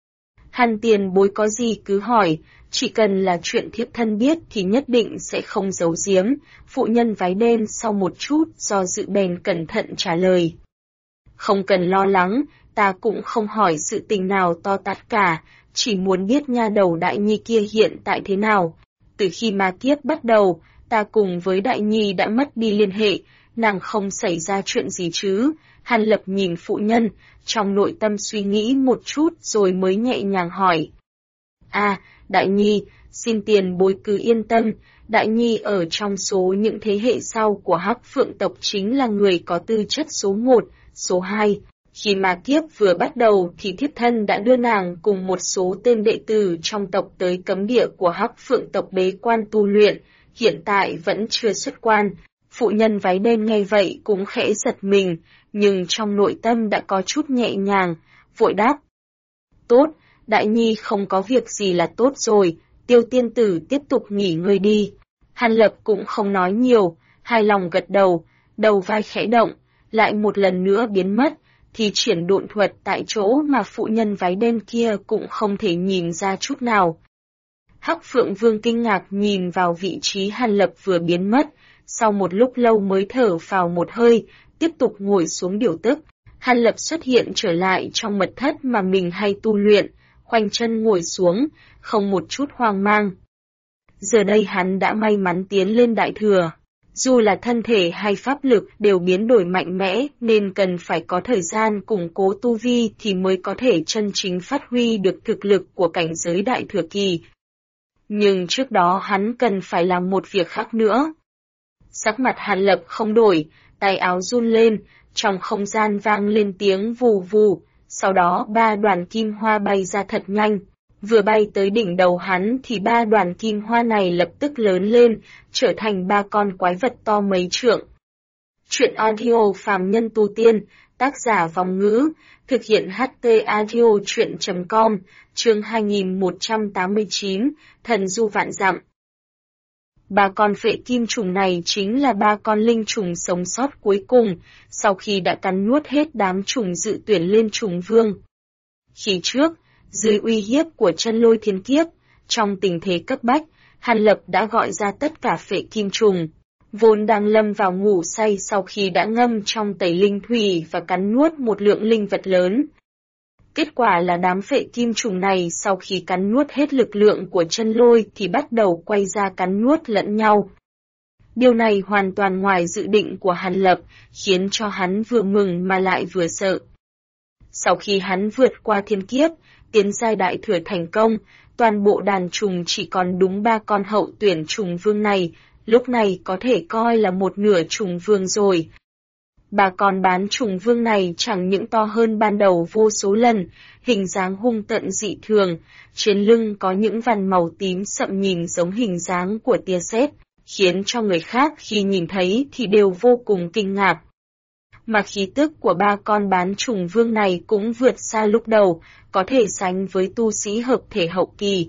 Hàn tiền bối có gì cứ hỏi, chỉ cần là chuyện thiếp thân biết thì nhất định sẽ không giấu giếm, phụ nhân váy đen sau một chút do dự bèn cẩn thận trả lời. Không cần lo lắng, ta cũng không hỏi sự tình nào to tát cả, chỉ muốn biết nha đầu Đại Nhi kia hiện tại thế nào. Từ khi ma kiếp bắt đầu, ta cùng với Đại Nhi đã mất đi liên hệ, nàng không xảy ra chuyện gì chứ? Hàn Lập nhìn phụ nhân, trong nội tâm suy nghĩ một chút rồi mới nhẹ nhàng hỏi. Đại Nhi, xin tiền bối cứ yên tâm, Đại Nhi ở trong số những thế hệ sau của Hắc Phượng tộc chính là người có tư chất số 1, số 2. Khi ma kiếp vừa bắt đầu thì thiếp thân đã đưa nàng cùng một số tên đệ tử trong tộc tới cấm địa của Hắc Phượng tộc bế quan tu luyện, hiện tại vẫn chưa xuất quan. Phụ nhân váy đen nghe vậy cũng khẽ giật mình, nhưng trong nội tâm đã có chút nhẹ nhàng, vội đáp. Tốt, Đại Nhi không có việc gì là tốt rồi, Tiêu tiên tử tiếp tục nghỉ ngơi đi. Hàn Lập cũng không nói nhiều, hài lòng gật đầu, đầu vai khẽ động, lại một lần nữa biến mất, thì triển độn thuật tại chỗ mà phụ nhân váy đen kia cũng không thể nhìn ra chút nào. Hắc Phượng Vương kinh ngạc nhìn vào vị trí Hàn Lập vừa biến mất, sau một lúc lâu mới thở phào một hơi, tiếp tục ngồi xuống điều tức. Hàn Lập xuất hiện trở lại trong mật thất mà mình hay tu luyện, khoanh chân ngồi xuống, không một chút hoang mang. Giờ đây hắn đã may mắn tiến lên đại thừa. Dù là thân thể hay pháp lực đều biến đổi mạnh mẽ nên cần phải có thời gian củng cố tu vi thì mới có thể chân chính phát huy được thực lực của cảnh giới đại thừa kỳ. Nhưng trước đó hắn cần phải làm một việc khác nữa. Sắc mặt Hàn Lập không đổi, tay áo run lên, trong không gian vang lên tiếng vù vù, sau đó 3 đoàn kim hoa bay ra thật nhanh. Vừa bay tới đỉnh đầu hắn thì 3 đoàn kim hoa này lập tức lớn lên, trở thành 3 con quái vật to mấy trượng. Truyện audio phàm nhân tu tiên, tác giả Vòng Ngữ, thực hiện HT audio truyện.com, chương 2189, Thần Du Vạn Dặm. 3 con phệ kim trùng này chính là 3 con linh trùng sống sót cuối cùng, sau khi đã cắn nuốt hết đám trùng dự tuyển lên trùng vương. Khi trước, dưới uy hiếp của chân lôi thiên kiếp, trong tình thế cấp bách, Hàn Lập đã gọi ra tất cả phệ kim trùng, vốn đang lâm vào ngủ say sau khi đã ngâm trong tẩy linh thủy và cắn nuốt một lượng linh vật lớn. Kết quả là đám phệ kim trùng này sau khi cắn nuốt hết lực lượng của chân lôi thì bắt đầu quay ra cắn nuốt lẫn nhau. Điều này hoàn toàn ngoài dự định của Hàn Lập, khiến cho hắn vừa mừng mà lại vừa sợ. Sau khi hắn vượt qua thiên kiếp, tiến giai đại thừa thành công, toàn bộ đàn trùng chỉ còn đúng 3 con hậu tuyển trùng vương này, lúc này có thể coi là một nửa trùng vương rồi. 3 con bán trùng vương này chẳng những to hơn ban đầu vô số lần, hình dáng hung tợn dị thường, trên lưng có những vằn màu tím sậm nhìn giống hình dáng của tia sét, khiến cho người khác khi nhìn thấy thì đều vô cùng kinh ngạc. Mà khí tức của 3 con bán trùng vương này cũng vượt xa lúc đầu, có thể sánh với tu sĩ hợp thể hậu kỳ.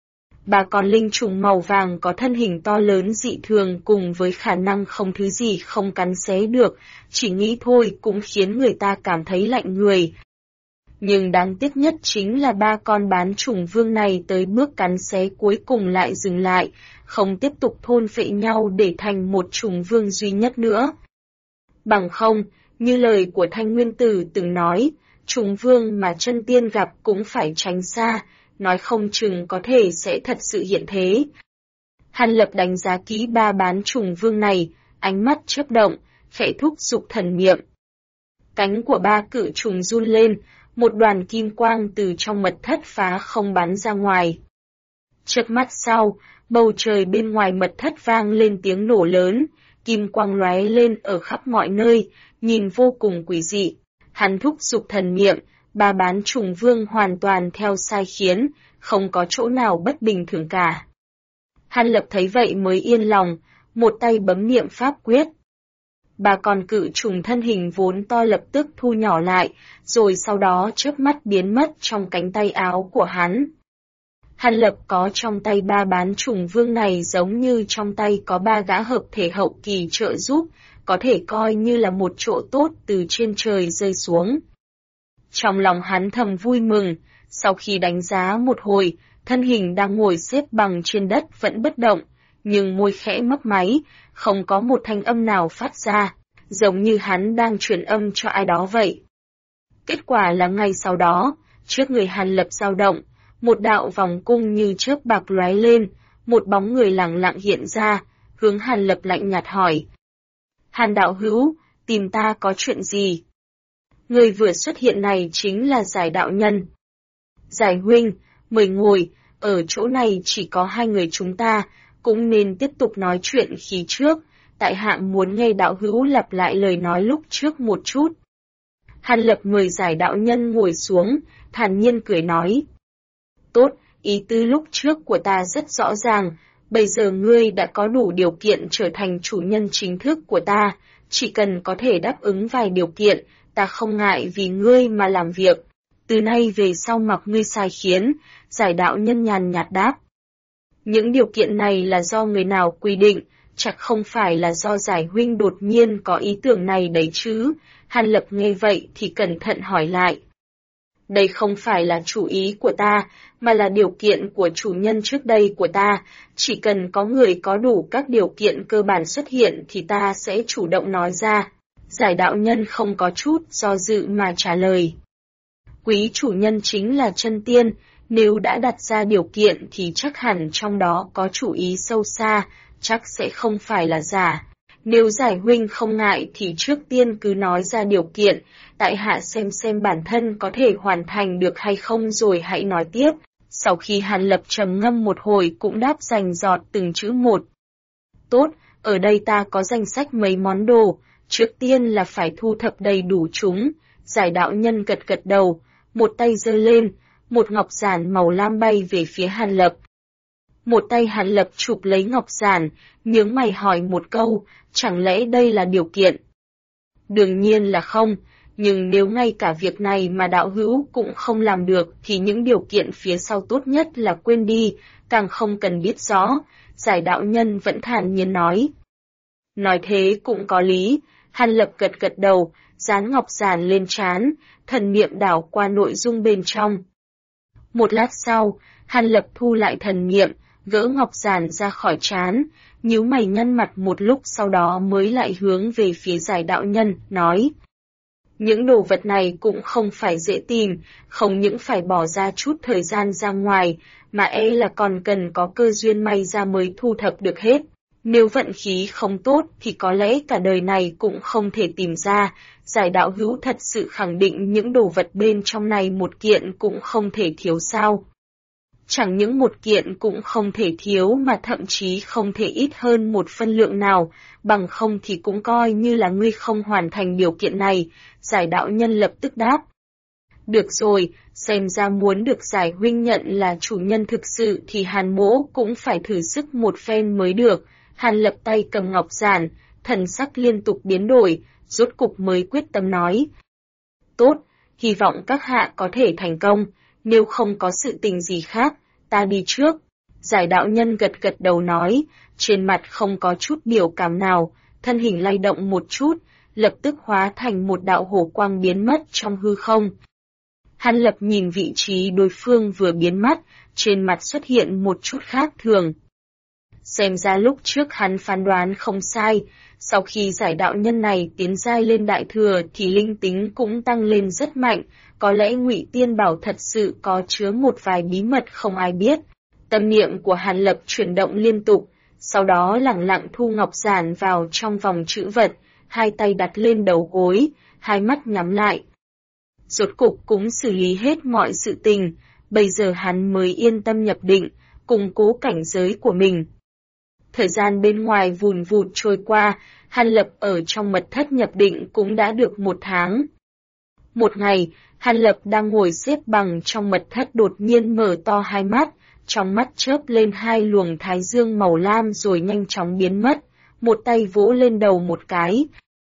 3 con linh trùng màu vàng có thân hình to lớn dị thường cùng với khả năng không thứ gì không cắn xé được, chỉ nghĩ thôi cũng khiến người ta cảm thấy lạnh người. Nhưng đáng tiếc nhất chính là 3 con bán trùng vương này tới bước cắn xé cuối cùng lại dừng lại, không tiếp tục thôn phệ nhau để thành một trùng vương duy nhất nữa. Bằng không, như lời của Thanh Nguyên Tử từng nói, trùng vương mà chân tiên gặp cũng phải tránh xa, nói không chừng có thể sẽ thật sự hiện thế. Hàn Lập đánh giá kỹ 3 bán trùng vương này, ánh mắt chớp động, khẽ thúc giục thần niệm. Cánh của 3 cự trùng run lên, một đoàn kim quang từ trong mật thất phá không bắn ra ngoài. Chớp mắt sau, bầu trời bên ngoài mật thất vang lên tiếng nổ lớn, kim quang lóe lên ở khắp mọi nơi, nhìn vô cùng quỷ dị. Hắn thúc giục thần niệm, 3 bán trùng vương hoàn toàn theo sai khiến, không có chỗ nào bất bình thường cả. Hàn Lập thấy vậy mới yên lòng, một tay bấm niệm pháp quyết. 3 con cự trùng thân hình vốn to lập tức thu nhỏ lại, rồi sau đó chớp mắt biến mất trong cánh tay áo của hắn. Hàn Lập có trong tay 3 bán trùng vương này giống như trong tay có 3 gã hợp thể hậu kỳ trợ giúp, có thể coi như là một chỗ tốt từ trên trời rơi xuống. Trong lòng hắn thầm vui mừng, sau khi đánh giá một hồi, thân hình đang ngồi xếp bằng trên đất vẫn bất động, nhưng môi khẽ mấp máy, không có một thanh âm nào phát ra, giống như hắn đang truyền âm cho ai đó vậy. Kết quả là ngay sau đó, trước người Hàn Lập dao động, một đạo vòng cung như chớp bạc lóe lên, một bóng người lẳng lặng hiện ra, hướng Hàn Lập lạnh nhạt hỏi. Hàn đạo hữu, tìm ta có chuyện gì? Người vừa xuất hiện này chính là Giải đạo nhân. Giải huynh, mời ngồi, ở chỗ này chỉ có 2 người chúng ta, cũng nên tiếp tục nói chuyện khi trước, tại hạ muốn nghe đạo hữu lặp lại lời nói lúc trước một chút. Hàn Lập mời Giải đạo nhân ngồi xuống, thản nhiên cười nói. Tốt, ý tứ lúc trước của ta rất rõ ràng, bây giờ ngươi đã có đủ điều kiện trở thành chủ nhân chính thức của ta, chỉ cần có thể đáp ứng vài điều kiện, ta không ngại vì ngươi mà làm việc. Từ nay về sau mặc ngươi sai khiến, Giải đạo nhân nhàn nhạt đáp. Những điều kiện này là do người nào quy định, chắc không phải là do Giải huynh đột nhiên có ý tưởng này đấy chứ? Hàn Lập nghe vậy thì cẩn thận hỏi lại. Đây không phải là chủ ý của ta, mà là điều kiện của chủ nhân trước đây của ta, chỉ cần có người có đủ các điều kiện cơ bản xuất hiện thì ta sẽ chủ động nói ra. Giải đạo nhân không có chút do dự mà trả lời. Quý chủ nhân chính là chân tiên, nếu đã đặt ra điều kiện thì chắc hẳn trong đó có chủ ý sâu xa, chắc sẽ không phải là giả. Nếu Giải huynh không ngại thì trước tiên cứ nói ra điều kiện, tại hạ xem bản thân có thể hoàn thành được hay không rồi hãy nói tiếp. Sau khi Hàn Lập trầm ngâm một hồi cũng đáp rành rọt từng chữ một. Tốt, ở đây ta có danh sách mấy món đồ, trước tiên là phải thu thập đầy đủ chúng. Giải đạo nhân gật gật đầu, một tay giơ lên, một ngọc giản màu lam bay về phía Hàn Lập. Một tay Hàn Lập chụp lấy ngọc giản, nhướng mày hỏi một câu, chẳng lẽ đây là điều kiện? Đương nhiên là không, nhưng nếu ngay cả việc này mà đạo hữu cũng không làm được thì những điều kiện phía sau tốt nhất là quên đi, càng không cần biết rõ, Giải đạo nhân vẫn thản nhiên nói. Nói thế cũng có lý, Hàn Lập gật gật đầu, dán ngọc giản lên trán, thần niệm đảo qua nội dung bên trong. Một lát sau, Hàn Lập thu lại thần niệm, gỡ ngọc giản ra khỏi trán, nhíu mày nhăn mặt một lúc sau đó mới lại hướng về phía Giải đạo nhân, nói. Những đồ vật này cũng không phải dễ tìm, không những phải bỏ ra chút thời gian ra ngoài, mà là còn cần có cơ duyên may ra mới thu thập được hết. Nếu vận khí không tốt thì có lẽ cả đời này cũng không thể tìm ra. Giải đạo hữu thật sự khẳng định những đồ vật bên trong này một kiện cũng không thể thiếu sao? Chẳng những một kiện cũng không thể thiếu mà thậm chí không thể ít hơn một phân lượng nào, bằng không thì cũng coi như là ngươi không hoàn thành điều kiện này. Giải đạo nhân lập tức đáp. Được rồi, xem ra muốn được Giải huynh nhận là chủ nhân thực sự thì Hàn mỗ cũng phải thử sức một phen mới được. Hàn Lập tay cầm ngọc giản, thần sắc liên tục biến đổi, rốt cục mới quyết tâm nói. Tốt, hy vọng các hạ có thể thành công, nếu không có sự tình gì khác, ta đi trước. Giải đạo nhân gật gật đầu nói, trên mặt không có chút biểu cảm nào, thân hình lay động một chút, lập tức hóa thành một đạo hổ quang biến mất trong hư không. Hàn Lập nhìn vị trí đối phương vừa biến mất, trên mặt xuất hiện một chút khác thường. Xem ra lúc trước hắn phán đoán không sai, sau khi giải đạo nhân này tiến giai lên đại thừa thì linh tính cũng tăng lên rất mạnh, có lẽ Ngụy Tiên Bảo thật sự có chứa một vài bí mật không ai biết. Tâm niệm của Hàn Lập chuyển động liên tục, sau đó lẳng lặng thu ngọc giản vào trong vòng trữ vật, hai tay đặt lên đầu gối, hai mắt nhắm lại. Rốt cục cũng xử lý hết mọi sự tình, bây giờ hắn mới yên tâm nhập định, củng cố cảnh giới của mình. Thời gian bên ngoài vùn vụt trôi qua, Hàn Lập ở trong mật thất nhập định cũng đã được 1 tháng. Một ngày, Hàn Lập đang ngồi xếp bằng trong mật thất đột nhiên mở to hai mắt, trong mắt chớp lên hai luồng thái dương màu lam rồi nhanh chóng biến mất, một tay vỗ lên đầu một cái.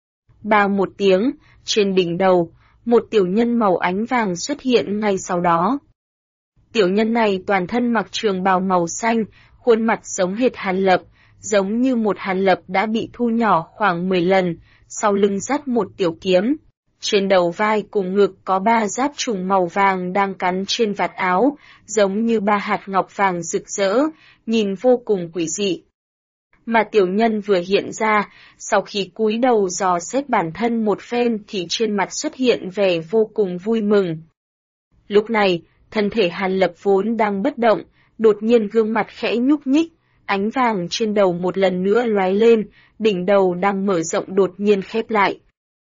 Ba một tiếng, trên đỉnh đầu, một tiểu nhân màu ánh vàng xuất hiện ngay sau đó. Tiểu nhân này toàn thân mặc trường bào màu xanh, khuôn mặt giống hệt Hàn Lập, giống như một Hàn Lập đã bị thu nhỏ khoảng 10 lần, sau lưng dắt một tiểu kiếm. Trên đầu vai cùng ngực có 3 giáp trùng màu vàng đang cắn trên vạt áo, giống như 3 hạt ngọc vàng rực rỡ, nhìn vô cùng quỷ dị. Mà tiểu nhân vừa hiện ra, sau khi cúi đầu dò xét bản thân một phen thì trên mặt xuất hiện vẻ vô cùng vui mừng. Lúc này, thân thể Hàn Lập vốn đang bất động, đột nhiên gương mặt khẽ nhúc nhích, ánh vàng trên đầu một lần nữa lóe lên, đỉnh đầu đang mở rộng đột nhiên khép lại.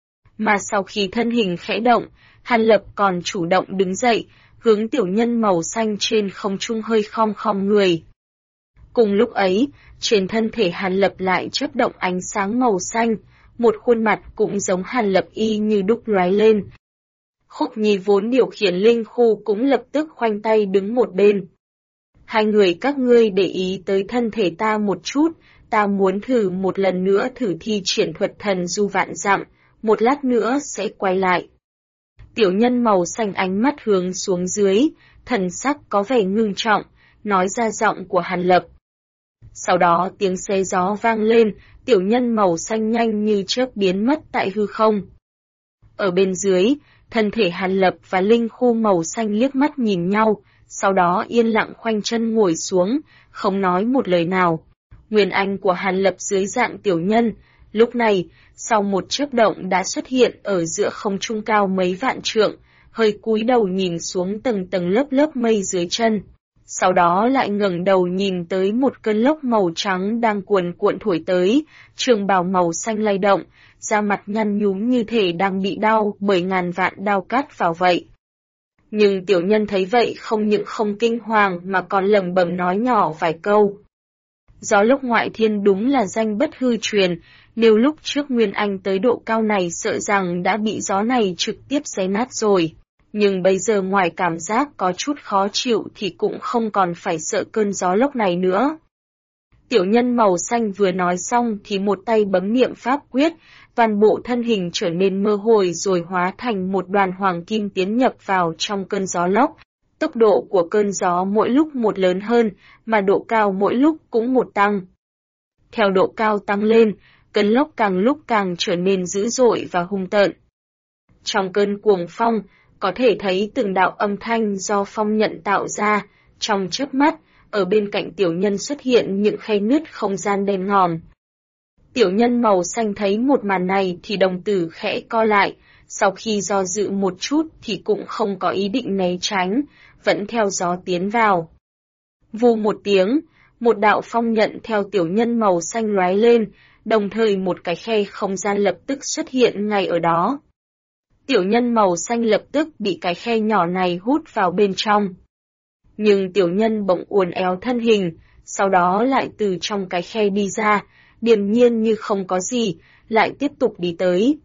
Mà sau khi thân hình khẽ động, Hàn Lập còn chủ động đứng dậy, hướng tiểu nhân màu xanh trên không trung hơi khom khom người. Cùng lúc ấy, trên thân thể Hàn Lập lại chớp động ánh sáng màu xanh, một khuôn mặt cũng giống Hàn Lập y như đúc lóe lên. Khúc Nhi vốn điều khiển linh khu cũng lập tức khoanh tay đứng một bên. Hai người các ngươi để ý tới thân thể ta một chút, ta muốn thử một lần nữa thử thi triển thuật thần du vạn dặm, một lát nữa sẽ quay lại. Tiểu nhân màu xanh ánh mắt hướng xuống dưới, thần sắc có vẻ ngưng trọng, nói ra giọng của Hàn Lập. Sau đó tiếng xé gió vang lên, tiểu nhân màu xanh nhanh như chớp biến mất tại hư không. Ở bên dưới, thân thể Hàn Lập và Linh Khu màu xanh liếc mắt nhìn nhau, sau đó yên lặng khoanh chân ngồi xuống, không nói một lời nào. Nguyên anh của Hàn Lập dưới dạng tiểu nhân, lúc này, sau một chớp động đã xuất hiện ở giữa không trung cao mấy vạn trượng, hơi cúi đầu nhìn xuống tầng tầng lớp lớp mây dưới chân. Sau đó lại ngẩng đầu nhìn tới một cơn lốc màu trắng đang cuồn cuộn thổi tới, trường bào màu xanh lay động, da mặt nhăn nhúm như thể đang bị đau bởi ngàn vạn đao cắt vào vậy. Nhưng tiểu nhân thấy vậy không những không kinh hoàng mà còn lẩm bẩm nói nhỏ vài câu. Gió lốc ngoại thiên đúng là danh bất hư truyền, nếu lúc trước Nguyên Anh tới độ cao này sợ rằng đã bị gió này trực tiếp xé nát rồi. Nhưng bây giờ ngoài cảm giác có chút khó chịu thì cũng không còn phải sợ cơn gió lốc này nữa. Tiểu nhân màu xanh vừa nói xong thì một tay bấm niệm pháp quyết, toàn bộ thân hình trở nên mơ hồ rồi hóa thành một đoàn hoàng kim tiến nhập vào trong cơn gió lốc. Tốc độ của cơn gió mỗi lúc một lớn hơn, mà độ cao mỗi lúc cũng một tăng. Theo độ cao tăng lên, cơn lốc càng lúc càng trở nên dữ dội và hung tợn. Trong cơn cuồng phong, có thể thấy từng đạo âm thanh do phong nhận tạo ra, trong chớp mắt, ở bên cạnh tiểu nhân xuất hiện những khe nứt không gian đen ngòm. Tiểu nhân màu xanh thấy một màn này thì đồng tử khẽ co lại, sau khi do dự một chút thì cũng không có ý định né tránh, vẫn theo gió tiến vào. Vù một tiếng, một đạo phong nhận theo tiểu nhân màu xanh lóe lên, đồng thời một cái khe không gian lập tức xuất hiện ngay ở đó. Tiểu nhân màu xanh lập tức bị cái khe nhỏ này hút vào bên trong. Nhưng tiểu nhân bỗng uốn éo thân hình, sau đó lại từ trong cái khe đi ra, điềm nhiên như không có gì, lại tiếp tục đi tới.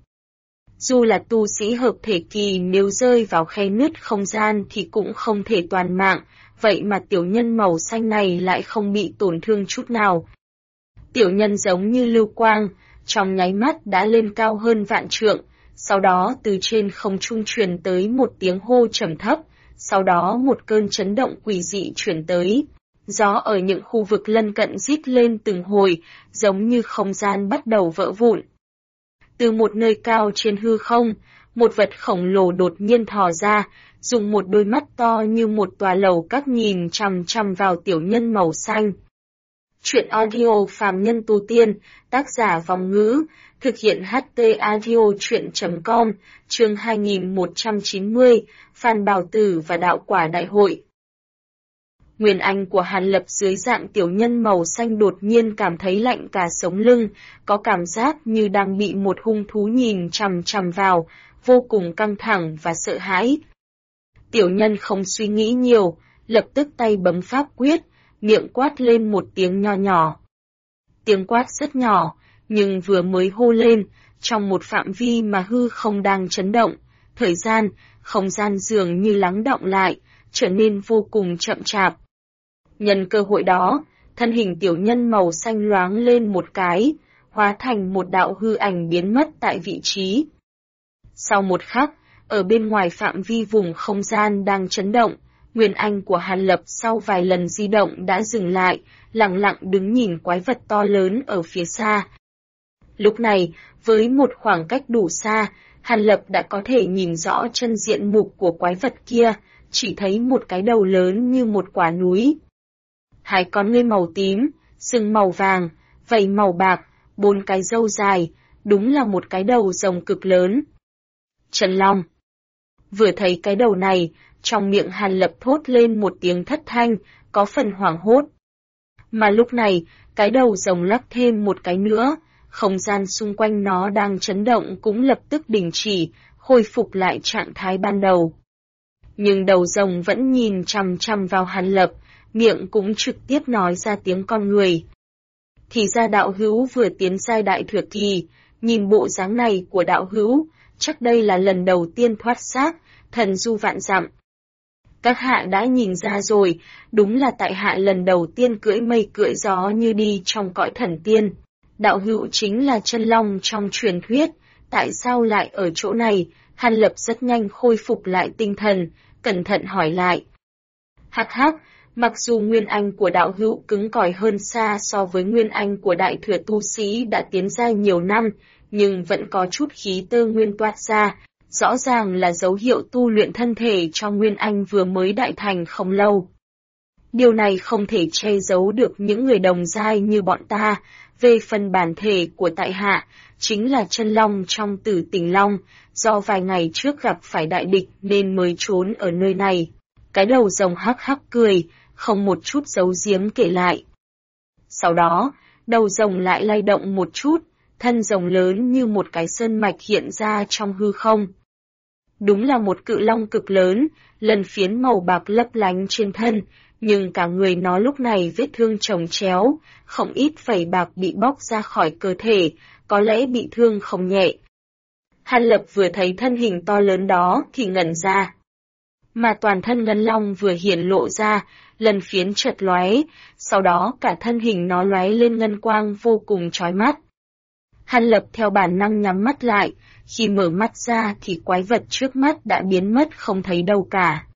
Dù là tu sĩ hợp thể kỳ nếu rơi vào khe nứt không gian thì cũng không thể toàn mạng, vậy mà tiểu nhân màu xanh này lại không bị tổn thương chút nào. Tiểu nhân giống như lưu quang, trong nháy mắt đã lên cao hơn vạn trượng, sau đó từ trên không trung truyền tới một tiếng hô trầm thấp, sau đó một cơn chấn động quỷ dị truyền tới. Gió ở những khu vực lân cận rít lên từng hồi, giống như không gian bắt đầu vỡ vụn. Từ một nơi cao trên hư không, một vật khổng lồ đột nhiên thò ra, dùng một đôi mắt to như một tòa lầu các nhìn chằm chằm vào tiểu nhân màu xanh. Chuyện audio phàm nhân tu tiên, tác giả Vong Ngữ, thực hiện HT audio chuyện.com, chương 2190, Phan Bảo Tử và Đạo Quả Đại Hội. Nguyên anh của Hàn Lập dưới dạng tiểu nhân màu xanh đột nhiên cảm thấy lạnh cả sống lưng, có cảm giác như đang bị một hung thú nhìn chằm chằm vào, vô cùng căng thẳng và sợ hãi. Tiểu nhân không suy nghĩ nhiều, lập tức tay bấm pháp quyết, miệng quát lên một tiếng nho nhỏ. Tiếng quát rất nhỏ, nhưng vừa mới hô lên, trong một phạm vi mà hư không đang chấn động, thời gian, không gian dường như lắng đọng lại, trở nên vô cùng chậm chạp. Nhân cơ hội đó, thân hình tiểu nhân màu xanh loáng lên một cái, hóa thành một đạo hư ảnh biến mất tại vị trí. Sau một khắc, ở bên ngoài phạm vi vùng không gian đang chấn động, Nguyên anh của Hàn Lập sau vài lần di động đã dừng lại, lặng lặng đứng nhìn quái vật to lớn ở phía xa. Lúc này, với một khoảng cách đủ xa, Hàn Lập đã có thể nhìn rõ chân diện mục của quái vật kia, chỉ thấy một cái đầu lớn như một quả núi. Hai con ngươi màu tím, sừng màu vàng, vảy màu bạc, 4 cái râu dài, đúng là một cái đầu rồng cực lớn. Trần Long. Vừa thấy cái đầu này, trong miệng Hàn Lập thốt lên một tiếng thất thanh, có phần hoảng hốt. Mà lúc này, cái đầu rồng lắc thêm một cái nữa, không gian xung quanh nó đang chấn động cũng lập tức đình chỉ, khôi phục lại trạng thái ban đầu. Nhưng đầu rồng vẫn nhìn chằm chằm vào Hàn Lập, miệng cũng trực tiếp nói ra tiếng con người. Thì ra đạo hữu vừa tiến giai đại thừa kỳ, nhìn bộ dáng này của đạo hữu, chắc đây là lần đầu tiên thoát xác, thần du vạn dặm. Các hạ đã nhìn ra rồi, đúng là tại hạ lần đầu tiên cưỡi mây cưỡi gió như đi trong cõi thần tiên. Đạo hữu chính là chân long trong truyền thuyết, tại sao lại ở chỗ này? Hàn Lập rất nhanh khôi phục lại tinh thần, cẩn thận hỏi lại. Hắc hắc, Mặc dù nguyên anh của đạo hữu cứng cỏi hơn xa so với nguyên anh của đại thừa tu sĩ đã tiến giai nhiều năm, nhưng vẫn có chút khí tơ nguyên toát ra, rõ ràng là dấu hiệu tu luyện thân thể cho nguyên anh vừa mới đại thành không lâu. Điều này không thể che giấu được những người đồng giai như bọn ta. Về phần bản thể của tại hạ, chính là chân long trong Tử Tình Long, do vài ngày trước gặp phải đại địch nên mới trốn ở nơi này. Cái đầu rồng hắc hắc cười, không một chút giấu giếm kể lại. Sau đó, đầu rồng lại lay động một chút, thân rồng lớn như một cái sơn mạch hiện ra trong hư không. Đúng là một cự long cực lớn, lần phiến màu bạc lấp lánh trên thân, nhưng cả người nó lúc này vết thương chồng chéo, không ít vảy bạc bị bóc ra khỏi cơ thể, có lẽ bị thương không nhẹ. Hàn Lập vừa thấy thân hình to lớn đó thì ngẩn ra. Mà toàn thân ngân long vừa hiển lộ ra, lần phiến chợt lóe, sau đó cả thân hình nó lóe lên ngân quang vô cùng chói mắt. Hàn Lập theo bản năng nhắm mắt lại, khi mở mắt ra thì quái vật trước mắt đã biến mất không thấy đâu cả.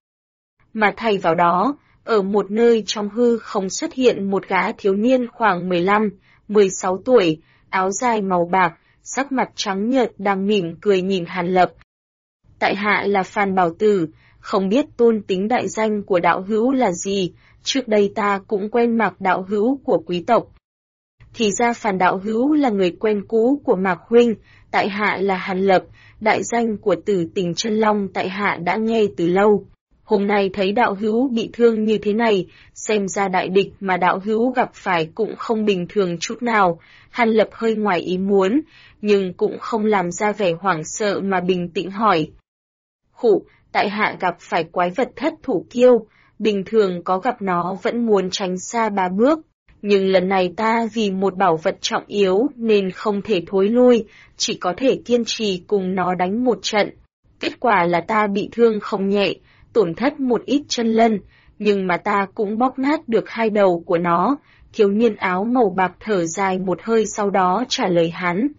Mà thay vào đó, ở một nơi trong hư không xuất hiện một gã thiếu niên khoảng 15, 16 tuổi, áo dài màu bạc, sắc mặt trắng nhợt đang mỉm cười nhìn Hàn Lập. Tại hạ là Phan Bảo Tử, không biết tôn tính đại danh của đạo hữu là gì, trước đây ta cũng quen Mạc đạo hữu của quý tộc. Thì ra Phan đạo hữu là người quen cũ của Mạc huynh, tại hạ là Hàn Lập, đại danh của Tử Tình Chân Long tại hạ đã nghe từ lâu. Hôm nay thấy đạo hữu bị thương như thế này, xem ra đại địch mà đạo hữu gặp phải cũng không bình thường chút nào. Hàn Lập hơi ngoài ý muốn, nhưng cũng không làm ra vẻ hoảng sợ mà bình tĩnh hỏi. Khụ, tại hạ gặp phải quái vật thất thủ kiêu, bình thường có gặp nó vẫn muốn tránh xa 3 bước. Nhưng lần này ta vì một bảo vật trọng yếu nên không thể thối lui, chỉ có thể kiên trì cùng nó đánh một trận. Kết quả là ta bị thương không nhẹ, tổn thất một ít chân lân, nhưng mà ta cũng bóc nát được 2 đầu của nó. Thiếu niên áo màu bạc thở dài một hơi sau đó trả lời hắn.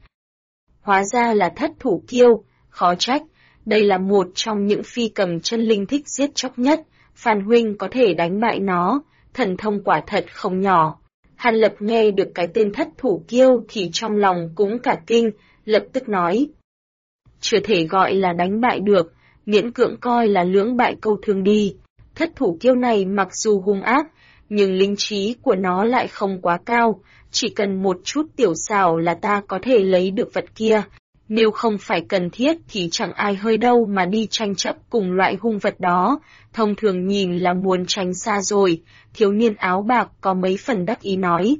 Hóa ra là thất thủ kiêu, khó trách, đây là một trong những phi cầm chân linh thích giết chóc nhất, Phan huynh có thể đánh bại nó, thần thông quả thật không nhỏ. Hàn Lập nghe được cái tên thất thủ kiêu thì trong lòng cũng cả kinh, lập tức nói. Chưa thể gọi là đánh bại được, miễn cưỡng coi là lưỡng bại câu thương đi. Thất thủ kiêu này mặc dù hung ác, nhưng linh trí của nó lại không quá cao, chỉ cần một chút tiểu xảo là ta có thể lấy được vật kia. Nếu không phải cần thiết thì chẳng ai hơi đâu mà đi tranh chấp cùng loại hung vật đó, thông thường nhìn là muốn tránh xa rồi, thiếu niên áo bạc có mấy phần đắc ý nói.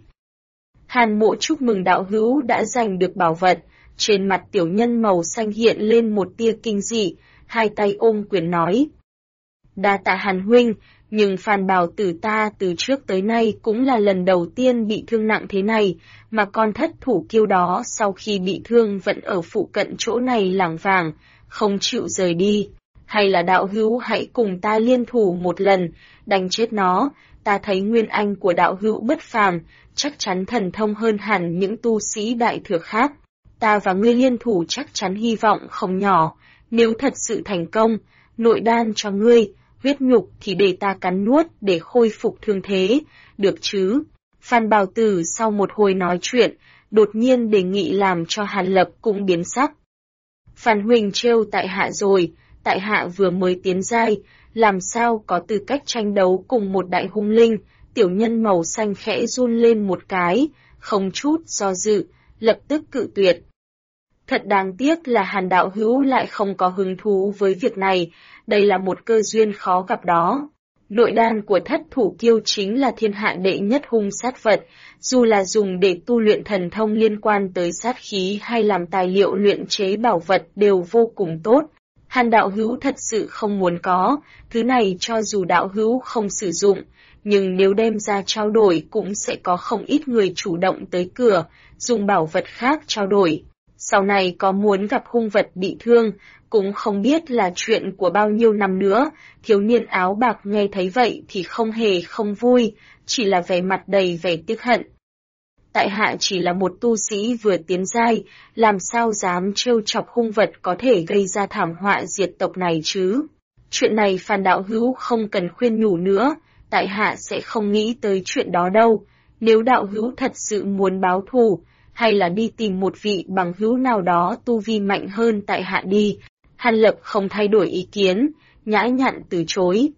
Hàn Mộ chúc mừng đạo hữu đã giành được bảo vật, trên mặt tiểu nhân màu xanh hiện lên một tia kinh dị, hai tay ôm quyền nói. Đa tạ Hàn huynh, nhưng Phan Bảo Tử ta từ trước tới nay cũng là lần đầu tiên bị thương nặng thế này, mà con thất thủ kiêu đó sau khi bị thương vẫn ở phụ cận chỗ này lảng vảng, không chịu rời đi. Hay là đạo hữu hãy cùng ta liên thủ một lần, đánh chết nó, ta thấy nguyên anh của đạo hữu bất phàm, chắc chắn thần thông hơn hẳn những tu sĩ đại thừa khác. Ta và ngươi liên thủ chắc chắn hy vọng không nhỏ, nếu thật sự thành công, nội đan cho ngươi, huyết nhục thì để ta cắn nuốt để khôi phục thương thế, được chứ? Phan Bảo Tử sau một hồi nói chuyện, đột nhiên đề nghị làm cho Hàn Lập cũng biến sắc. Phan huynh trêu tại hạ rồi, tại hạ vừa mới tiến giai, làm sao có tư cách tranh đấu cùng một đại hung linh, tiểu nhân màu xanh khẽ run lên một cái, không chút do dự, lập tức cự tuyệt. Thật đáng tiếc là Hàn đạo hữu lại không có hứng thú với việc này, đây là một cơ duyên khó gặp đó. Nội đan của thất thủ kiêu chính là thiên hạ đệ nhất hung sát vật, dù là dùng để tu luyện thần thông liên quan tới sát khí hay làm tài liệu luyện chế bảo vật đều vô cùng tốt. Hàn đạo hữu thật sự không muốn có, thứ này cho dù đạo hữu không sử dụng, nhưng nếu đem ra trao đổi cũng sẽ có không ít người chủ động tới cửa, dùng bảo vật khác trao đổi. Sau này có muốn gặp hung vật bị thương, cũng không biết là chuyện của bao nhiêu năm nữa, thiếu niên áo bạc nghe thấy vậy thì không hề không vui, chỉ là vẻ mặt đầy vẻ tiếc hận. Tại hạ chỉ là một tu sĩ vừa tiến giai, làm sao dám trêu chọc hung vật có thể gây ra thảm họa diệt tộc này chứ? Chuyện này Phan đạo hữu không cần khuyên nhủ nữa, tại hạ sẽ không nghĩ tới chuyện đó đâu. Nếu đạo hữu thật sự muốn báo thù, hay là đi tìm một vị bằng hữu nào đó tu vi mạnh hơn tại hạ đi. Hàn Lập không thay đổi ý kiến, nhã nhặn từ chối.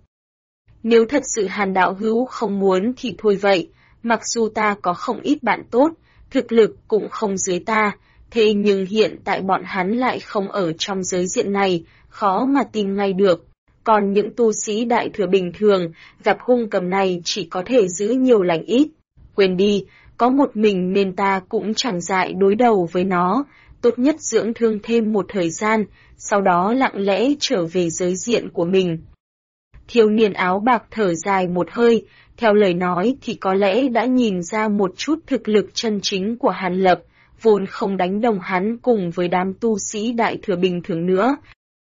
Nếu thật sự Hàn đạo hữu không muốn thì thôi vậy, mặc dù ta có không ít bạn tốt, thực lực cũng không dưới ta, thế nhưng hiện tại bọn hắn lại không ở trong giới diện này, khó mà tìm ngay được. Còn những tu sĩ đại thừa bình thường, gặp hung cầm này chỉ có thể giữ nhiều lành ít. Quên đi, có một mình nên ta cũng chẳng dại đối đầu với nó, tốt nhất dưỡng thương thêm một thời gian, sau đó lặng lẽ trở về giới diện của mình. Thiếu niên áo bạc thở dài một hơi, theo lời nói thì có lẽ đã nhìn ra một chút thực lực chân chính của Hàn Lập, vốn không đánh đồng hắn cùng với đám tu sĩ đại thừa bình thường nữa.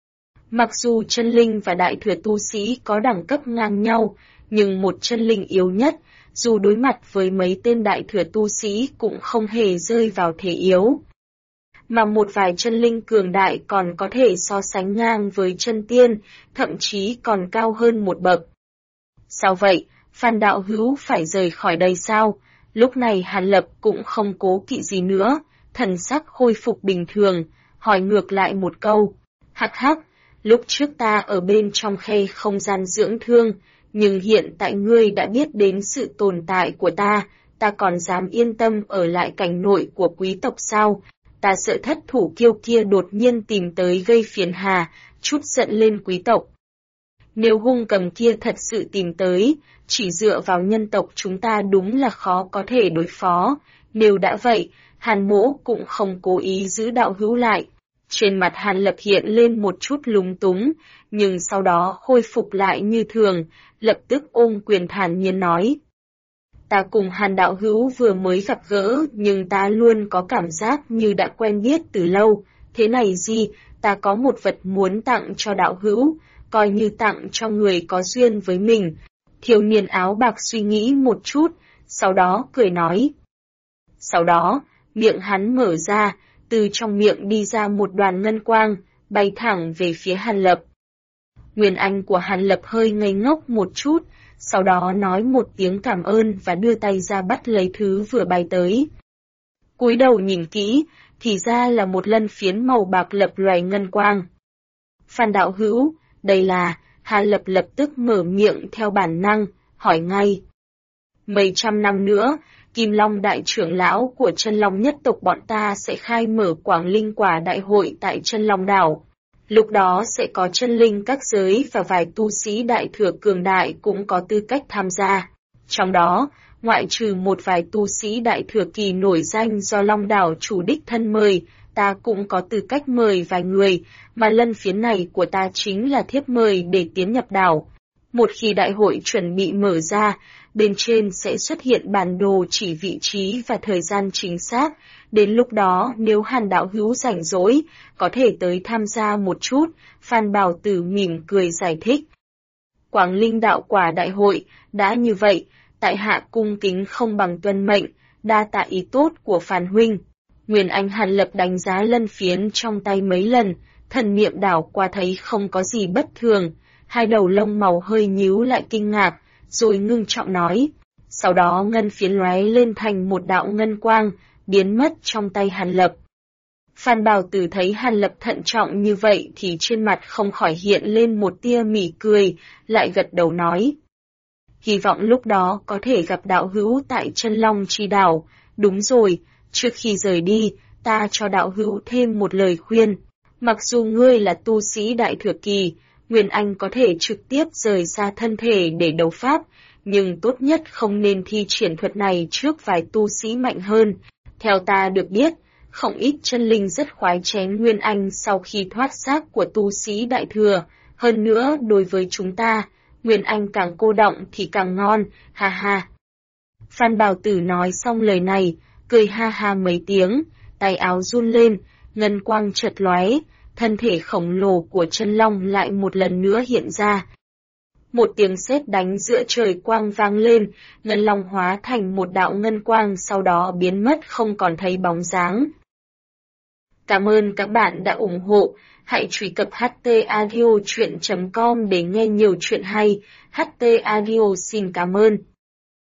Mặc dù chân linh và đại thừa tu sĩ có đẳng cấp ngang nhau, nhưng một chân linh yếu nhất, dù đối mặt với mấy tên đại thừa tu sĩ cũng không hề rơi vào thế yếu. Mà một vài chân linh cường đại còn có thể so sánh ngang với chân tiên, thậm chí còn cao hơn một bậc. Sao vậy, Phan đạo hữu phải rời khỏi đây sao? Lúc này Hàn Lập cũng không cố kỵ gì nữa, thần sắc khôi phục bình thường, hỏi ngược lại một câu. Hắc hắc, lúc trước ta ở bên trong khe không gian dưỡng thương, nhưng hiện tại ngươi đã biết đến sự tồn tại của ta còn dám yên tâm ở lại cảnh nội của quý tộc sao? Ta sợ thất thủ kiêu kia đột nhiên tìm tới gây phiền hà, chút giận lên quý tộc. Nếu hung cầm kia thật sự tìm tới, chỉ dựa vào nhân tộc chúng ta đúng là khó có thể đối phó. Nếu đã vậy, Hàn Mỗ cũng không cố ý giữ đạo hữu lại. Trên mặt Hàn Lập hiện lên một chút lúng túng, nhưng sau đó khôi phục lại như thường, lập tức ôm quyền thản nhiên nói. Ta cùng Hàn đạo hữu vừa mới gặp gỡ, nhưng ta luôn có cảm giác như đã quen biết từ lâu. Thế này gì, ta có một vật muốn tặng cho đạo hữu, coi như tặng cho người có duyên với mình. Thiếu niên áo bạc suy nghĩ một chút, sau đó cười nói. Sau đó, miệng hắn mở ra, từ trong miệng đi ra một đoàn ngân quang, bay thẳng về phía Hàn Lập. Nguyên Anh của Hàn Lập hơi ngây ngốc một chút, sau đó nói một tiếng cảm ơn và đưa tay ra bắt lấy thứ vừa bay tới. Cúi đầu nhìn kỹ, thì ra là một lân phiến màu bạc lập loè ngân quang. Phan đạo hữu, đây là, Hàn Lập lập tức mở miệng theo bản năng, hỏi ngay. Mấy trăm năm nữa, Kim Long đại trưởng lão của Chân Long nhất tộc bọn ta sẽ khai mở Quảng Linh Quả đại hội tại Chân Long đảo. Lúc đó sẽ có chân linh các giới và vài tu sĩ đại thừa cường đại cũng có tư cách tham gia. Trong đó, ngoại trừ một vài tu sĩ đại thừa kỳ nổi danh do Long đảo chủ đích thân mời, ta cũng có tư cách mời vài người, mà lân phiến này của ta chính là thiếp mời để tiến nhập đảo. Một khi đại hội chuẩn bị mở ra, bên trên sẽ xuất hiện bản đồ chỉ vị trí và thời gian chính xác. Đến lúc đó nếu Hàn đạo hữu rảnh rỗi, có thể tới tham gia một chút, Phan Bảo Tử mỉm cười giải thích. Quảng Linh đạo quả đại hội, đã như vậy, tại hạ cung kính không bằng tuân mệnh, đa tạ ý tốt của Phan huynh. Nguyên Anh Hàn Lập đánh giá lân phiến trong tay mấy lần, thần niệm đảo qua thấy không có gì bất thường, hai đầu lông màu hơi nhíu lại kinh ngạc, rồi ngưng trọng nói. Sau đó ngân phiến lóe lên thành một đạo ngân quang, biến mất trong tay Hàn Lập. Phan Bảo Tử thấy Hàn Lập thận trọng như vậy thì trên mặt không khỏi hiện lên một tia mỉm cười, lại gật đầu nói. Hy vọng lúc đó có thể gặp đạo hữu tại Chân Long Chi đảo. Đúng rồi, trước khi rời đi, ta cho đạo hữu thêm một lời khuyên. Mặc dù ngươi là tu sĩ đại thừa kỳ, Nguyên Anh có thể trực tiếp rời xa thân thể để đấu pháp, nhưng tốt nhất không nên thi triển thuật này trước vài tu sĩ mạnh hơn. Theo ta được biết, không ít chân linh rất khoái chén Nguyên Anh sau khi thoát xác của tu sĩ đại thừa. Hơn nữa, đối với chúng ta, Nguyên Anh càng cô đọng thì càng ngon, ha ha. Phan Bảo Tử nói xong lời này, cười ha ha mấy tiếng, tay áo run lên, ngân quang chợt lóe, thân thể khổng lồ của chân long lại một lần nữa hiện ra. Một tiếng sét đánh giữa trời quang vang lên, ngân long hóa thành một đạo ngân quang sau đó biến mất không còn thấy bóng dáng. Cảm ơn các bạn đã ủng hộ. Hãy truy cập htaudio.com để nghe nhiều chuyện hay. HT Audio xin cảm ơn.